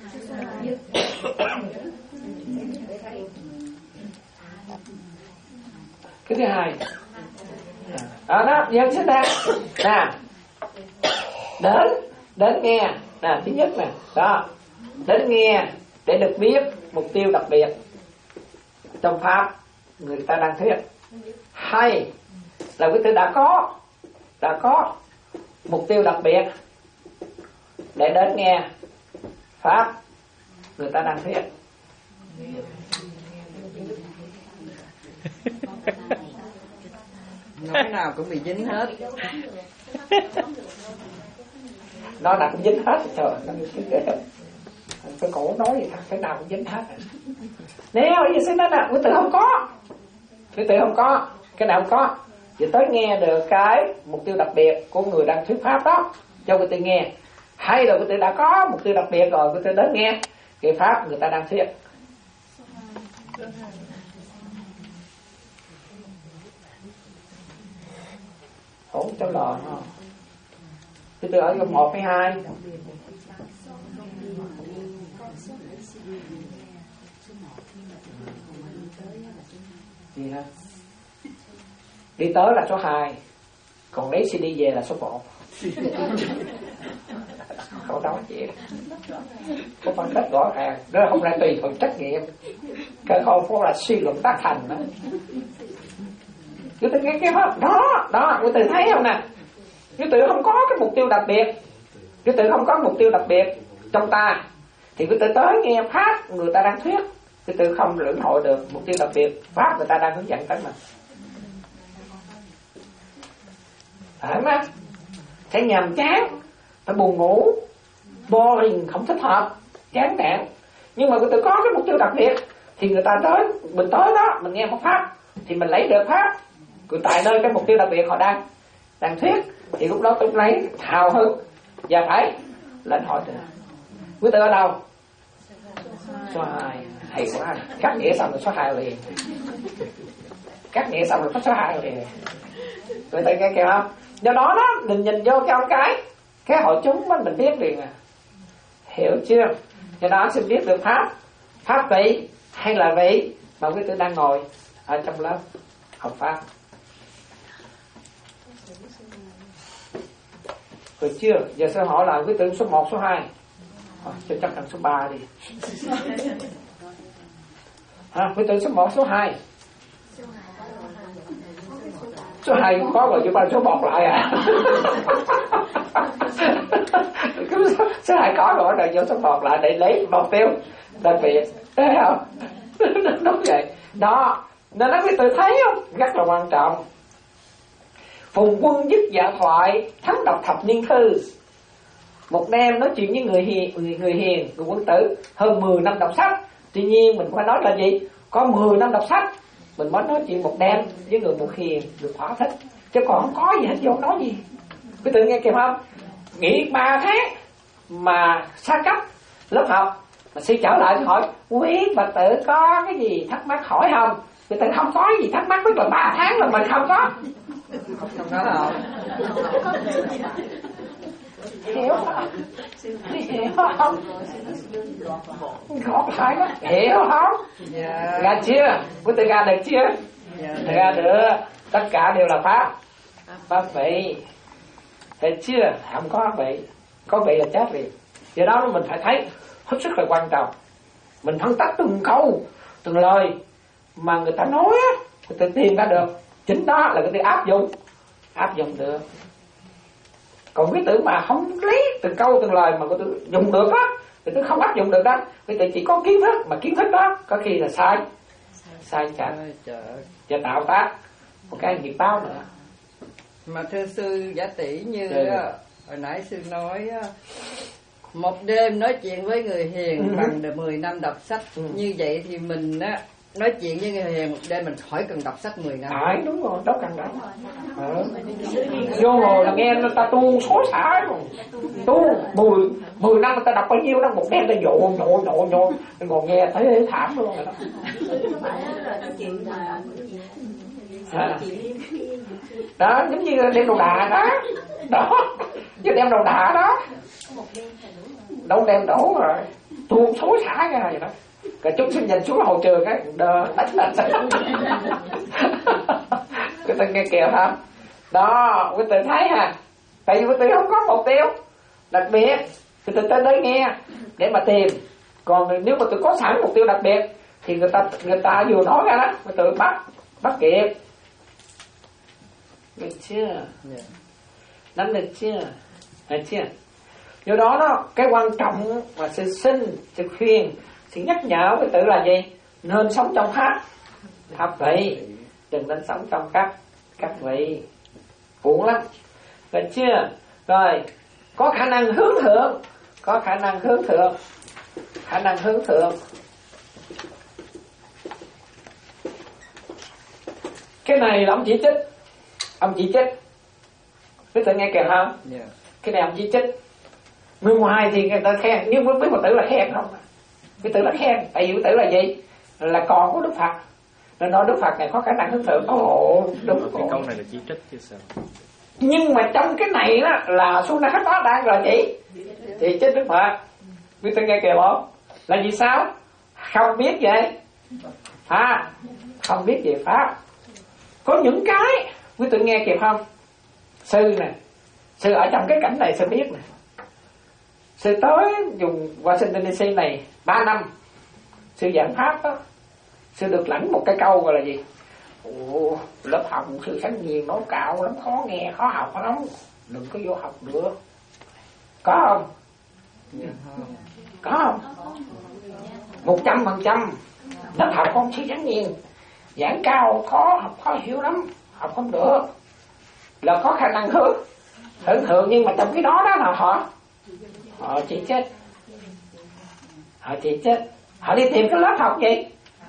Cái thứ hai đó, đó dân sinh ra nè, đến đến nghe nè, thứ nhất nè, đó đến nghe để được biết mục tiêu đặc biệt trong pháp người ta đang thuyết, hay là quý tử đã có đã có mục tiêu đặc biệt để đến nghe pháp người ta đang thuyết. Nói nào cũng bị dính hết. Nó nào cũng dính hết. Trời, cái cổ nói gì thật, cái nào cũng dính hết. Nếu như xin nói nè, quý tử không có, quý tử không có, cái nào không có, thì tới nghe được cái mục tiêu đặc biệt của người đang thuyết pháp đó, cho quý tử nghe. Hay là quý tử đã có mục tiêu đặc biệt rồi, quý tử đến nghe cái pháp người ta đang thuyết. Không cho lò nó. Quý tử ở gồm một hay hai? Gì hả? Đi tới là số hai, còn lấy xê đê về là số một. Cậu nói vậy, có phân tích rõ ràng, đó không ra tùy thuận trách nhiệm, cái không phải là suy luận tác thành đó. Quý tử nghe cái pháp đó, đó, quý tử thấy không nè? Quý tử không có cái mục tiêu đặc biệt, quý tử không có mục tiêu đặc biệt trong ta, thì quý tử tới nghe pháp người ta đang thuyết, quý tử không lĩnh hội được mục tiêu đặc biệt pháp người ta đang hướng dẫn tới mình. Phải không? Thấy nhàm chán, phải buồn ngủ, boring, không thích hợp, chán nản. Nhưng mà quý tử có cái mục tiêu đặc biệt, thì người ta tới, mình tới đó, mình nghe một pháp, thì mình lấy được pháp. Cứ tại nơi cái mục tiêu đặc biệt họ đang đang thuyết, thì lúc đó tôi lấy hào hứng và phải lĩnh hội được. Quý tử ở đâu? Số hai, hay quá, cắt nghĩa xong rồi số hai liền. Cắt nghĩa xong rồi có số hai liền. Quý tử nghe kìa không? Do đó đó, mình nhìn vô trong cái cái hội chúng mình mình biết liền à. Hiểu chưa? Do đó xin biết được pháp, pháp vị hay là vị mà quý tử đang ngồi ở trong lớp học pháp. Được chưa? Giờ sẽ hỏi là quý tử số một, số hai. À, cho chắc là số ba đi. À, quý tử số một, số hai. Số hai cũng có rồi, chứ ba số một lại à. Số hai có rồi, rồi vô số một lại để lấy mục tiêu đặc biệt. Thấy không? Đúng vậy. Đó, nên nó quý tử thấy không? Rất là quan trọng. Phùng Quân dứt dạ thoại, thắng đọc thập niên thư. Một đêm nói chuyện với người hiền, người, người hiền, người quân tử, hơn mười năm đọc sách. Tuy nhiên mình phải nói là gì? Có mười năm đọc sách, mình mới nói chuyện một đêm với người một hiền, được thỏa thích. Chứ còn không có gì hết, vô nói gì. Quý tử nghe kịp không? Nghỉ ba tháng mà xa cách lớp học, mà sẽ trở lại hỏi quý Phật tử có cái gì thắc mắc hỏi không? Quý tử không có gì thắc mắc, tức là ba tháng là mình không có. Không có đâu. Hiểu không? Hiểu không? Khó phải đó. Hiểu không? Dạ. Ra chưa? Quý tử ra được chưa? Dạ. Ra được. Tất cả đều là pháp. Pháp vị. Thấy chưa? Không có vị. Có vị là chết liền. Do đó mình phải thấy hết sức là quan trọng. Mình phân tích từng câu, từng lời mà người ta nói á, người ta tìm ra được. Chính đó là người ta áp dụng. Áp dụng được. Còn quý tử mà không lấy từng câu từng lời mà quý tử dùng được á, quý tử không áp dụng được đó, quý tử chỉ có kiến thức, mà kiến thức đó có khi là sai, sai chặt và tạo tác một cái nghiệp báo nữa. Mà thưa sư Giả Tỷ, như ừ. á, hồi nãy sư nói á, một đêm nói chuyện với người hiền ừ. bằng được mười năm đọc sách. ừ. Như vậy thì mình á nói chuyện với người hiền một đêm mình khỏi cần đọc sách mười năm. Phải, đúng rồi, đâu cần đó. Ừ. Vô ngồi là nghe người ta tu xối xả rồi. Tu mười mười năm người ta đọc bao nhiêu đó, một đêm ta dội dội dội dội, ngồi nghe thấy thảm luôn rồi đó. À. Đó, giống như đem đồ đà đó. Đó, như đem đồ đà đó. Đâu đem đổ rồi. Tu xối xả cái này đó. Cả chúng sinh nhìn xuống hậu trường cái đờ đánh đánh đánh. Quý tử nghe kìa hả? Đó, quý tử thấy ha. Tại vì quý tử không có mục tiêu đặc biệt, quý tử tới đây nghe để mà tìm Còn nếu mà tôi có sẵn mục tiêu đặc biệt thì người ta người ta vừa nói ra đó, mà tôi bắt bắt kịp. Được chưa? Nắm được chưa? Được chưa? Do đó đó, cái quan trọng mà sư sinh, sư khuyên, sư nhắc nhở với tự là gì? Nên sống trong pháp pháp vị, đừng nên sống trong các các vị. Buồn lắm. Được chưa? Rồi, có khả năng hướng thượng, có khả năng hướng thượng, khả năng hướng thượng. Cái này là ông chỉ trích, ông chỉ trích. Quý tử nghe kìa không? Yeah. Cái này ông chỉ trích. Người ngoài thì người ta khen, nhưng với Phật tử là khen không? Quý tử là khen, tại vì quý tử là gì? Là con của Đức Phật. Nên nói Đức Phật này có khả năng hướng thượng. Ồ, đúng. Cái câu này là chỉ trích chứ sao? Nhưng mà trong cái này đó là Sunakata đang là chỉ chỉ trích Đức Phật. Quý tử nghe kìa không? Là vì sao? Không biết vậy. À, không biết về pháp. Có những cái quý tử nghe kịp không? Sư nè, sư ở trong cái cảnh này sư biết nè. Sư tới dùng Washington đê xê này ba năm, sư giảng pháp đó, sư được lãnh một cái câu gọi là gì? Ồ, lớp học sư Khánh Nhiên nói cạo lắm, khó nghe, khó học lắm, đừng có vô học nữa. Có không? Có không? Một trăm phần trăm lớp học con sư Khánh Nhiên giảng cao, khó học, khó hiểu lắm, học không được. Là có khả năng hướng hướng thượng, nhưng mà trong cái đó đó là họ họ chỉ chết, họ chỉ chết, họ đi tìm cái lớp học gì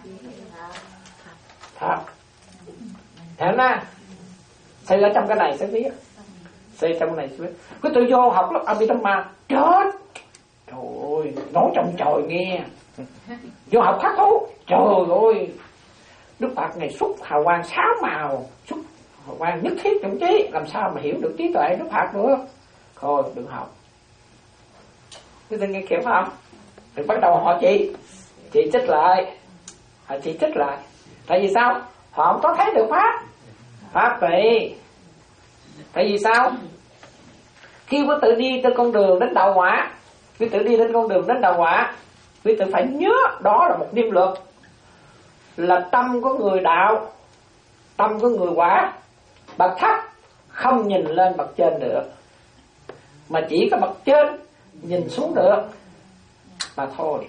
thật. Hiểu nè, sư ở trong cái này sẽ biết, sư trong cái này sẽ biết. Cứ tự vô học lớp Abhidhamma chết, trời ơi, nói trong trời nghe. Vô học khắc thú, trời ơi, Đức Phật này xuất hào quang sáu màu, xuất hào quang nhất thiết trong trí, làm sao mà hiểu được trí tuệ Đức Phật nữa. Thôi đừng học. Quý vị nghe kịp không? Thì bắt đầu họ chỉ chỉ trích lại, họ chỉ trích lại. Tại vì sao? Họ không có thấy được pháp pháp vậy. Tại vì sao? Khi quý tử đi trên con đường đến đạo quả, quý tử đi trên con đường đến đạo quả, quý tử phải nhớ đó là một niệm luật, là tâm của người đạo, tâm của người quả, bậc thấp không nhìn lên bậc trên được, mà chỉ có bậc trên nhìn xuống được mà thôi.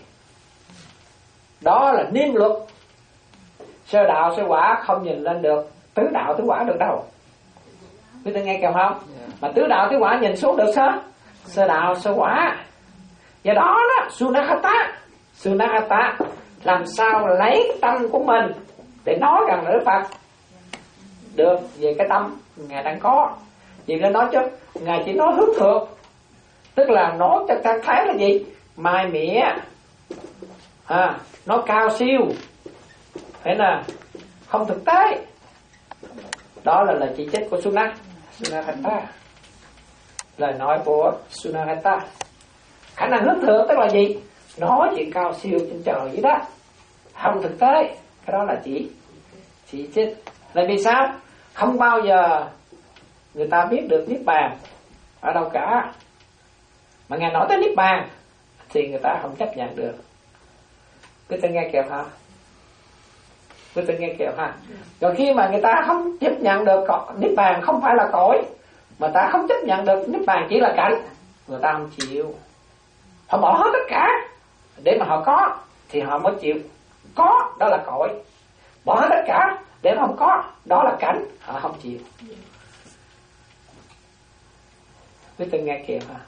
Đó là niệm luật. Sơ đạo sơ quả không nhìn lên được, tứ đạo tứ quả được đâu. Quý vị nghe kìa không? Mà tứ đạo tứ quả nhìn xuống được sơ sơ đạo sơ quả. Do đó đó, Sunakata Sunakata làm sao lấy cái tâm của mình để nói rằng Đức Phật được về cái tâm Ngài đang có. Vì nó nói chứ Ngài chỉ nói hướng thượng, tức là nói cho ta thấy là gì? Mai mỉa, à, nó cao siêu, phải là không thực tế. Đó là lời chỉ trích của Sunak Sunakata, lời nói của Sunakata. Khả năng hướng thượng tức là gì? Nói chuyện cao siêu trên trời vậy đó, không thực tế. Cái đó là chỉ chỉ trích. Là vì sao? Không bao giờ người ta biết được Niết Bàn ở đâu cả. Mà Ngài nói tới Niết Bàn thì người ta không chấp nhận được. Quý vị nghe kìa hả? Quý vị nghe kìa hả? Rồi khi mà người ta không chấp nhận được Niết Bàn không phải là cõi, mà ta không chấp nhận được Niết Bàn chỉ là cảnh, người ta không chịu. Họ bỏ hết tất cả để mà họ có thì họ mới chịu. Có đó là cõi, bỏ hết tất cả để mà không có đó là cảnh, họ không chịu. Quý vị nghe kìa hả?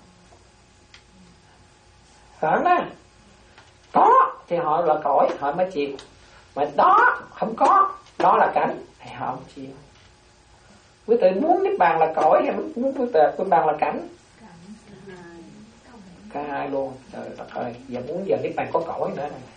Phải đó. Có thì họ là cõi, họ mới chịu. Mà đó không có, đó là cảnh thì họ không chịu. Quý vị muốn Niết Bàn là cõi hay muốn quý vị Niết Bàn là cảnh? Cả hai luôn. Trời đất ơi, giờ muốn giờ Niết Bàn có cõi nữa này.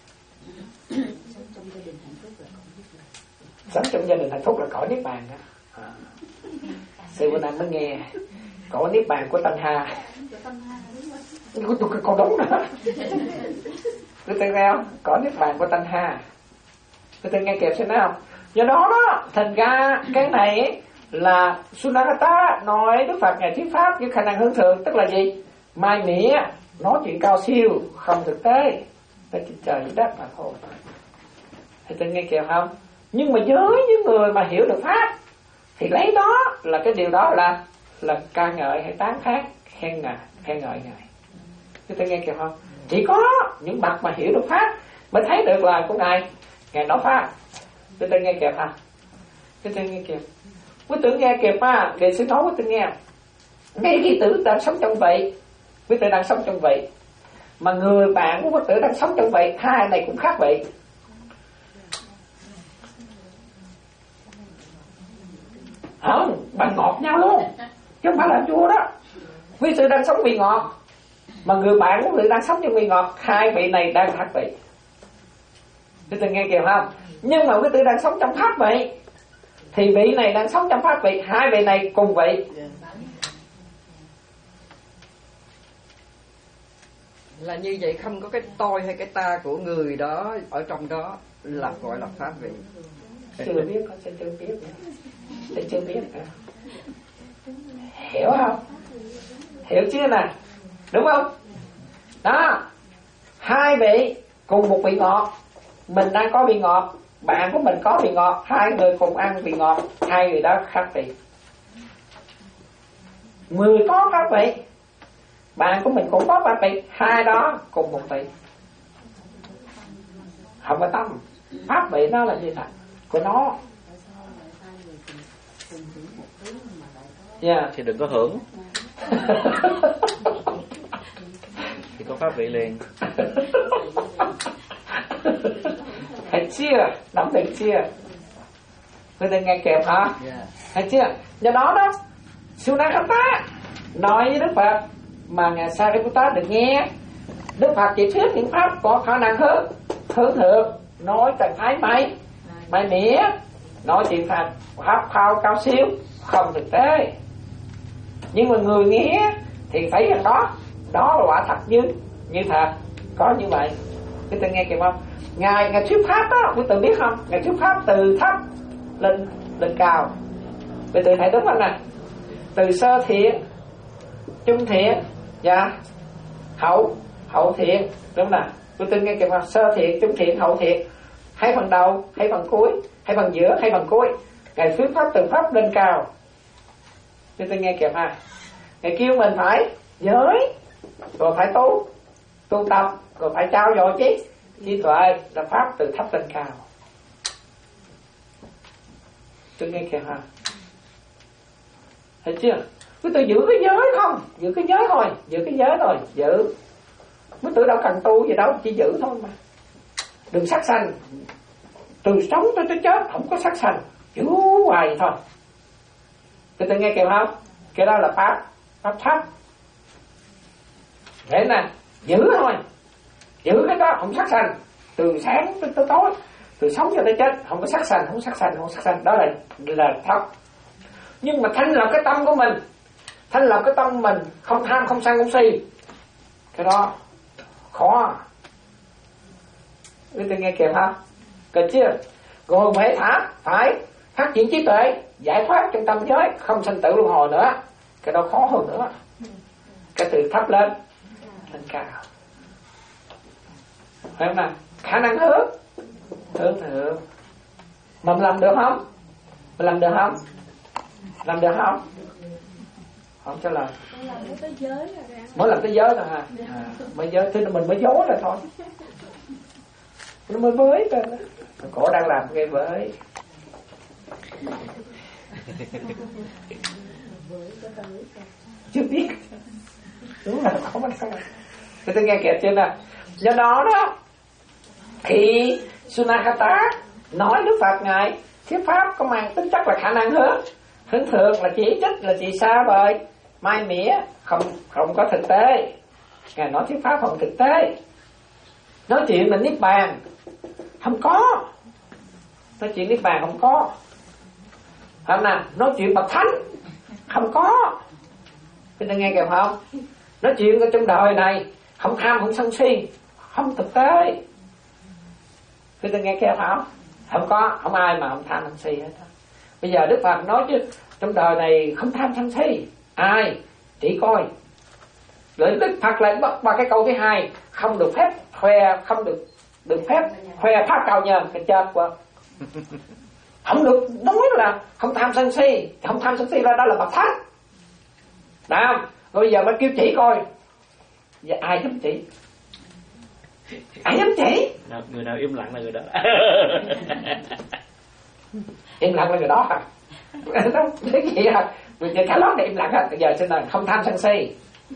Sống trong gia đình hạnh phúc là cõi Niết Bàn đó. À. Sư bữa nay mới nghe cõi Niết Bàn của Tăng Hà. Của tôi còn đúng nữa. Quý vị nghe không? Cõi Niết Bàn của Tăng Hà. Quý vị nghe kịp xem nào. Do đó đó, thành ra cái này là Sunakata nói Đức Phật Ngài thuyết pháp với khả năng hướng thượng, tức là gì? Mai mỉa, nói chuyện cao siêu không thực tế, tới trên trời dưới đất mà thôi. Thì tôi nghe kịp không? Nhưng mà với những người mà hiểu được pháp thì lấy đó là cái điều đó là là ca ngợi hay tán thán khen ngài, khen ngợi ngài. Cái tôi nghe kịp không? Chỉ có những bậc mà hiểu được pháp mới thấy được lời của ngài, ngài nói pháp. Cái tôi nghe kịp hả? Cái tôi nghe kịp. Quý tử nghe kịp á, để sư nói quý tử nghe. Ngay khi tử đang sống trong vị, quý tử đang sống trong vị, mà người bạn của quý tử đang sống trong vị, hai này cũng khác vị. Không, bằng ngọt nhau luôn, chứ không phải là chua đó. Quý tử đang sống vị ngọt, mà người bạn của quý tử đang sống trong vị ngọt, hai vị này đang khác vị. Quý tử nghe kịp không? Nhưng mà quý tử đang sống trong pháp vị, thì vị này đang sống trong pháp vị, hai vị này cùng vị. Là như vậy, không có cái tôi hay cái ta của người đó ở trong đó là gọi là pháp vị. Chưa biết, con sẽ chưa biết nữa. Sẽ chưa biết nữa. Hiểu không? Hiểu chưa nè? Đúng không? Đó, hai vị cùng một vị ngọt, mình đang có vị ngọt, bạn của mình có vị ngọt, hai người cùng ăn vị ngọt, hai người đó khác vị. Người có pháp vị, bạn của mình cũng có pháp vị, hai đó cùng một vị. Không có tâm. Pháp vị nó là gì thật của nó. Yeah. Thì đừng có hưởng thì có pháp vị liền. Thấy chưa? Nắm được chưa? Tôi đang nghe kẹp hả? Yeah. Thấy chưa? Do đó đó, Sunakata nói với Đức Phật mà ngài Sariputta được nghe. Đức Phật chỉ thuyết những pháp có khả năng hơn, hơn thượng, nói trạng thái may, may mỉa, nói chuyện pháp pháp cao cao siêu, không thực tế. Nhưng mà người nghe thì thấy rằng đó, đó là quả thật như như thật, có như vậy. Quý vị nghe kịp không? Ngài ngài thuyết pháp đó, quý vị biết không? Ngài thuyết pháp từ thấp lên lên cao. Quý vị thấy đúng không nè? Từ sơ thiện, trung thiện, dạ, hậu hậu thiện, đúng không nè? Quý vị nghe kịp không? Sơ thiện, trung thiện, hậu thiện, hay phần đầu, hay phần cuối, hay phần giữa, hay phần cuối. Ngài thuyết pháp từ thấp lên cao. Quý vị nghe kịp ha? Ngài kêu mình phải giới, rồi phải tu, tu tập, rồi phải trao dồi trí trí tuệ, là pháp từ thấp lên cao. Tôi nghe kìa hả? Thấy chưa? Quý tử giữ cái giới không? Giữ cái giới thôi, giữ cái giới thôi, giữ. Quý tử đâu cần tu gì đâu, chỉ giữ thôi mà. Đừng sát sanh. Từ sống tới tới chết không có sát sanh, giữ hoài vậy thôi. Quý tử nghe kìa không? Cái đó là pháp, pháp thấp. Thế nè, giữ thôi, giữ cái đó không sát sanh, từ sáng tới, tới tối, từ sống cho tới chết không có sát sanh, không sát sanh, không sát sanh, đó là là thấp. Nhưng mà thanh lập cái tâm của mình, thanh lập cái tâm của mình, không tham, không sân, không si, cái đó khó. Quý vị nghe kịp không? Kịp chưa? Rồi phải thả, phải phát triển trí tuệ, giải thoát trong tâm giới, không sanh tử luân hồi nữa, cái đó khó hơn nữa. Cái từ thấp lên lên cao, phải không nào? Khả năng hướng hướng thượng. Mà mình làm được không? Mình làm được không? Làm được không? Không trả lời. Mới làm tới giới thôi hả? À, mới giới, thế mình mới dối là thôi. Nó mới với cơ. Cổ đang làm nghe với. Chưa biết. Đúng là không ăn sao. Thế tôi nghe kìa chưa nè. Do đó đó, khi Sunakata nói Đức Phật ngài thuyết pháp có mang tính chất là khả năng hướng, hướng thượng là chỉ trích, là chỉ xa vời, mai mỉa, không không có thực tế. Ngài nói thuyết pháp không thực tế. Nói chuyện là niết bàn không có. Nói chuyện niết bàn không có. Không nào, nói chuyện bậc thánh không có. Chúng ta nghe kịp không? Nói chuyện ở trong đời này không tham, không sân si, không thực tế. Chúng ta nghe kịp không? Không có, không ai mà không tham, không si hết. Bây giờ Đức Phật nói chứ trong đời này không tham, sân si. Ai? Chỉ coi Rồi Đức Phật lại bắt qua cái câu thứ hai, không được phép khoe, không được được phép khoe pháp cao nhân, cái chết quá. Không được nói là không tham sân si, không tham sân si ra đó là bậc thánh. Nào, rồi bây giờ mới kêu chỉ coi, giờ ai giúp chỉ? Ai giúp chỉ? Nào, người nào im lặng là người đó. Im lặng là người đó hả? Cái gì hả? Người chơi cả lót này im lặng hả? Bây giờ xin là không tham sân si.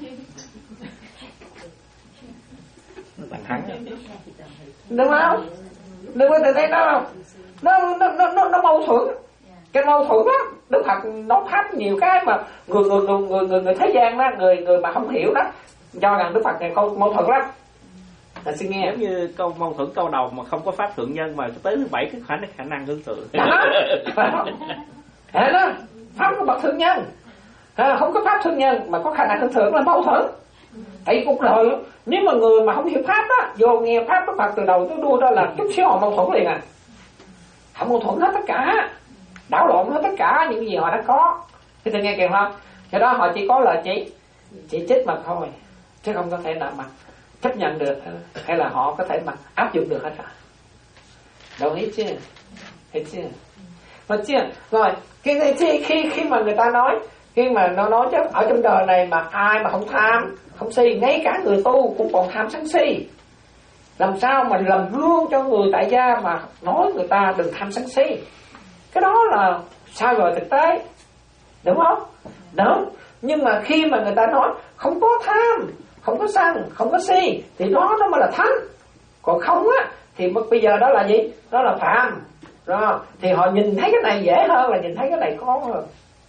Bạn thắng. Đúng không? Đúng không? Tôi thấy nó không? Nó, nó, nó, nó, nó mâu thuẫn. Cái mâu thuẫn lắm. Đức Phật nói pháp nhiều cái mà người người người người người, người thế gian đó, người người mà không hiểu đó, cho rằng Đức Phật này câu mâu thuẫn lắm. Là xin nghe. Giống như câu mâu thuẫn câu đầu mà không có pháp thượng nhân, mà tới thứ bảy cái khả năng khả năng tương tự. Đó, phải không? Hả đó, pháp của bậc thượng nhân. À, không có pháp thượng nhân mà có khả năng tương tự là mâu thuẫn. Tại cuộc đời nếu mà người mà không hiểu pháp á, vô nghe pháp Đức Phật từ đầu tới đuôi đó là chút xíu họ mâu thuẫn liền à. Họ mâu thuẫn hết tất cả, đảo lộn hết tất cả những gì họ đã có. Thế tôi nghe kìa không? Cho đó họ chỉ có là chỉ chỉ trích mà thôi, chứ không có thể nào mà chấp nhận được, hay là họ có thể mà áp dụng được hết cả. Đâu hết chưa? Hết chưa? Hết chưa? Rồi khi khi khi khi mà người ta nói, khi mà nó nói chứ ở trong đời này mà ai mà không tham, không si, ngay cả người tu cũng còn tham sân si. Làm sao mà làm gương cho người tại gia mà nói người ta đừng tham sân si? Cái đó là sai rồi thực tế, đúng không? Đúng. Nhưng mà khi mà người ta nói không có tham, không có sân, không có si, thì đó nó mới là thánh. Còn không á thì bây giờ đó là gì? Đó là phạm. Rồi thì họ nhìn thấy cái này dễ hơn là nhìn thấy cái này khó hơn.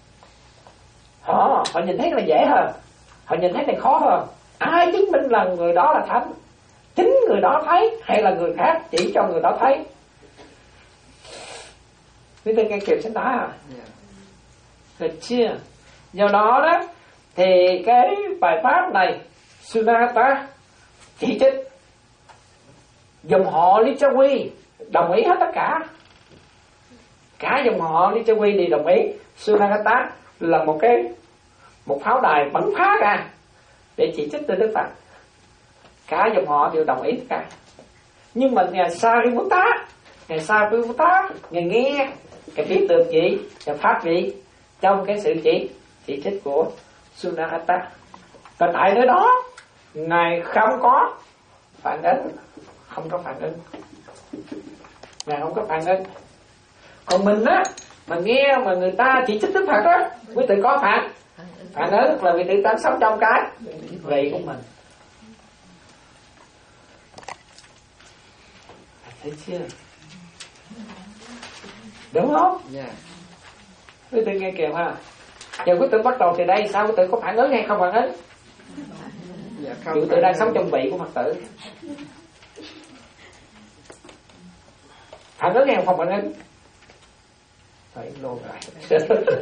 Họ họ nhìn thấy cái này dễ hơn, họ nhìn thấy cái này khó hơn. Ai chứng minh là người đó là thánh? Chính người đó thấy hay là người khác chỉ cho người đó thấy? Quý vị nghe kịp xin nói à? Được chưa? Do đó đó thì cái bài pháp này Sunahata chỉ trích dòng họ Lichawi đồng ý hết tất cả. Cả dòng họ Lichawi đều đồng ý Sunahata là một cái một pháo đài bắn phá ra để chỉ trích từ Đức Phật. Cả dòng họ đều đồng ý tất cả. Nhưng mà ngài Sariputta, ngài Sariputta, ngài nghe, ngài biết được gì, ngài phát gì trong cái sự chỉ chỉ trích của Sunahata. Và tại nơi đó ngài không có phản ứng, không có phản ứng, ngài không có phản ứng. Còn mình á, mà nghe mà người ta chỉ trích Đức Phật á, quý tự có phản phản ứng là vì tự ta sống trong cái vị của mình. Thấy chưa? Đúng không? Yeah. Quý tự nghe kìa ha. Giờ quý tự bắt đầu từ đây sao quý tự có phản ứng hay không phản ứng? Dạ, quý tự đang sống trong vị của Phật tử. Phản ứng hay không phản ứng? Phải luôn rồi.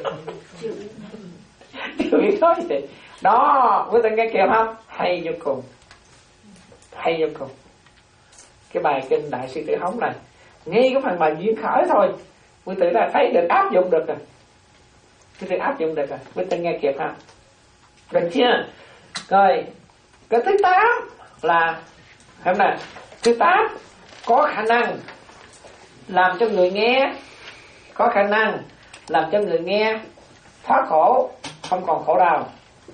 Chưa biết nói gì. Đó, quý tự nghe kìa không? Hay vô cùng. Hay vô cùng. Cái bài kinh Đại Sư Tử Hống này, ngay cái phần bài duyên khởi thôi, quý tự đã thấy được, áp dụng được rồi. Quý tự áp dụng được rồi. Quý tự nghe kịp ha. Được chưa? Rồi, cái thứ tám là hôm nay thứ tám có khả năng làm cho người nghe, có khả năng làm cho người nghe thoát khổ, không còn khổ đau.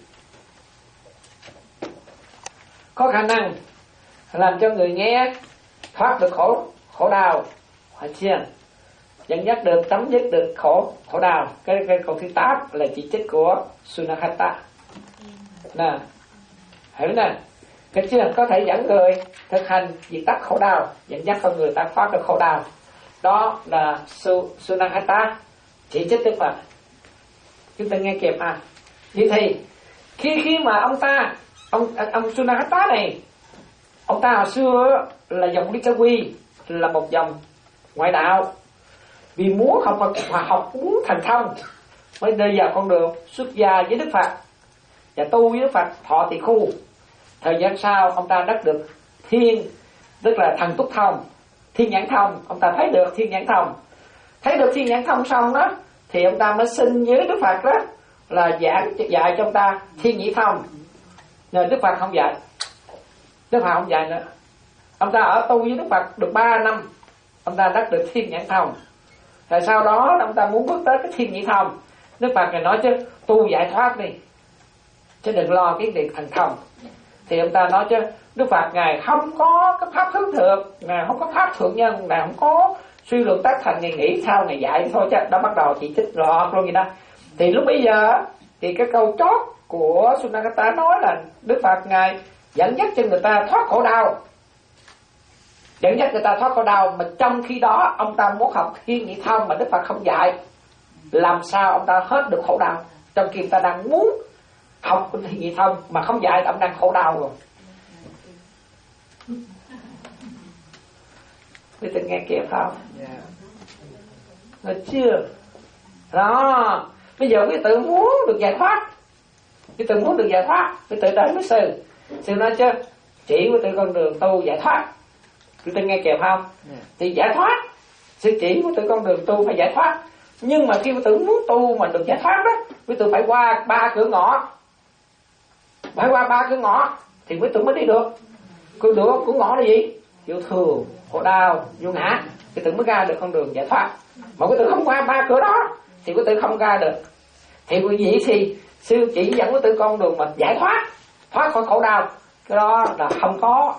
Có khả năng làm cho người nghe thoát được khổ khổ đau, phải chưa? Dẫn dắt được, chấm dứt được khổ khổ đau. Cái cái câu thứ tám là chỉ trích của Sunahata. Nè, hiểu nè, cái chưa có thể dẫn người thực hành diệt tắt khổ đau, dẫn dắt con người ta thoát được khổ đau. Đó là Su, Sunahata chỉ trích Đức Phật. Chúng ta nghe kịp à? Vậy thì khi khi mà ông ta ông ông Sunahata này, ông ta hồi xưa là dòng Lichawi, là một dòng ngoại đạo, vì muốn học và học muốn thành công mới đi vào con đường xuất gia với Đức Phật và tu với Đức Phật thọ tỳ khu. Thời gian sau ông ta đắc được thiên, tức là thần túc thông, thiên nhãn thông. Ông ta thấy được thiên nhãn thông, thấy được thiên nhãn thông xong đó thì ông ta mới xin với Đức Phật đó là giảng dạy cho ông ta thiên nhĩ thông. Nhờ Đức Phật không dạy, Đức Phật không dạy nữa. Ông ta ở tu với Đức Phật được ba năm, ông ta đắc được thiên nhãn thông. Rồi sau đó ông ta muốn bước tới cái thiên nhĩ thông. Đức Phật ngài nói chứ tu giải thoát đi, chứ đừng lo cái việc thành thông. Thì ông ta nói chứ Đức Phật ngài không có cái pháp thứ thượng, ngài không có pháp thượng nhân, ngài không có suy luận tác thành, ngài nghĩ sao ngài dạy thôi chứ. Đó bắt đầu chỉ trích lọt luôn vậy đó. Thì lúc bây giờ thì cái câu chót của Sunakata nói là Đức Phật ngài dẫn dắt cho người ta thoát khổ đau, dẫn dắt người ta thoát khổ đau, mà trong khi đó ông ta muốn học thiên nhĩ thông mà Đức Phật không dạy, làm sao ông ta hết được khổ đau? Trong khi người ta đang muốn học thiên nhĩ thông mà không dạy, ông đang khổ đau rồi. Quý vị nghe kịp không? Nghe chưa? Đó, bây giờ quý tự muốn được giải thoát, quý tự muốn được giải thoát, quý tự đến với sư. Sư nói chứ chỉ quý tự con đường tu giải thoát. Quý tự nghe kịp không? Thì giải thoát, sư chỉ quý tự con đường tu phải giải thoát. Nhưng mà khi quý tự muốn tu mà được giải thoát đó, quý tự phải qua ba cửa ngõ. Phải qua ba cửa ngõ thì quý tự mới đi được. Cửa đường cửa ngõ là gì? Vô thường, khổ đau, vô ngã, quý tự mới ra được con đường giải thoát. Mà quý tự không qua ba cửa đó thì quý tự không ra được. Thì quý vị thì sư chỉ dẫn quý tự con đường mà giải thoát, thoát khỏi khổ đau, cái đó là không có.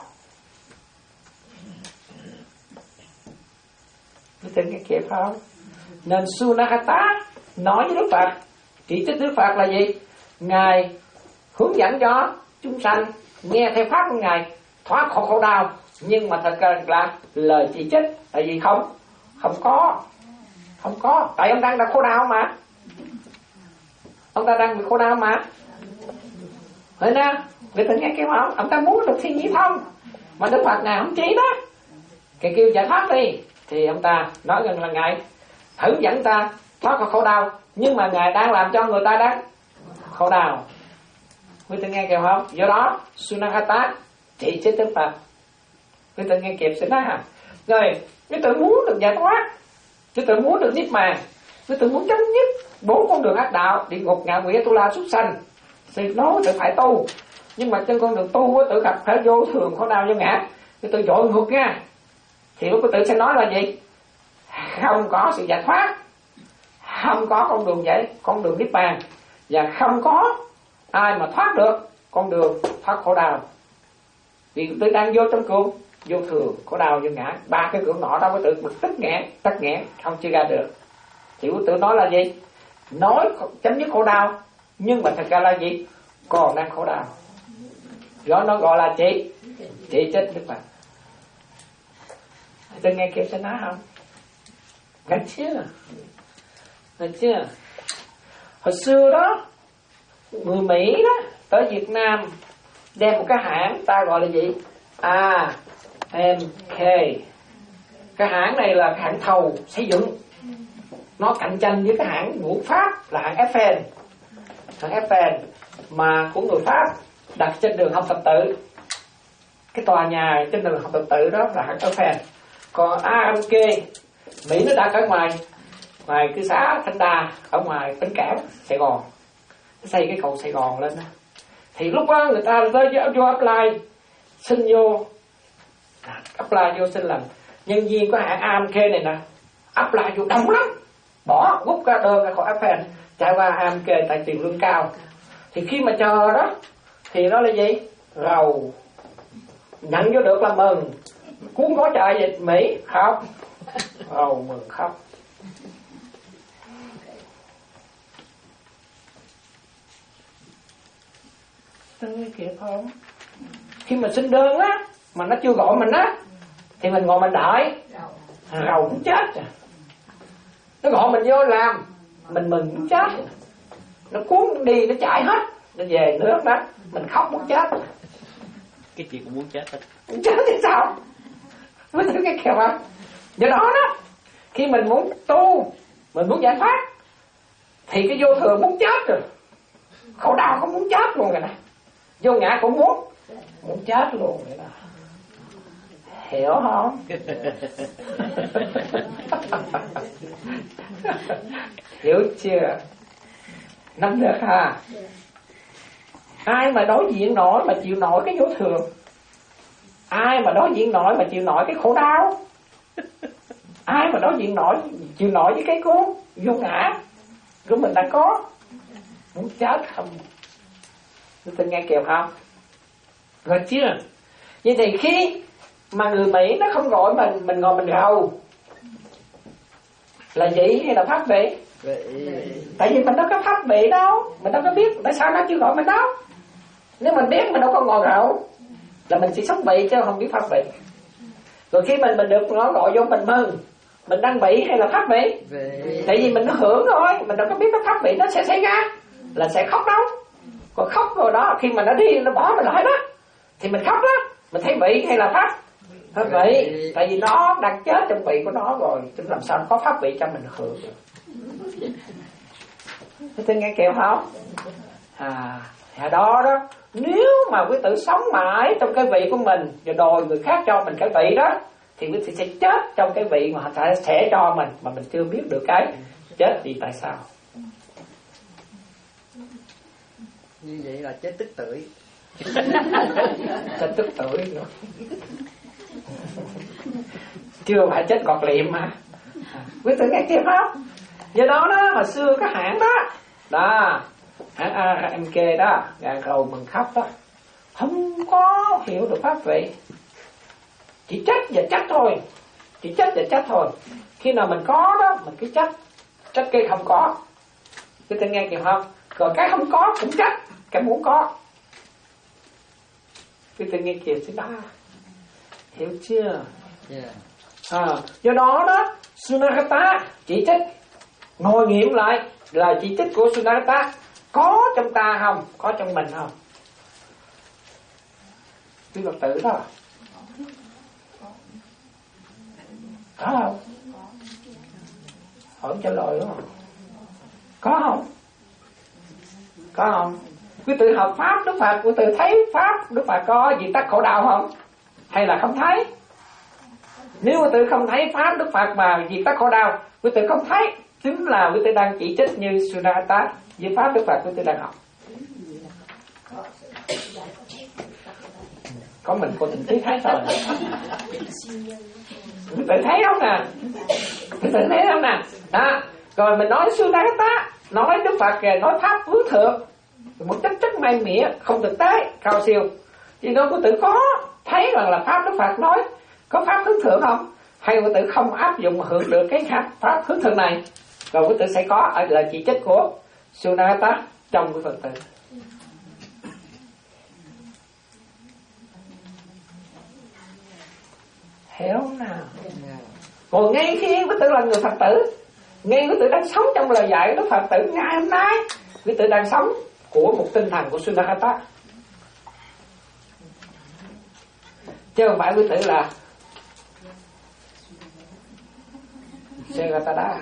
Quý tự nghe kịp không? Nên Sunakata nói với Đức Phật, chỉ trích Đức Phật là gì? Ngài hướng dẫn cho chúng sanh nghe theo pháp của ngài thoát khỏi khổ đau, nhưng mà thật ra là lời chỉ trích. Tại vì không không có không có tại ông đang đang khổ đau mà, ông ta đang bị khổ đau mà. Vậy nè, người ta nghe kêu không? Ông ta muốn được thiên nhĩ thông mà Đức Phật ngài không chỉ đó, cái kêu giải thoát đi, thì ông ta nói rằng là ngài hướng dẫn ta thoát khỏi khổ đau, nhưng mà ngài đang làm cho người ta đang khổ đau. Quý vị nghe kịp không? Do đó Sunakata chỉ trích Đức Phật. Quý vị nghe kịp sẽ nói hả? Rồi quý vị muốn được giải thoát, quý vị muốn được niết bàn, quý vị muốn chấm dứt bốn con đường ác đạo, địa ngục, ngạ quỷ, tu la, súc sanh, thì nó tự phải tu. Nhưng mà trên con đường tu tự gặp phải vô thường, khổ đau, vô ngã, quý vị dội ngược nha. Thì lúc quý vị sẽ nói là gì? Không có sự giải thoát, không có con đường giải, con đường niết bàn, và không có ai mà thoát được con đường thoát khổ đau. Vì tôi đang vô trong cuồng vô thường, khổ đau, vô ngã, ba cái cửa ngõ đó có tự bực tức nghẹn, tắc nghẹn, không chưa ra được. Thì của tự nói là gì? Nói chấm dứt khổ đau, nhưng mà thật ra là gì? Còn đang khổ đau. Đó nó gọi là chỉ chỉ trích Đức Phật. Tôi nghe kịp sẽ nói không? Nghe chưa? Nghe chưa? Hồi xưa đó người Mỹ đó tới Việt Nam đem một cái hãng ta gọi là gì? A M K. Cái hãng này là cái hãng thầu xây dựng, nó cạnh tranh với cái hãng của Pháp là hãng Eiffel. Hãng Eiffel mà của người Pháp đặt trên đường Hồng Thập Tự, cái tòa nhà trên đường Hồng Thập Tự đó là hãng Eiffel. Còn A M K Mỹ nó đặt ở ngoài ngoài cư xá Thanh Đa, ở ngoài Bến Cảng Sài Gòn, xây cái cầu Sài Gòn lên đó. Thì lúc đó người ta tới vô apply xin vô, apply vô xin làm nhân viên của hãng A M K này nè, apply vô đông lắm, bỏ rút ra đơn ra khỏi Eiffel chạy qua A M K tại tiền lương cao. Thì khi mà chờ đó thì nó là gì? Rầu, nhận vô được là mừng, cuốn gói chạy về Mỹ khóc, rầu mừng khóc. Tôi kịp không? Khi mà xin đơn á mà nó chưa gọi mình á thì mình ngồi mình đợi, rầu cũng chết rồi. Nó gọi mình vô làm mình mừng cũng chết, nó cuốn đi nó chạy hết, nó về nước đó mình khóc muốn chết. Cái gì cũng muốn chết hết. Muốn chết thì sao? Mới thấy cái kìa mà. Do đó đó, khi mình muốn tu, mình muốn giải thoát thì cái vô thường muốn chết rồi, khổ đau cũng muốn chết luôn rồi nè, vô ngã cũng muốn muốn chết luôn vậy đó. Hiểu không? Hiểu chưa? Nắm được ha? Ai mà đối diện nổi mà chịu nổi cái vô thường? Ai mà đối diện nổi mà chịu nổi cái khổ đau? Ai mà đối diện nổi chịu nổi với cái cố vô ngã của mình đã có? Muốn chết không? Chúng ta nghe kịp không? Rồi chưa? Vậy thì khi mà người Mỹ nó không gọi mình, mình ngồi mình gầu là vị hay là pháp vị? Tại vì mình đâu có pháp vị đâu, mình đâu có biết tại sao nó chưa gọi mình đâu. Nếu mình biết mình đâu có ngồi gầu là mình chỉ sống vị chứ không biết pháp vị. Rồi khi mình mình được nó gọi vô mình mừng, mình đang bị hay là pháp vị? Tại vì mình nó hưởng thôi, mình đâu có biết cái pháp vị nó sẽ xảy ra là sẽ khóc đâu. Còn khóc rồi đó, khi mà nó đi nó bỏ mình lại đó thì mình khóc đó, mình thấy vị hay là pháp? Pháp vị. Tại vì nó đang chết trong vị của nó rồi, chứ làm sao nó có pháp vị cho mình hưởng được. Thế tôi nghe kêu không? À, à đó đó, nếu mà quý tử sống mãi trong cái vị của mình và đòi người khác cho mình cái vị đó thì quý tử sẽ chết trong cái vị mà họ sẽ cho mình mà mình chưa biết được cái chết vì tại sao. Như vậy là chết tức tuổi. Chết tức tuổi nữa. Chưa phải chết cọt liệm mà. Quý tử nghe kịp không? Do đó đó, hồi xưa cái hãng đó đó, hãng a em ca đó, gà cầu bằng khắp đó, không có hiểu được pháp vị, chỉ trách và trách thôi, chỉ trách và trách thôi. Khi nào mình có đó mình cứ trách, trách cái không có. Quý tử nghe kịp không? Còn cái không có cũng trách, cái muốn có. Quý tử nghe kịp chứ đó, hiểu chưa? Yeah. À, do đó đó Sunakata chỉ trích, ngồi nghiệm lại là chỉ trích của Sunakata có trong ta không, có trong mình không? Quý Phật tử đó có không? Hỏi trả lời đó. Có không? Có không? Quý tử học pháp Đức Phật, quý tử thấy pháp Đức Phật có diệt tắc khổ đau không? Hay là không thấy? Nếu quý tử không thấy pháp Đức Phật mà diệt tắc khổ đau, quý tử không thấy, chính là quý tử đang chỉ trích như Sunakata với pháp Đức Phật quý tử đang học. Có mình cô tình thấy thấy thôi. Quý tử thấy không nè? Quý tử thấy không nè? Đó. Rồi mình nói Sunakata, nói Đức Phật kìa, nói pháp hướng thượng, một chất chất may mỉa, không thực tế, cao siêu. Thì đó quý tử có thấy rằng là pháp Đức Phật nói có pháp hướng thượng không? Hay quý tử không áp dụng hưởng được cái pháp hướng thượng này? Rồi quý tử sẽ có là chỉ trích của Sunakata trong cái Phật tử. Hiểu nào? Còn ngay khi quý tử là người Phật tử, ngay quý tử đang sống trong lời dạy của Phật tử ngày hôm nay, quý tử đang sống của một tinh thần của Sunakata, chứ không phải quý tử là Sunakata.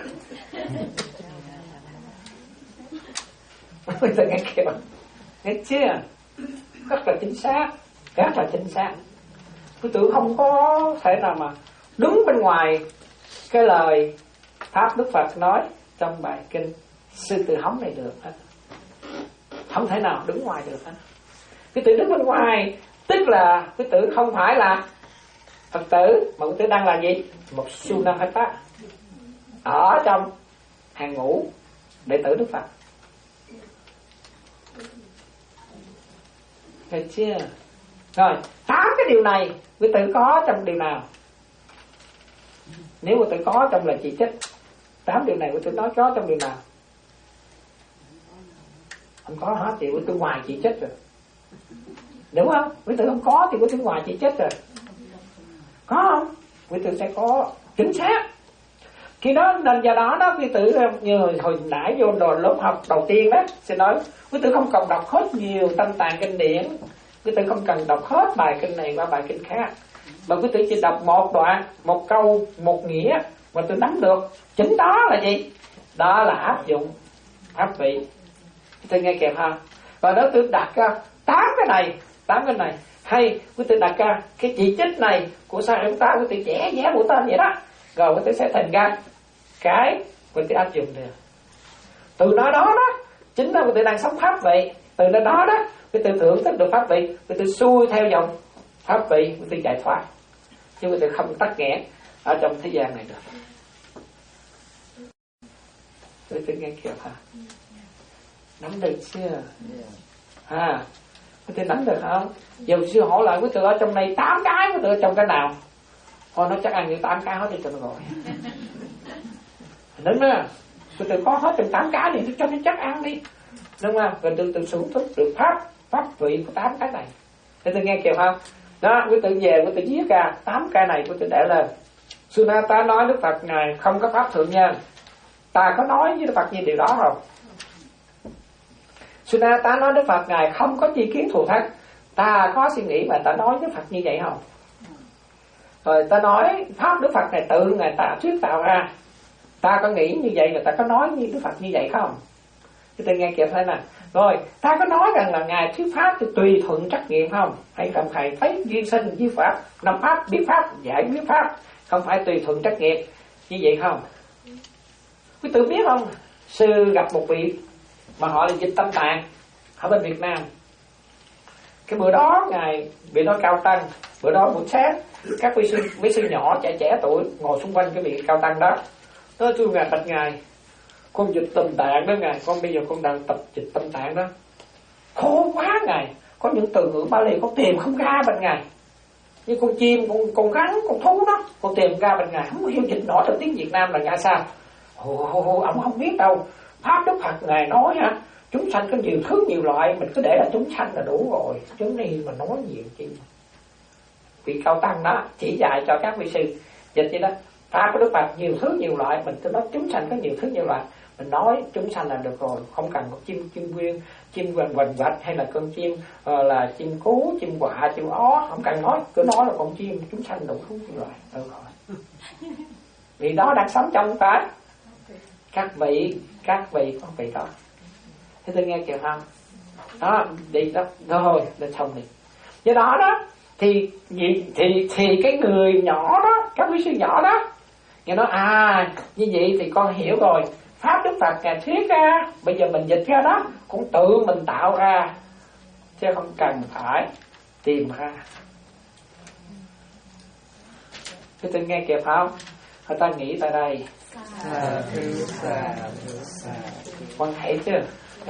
Quý tử nghe kìa, nghe chưa? Rất là chính xác, rất là chính xác. Quý tử không có thể nào mà đứng bên ngoài cái lời pháp Đức Phật nói trong bài kinh Sư Tử Hống này được hết. Không thể nào đứng ngoài được hết. Quý tử đứng bên ngoài tức là quý tử không phải là Phật tử, mà quý tử đang là gì? Một Sunakata ở trong hàng ngũ đệ tử Đức Phật. Được chưa? Rồi, tám cái điều này quý tử có trong điều nào? Nếu quý tử có trong là chỉ trích, tám điều này quý tử nói có trong điều nào? Không có hết thì quý tử ngoài chỉ trích rồi, đúng không? Quý tử không có thì quý tử ngoài chỉ trích rồi, có không? Quý tử sẽ có chính xác. Khi đó nên do đó đó quý tử như hồi, hồi nãy vô rồi lớp học đầu tiên đó sẽ nói quý tử không cần đọc hết nhiều tâm tạng kinh điển, quý tử không cần đọc hết bài kinh này qua bài kinh khác, mà quý tử chỉ đọc một đoạn, một câu, một nghĩa mà tôi nắm được. Chính đó là gì? Đó là áp dụng pháp vị. Tôi nghe kịp ha. Và đó tôi đặt ra tám cái này, tám cái này. Hay quý tử đặt ra cái chỉ trích này của sao chúng ta, quý tử vẽ vẽ mũi tên vậy đó. Rồi quý tử sẽ thành ra cái quý tử áp dụng được. Từ đó đó đó chính là quý tử đang sống pháp vị. từ nơi đó đó quý tự thưởng thức được pháp vị, quý tự xuôi theo dòng pháp vị, quý tự giải thoát, chứ quý tự không tắc nghẽn ở trong thế gian này được. Quý tự nghe kìa hả? Nắm được chưa? À, quý tự nắm được không? Giờ sư hỏi lại quý tự ở trong này tám cái, quý tự ở trong cái nào? Thôi nó chắc ăn như tám cái hết đi cho nó gọi. Đúng đó, quý tự có hết trong tám cái thì cho nó chắc ăn đi, đúng không? Rồi từ từ sử thức được pháp pháp vị của tám cái này. Thế tôi nghe kìa không? Đó, quý tự về quý tự viết ra tám cái này, quý tự để lên. Sunata nói Đức Phật ngài không có pháp thượng nhân. Ta có nói với Đức Phật như điều đó không? Sunata nói Đức Phật ngài không có chi kiến thù thắng. Ta có suy nghĩ mà ta nói với Phật như vậy không? Rồi ta nói pháp Đức Phật này tự ngài ta thuyết tạo ra. Ta có nghĩ như vậy và ta có nói như Đức Phật như vậy không? Thì tôi nghe kịp thế nào. Rồi ta có nói rằng là ngài thuyết pháp thì tùy thuận trắc nghiệm không? Hay không thầy thấy duyên sinh với pháp, năm pháp biết pháp giải quyết pháp, không phải tùy thuận trắc nghiệm như vậy không? Quý tự biết không? Sư gặp một vị mà họ là dịch tâm tạng ở bên Việt Nam. Cái bữa đó ngài vị đó cao tăng, bữa đó buổi sáng các vị sư mấy sư nhỏ trẻ trẻ tuổi ngồi xung quanh cái vị cao tăng đó. Nói tôi ngài bạch ngài, con dịch tâm tạng đó ngài, con bây giờ con đang tập dịch tâm tạng đó, khó quá ngài, có những từ ngữ Bali con tìm không ra bên ngài, như con chim, con con rắn, con thú đó, con tìm ra bên ngài không hiểu dịch nổi được tiếng Việt Nam là ngã sao. Ồ, ông không biết đâu, pháp Đức Phật ngài nói hả, chúng sanh có nhiều thứ nhiều loại, mình cứ để là chúng sanh là đủ rồi, chứ này mà nói nhiều chi. Vị cao tăng đó chỉ dạy cho các vị sư dịch vậy đó, pháp của Đức Phật nhiều thứ nhiều loại, mình cứ nói chúng sanh có nhiều thứ nhiều loại, mình nói chúng sanh là được rồi, không cần có chim chim nguyên, chim quần quần vạch hay là con chim uh, là chim cú, chim quạ, chim ó, không cần nói, cứ nói là con chim, chúng sanh đủ thứ nhiều loại, được rồi. Vì đó đang sống trong cái các vị, các vị có vị đó. Thế tôi nghe kìa không? Đó, đi đó, rồi, lên xong đi. Do đó đó, thì thì thì, thì cái người nhỏ đó, các quý sư nhỏ đó, nghe nói à, như vậy thì con hiểu rồi, pháp Đức Phật ngài thuyết ra, bây giờ mình dịch ra đó, cũng tự mình tạo ra, chứ không cần phải tìm ra. Thế tôi nghe kịp không? Người ta nghĩ tại đây. Sa thứ sa thứ sa. Con thấy chưa?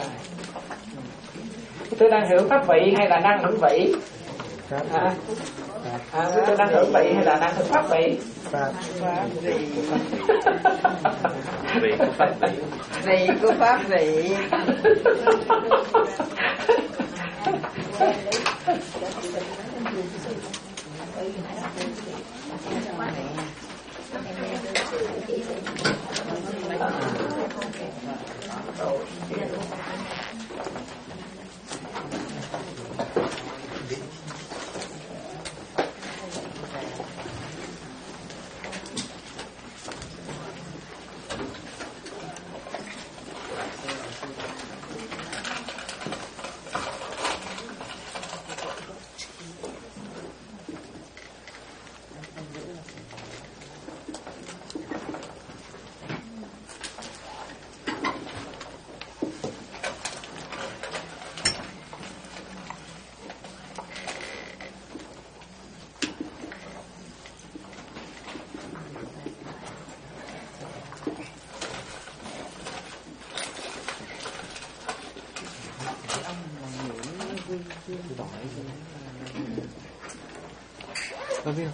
Tôi đang hưởng pháp vị hay là đang hưởng vị? À, à, tôi đang hưởng vị hay là đang hưởng pháp vị? Pháp vị. Vị của pháp vị. Vị của pháp vị. Có biết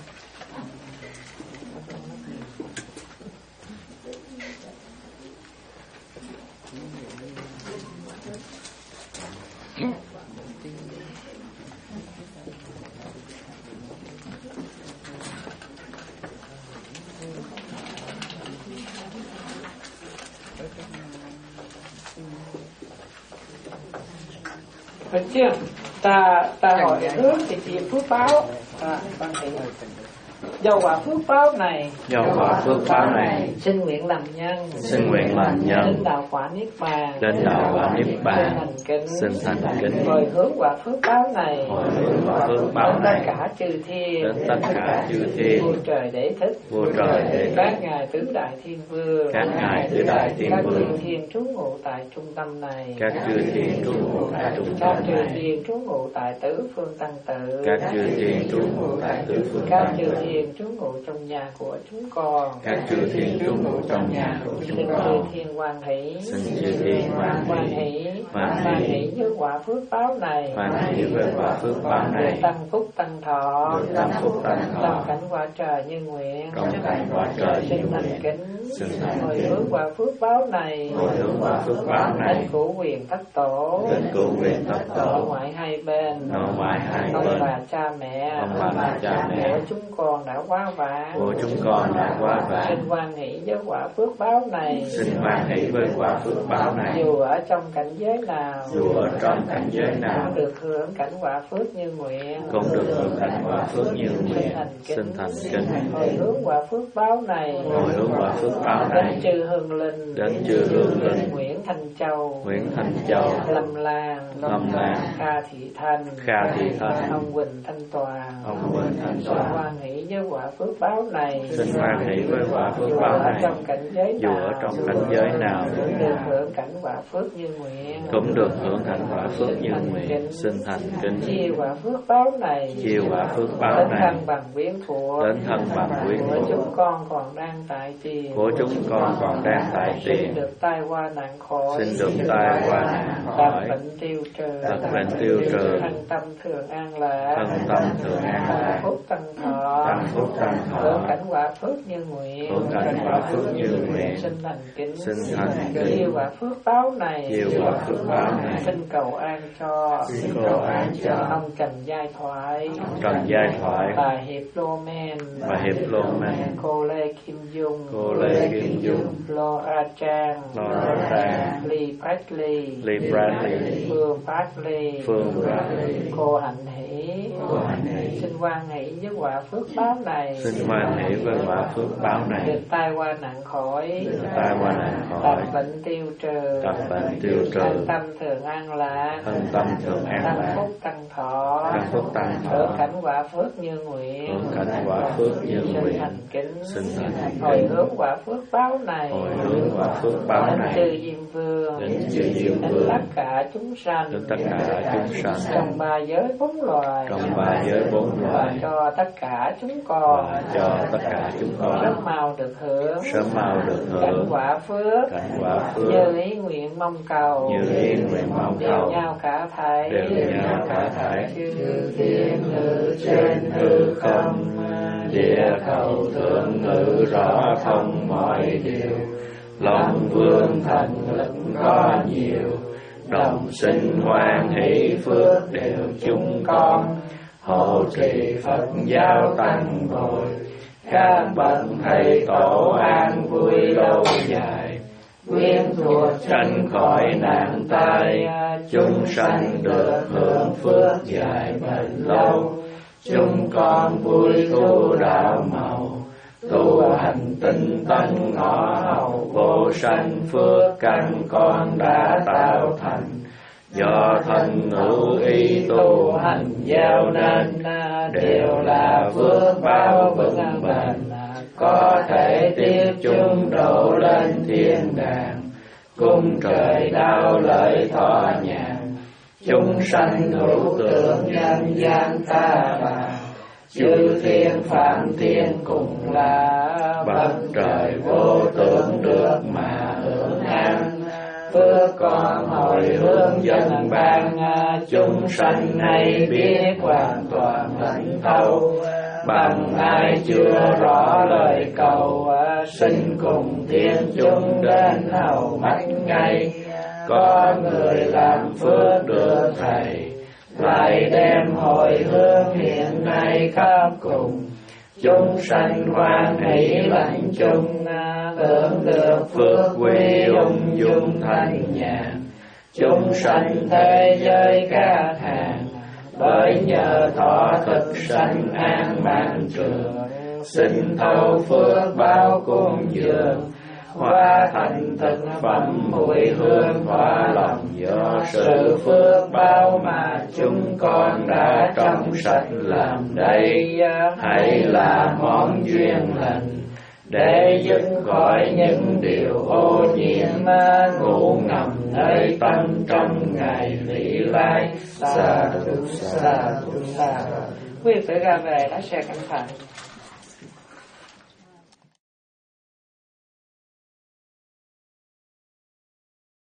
Được chưa? Ta ta hỏi ước thì chịu phước báo. À, con thấy do quả phước báo này, do quả phước báo này, xin nguyện làm nhân, xin nguyện làm nhân, đến đạo quả niết bàn, đến đạo quả niết bàn, xin thành kính, xin thành kính, hồi hướng quả phước báo này, hồi hướng quả phước báo đến này, tất cả chư thiên, đến tất cả chư thiên, vua trời đế thích, vua trời đế thích, các ngài tứ đại thiên vương, các ngài tứ đại thiên các vương, chư thiên trú ngụ tại trung tâm này, các chư thiên trú ngụ tại trung các tâm chư này, thiên trú ngụ tại tứ phương tăng tự, các chư thiên trú ngụ tại tứ phương các tăng chư tự, thiên trú ngụ trong nhà của chúng con, các chư thiên trú ngụ trong nhà của xin chúng chư con, thiên hoan hỷ, xin chư thiên hoan hoan hỷ, hỷ, hoan hoan hỷ, hỷ với quả phước báo này, hoan hỷ với quả phước báo được này, tăng phúc tăng thọ, được tăng phúc tăng thọ, trong cảnh quả trời như nguyện, trong cảnh quả trời như xin thành nguyện, kính, xin thành hồi kính, hướng quả phước báo này, hồi hướng quả phước báo này, đến cửu quyền thất tổ, đến cửu quyền thất nội tổ, ngoại hai bên, nội ngoại hai ông bên, bà cha mẹ, ông bà và cha mẹ của chúng con đã quá vãng, của chúng con đã quá vãng, xin hoan hỷ với quả phước báo này, xin hoan hỷ với quả phước báo này, dù ở trong cảnh giới nào, dù ở trong cảnh giới nào, cũng được hưởng cảnh quả phước như nguyện, cũng được hưởng cảnh quả phước như nguyện, xin thành kính, hồi hướng quả phước báo này, hồi hướng quả phước báo này, đến chư hương linh, đến chư hương linh, Nguyễn Thành Châu, Nguyễn Thành Châu, Lâm Lan, Lâm Lan, Kha Thị Thanh, Kha Thị Thanh, ông Quỳnh Thanh Toàn, ông Quỳnh Thanh xin Toàn, hoan hỷ với quả phước báo này, xin hoan hỷ với quả phước dù báo ở này, trong cảnh giới dù nào, ở trong cảnh giới nào, cũng được hưởng cảnh quả phước như nguyện, cũng được hưởng cảnh quả phước như nguyện, xin thành kính, chia quả phước báo này, chia quả phước báo đến này, thân bằng quyến thuộc, đến thân bằng quyến của thuộc, chúng con còn đang tại tiền, của chúng con còn đang tại xin tiền, được tai qua nạn khỏi, xin được tai qua nạn tật khỏi, bệnh tiêu trừ, tật bệnh tiêu trừ, thân tâm thường an lạc, thân tâm thường an tăng lạc, phúc tăng thọ, tăng phúc tăng hưởng thọ, cảnh quả phước như nguyện, hưởng cảnh quả phước như nguyện, xin thành kính, xin thành kính, chia quả phước báo này, chia quả phước báo này, xin cầu an cho, xin cầu an cho ông Trần Giai Thoại, Trần Giai Thoại, bà Hiệp Lô Men, bà Hiệp Lô Men, cô Lê Kim Dung, cô Lê Kim Dung, Lô A Trang, Lô A Trang, Lee Bradley, Lee Bradley, Phương Bradley, Phương Bradley, cô Hạnh Hỷ, cô Hạnh Hỷ, xin hoan hỷ với quả phước báo này, xin hoan hỷ với quả phước báo này, được tai qua nạn khỏi, tai qua nạn tật khỏi, bệnh tiêu trừ, tật bệnh tiêu trừ, thân tâm thường an lạc, thân tâm thường an tăng lạc, phúc tăng thọ, tăng phúc tăng hưởng thọ, cảnh quả phước như nguyện, hưởng cảnh quả phước như xin nguyện, thành kính, xin thành hồi kính, hướng quả phước báo này, hồi hướng quả phước báo đến này, chư Diêm Vương, đến chư Diêm đến Vương, tất cả chúng sanh, đến tất cả chúng sanh, trong ba giới bốn loài, trong ba giới bốn và loài, cho tất cả chúng con, và cho tất cả chúng con sớm mau được hưởng, sớm mau được cảnh hưởng quả phước, cảnh quả phước, như ý nguyện mong cầu, như ý nguyện mong đều cầu, nhau cả thảy, đều nhau cả thảy, chư thiên ngự trên hư không, địa cầu thượng ngự rõ thông mọi điều, lòng vương thành lực có nhiều, đồng sinh hoan hỷ phước đều chúng con, hộ trì Phật giáo tăng bồi, các bậc thầy tổ an vui lâu dài, quyến thuộc tránh khỏi nạn tai, chúng sanh được hưởng phước dài bền lâu, chúng con vui tu đạo màu, tu hành tinh tấn ngõ hầu vô sanh phước căn con đã tạo thành, do thân hữu ý tu hành giao nên, đều là phước báo vững bền, có thể tiếp chung độ lên thiên đàng, cung trời đau lợi thọ nhàn, chúng sanh hữu tượng nhân gian ta bà, chư thiên phạm thiên cùng là bậc trời vô tưởng được mà hưởng an, phước con hồi hướng dân ban, chúng sanh hay biết hoàn toàn lãnh thấu, bằng ai chưa rõ lời cầu, xin cùng thiên chúng đến hầu mắt ngay, có người làm phước được thầy, lại đem hồi hướng hiện nay khắp cùng, chúng sanh hoan hỷ lãnh chung, hưởng được phước quy ung dung thanh nhàn, chúng sanh thế giới ca thàn, bởi nhờ thọ thực sanh an mạng trường, xin thâu phước báo cúng dường, hóa thành thực phẩm mùi hương hóa lòng, do sự phước báo mà chúng con đã trong sạch làm đây, hay là món duyên lành để dứt khỏi những điều ô nhiễm ngủ ngầm nơi tâm trong ngày vị lai. Sa thù sa thù sa. Quý vị tự ra về đó sẽ cẩn thận.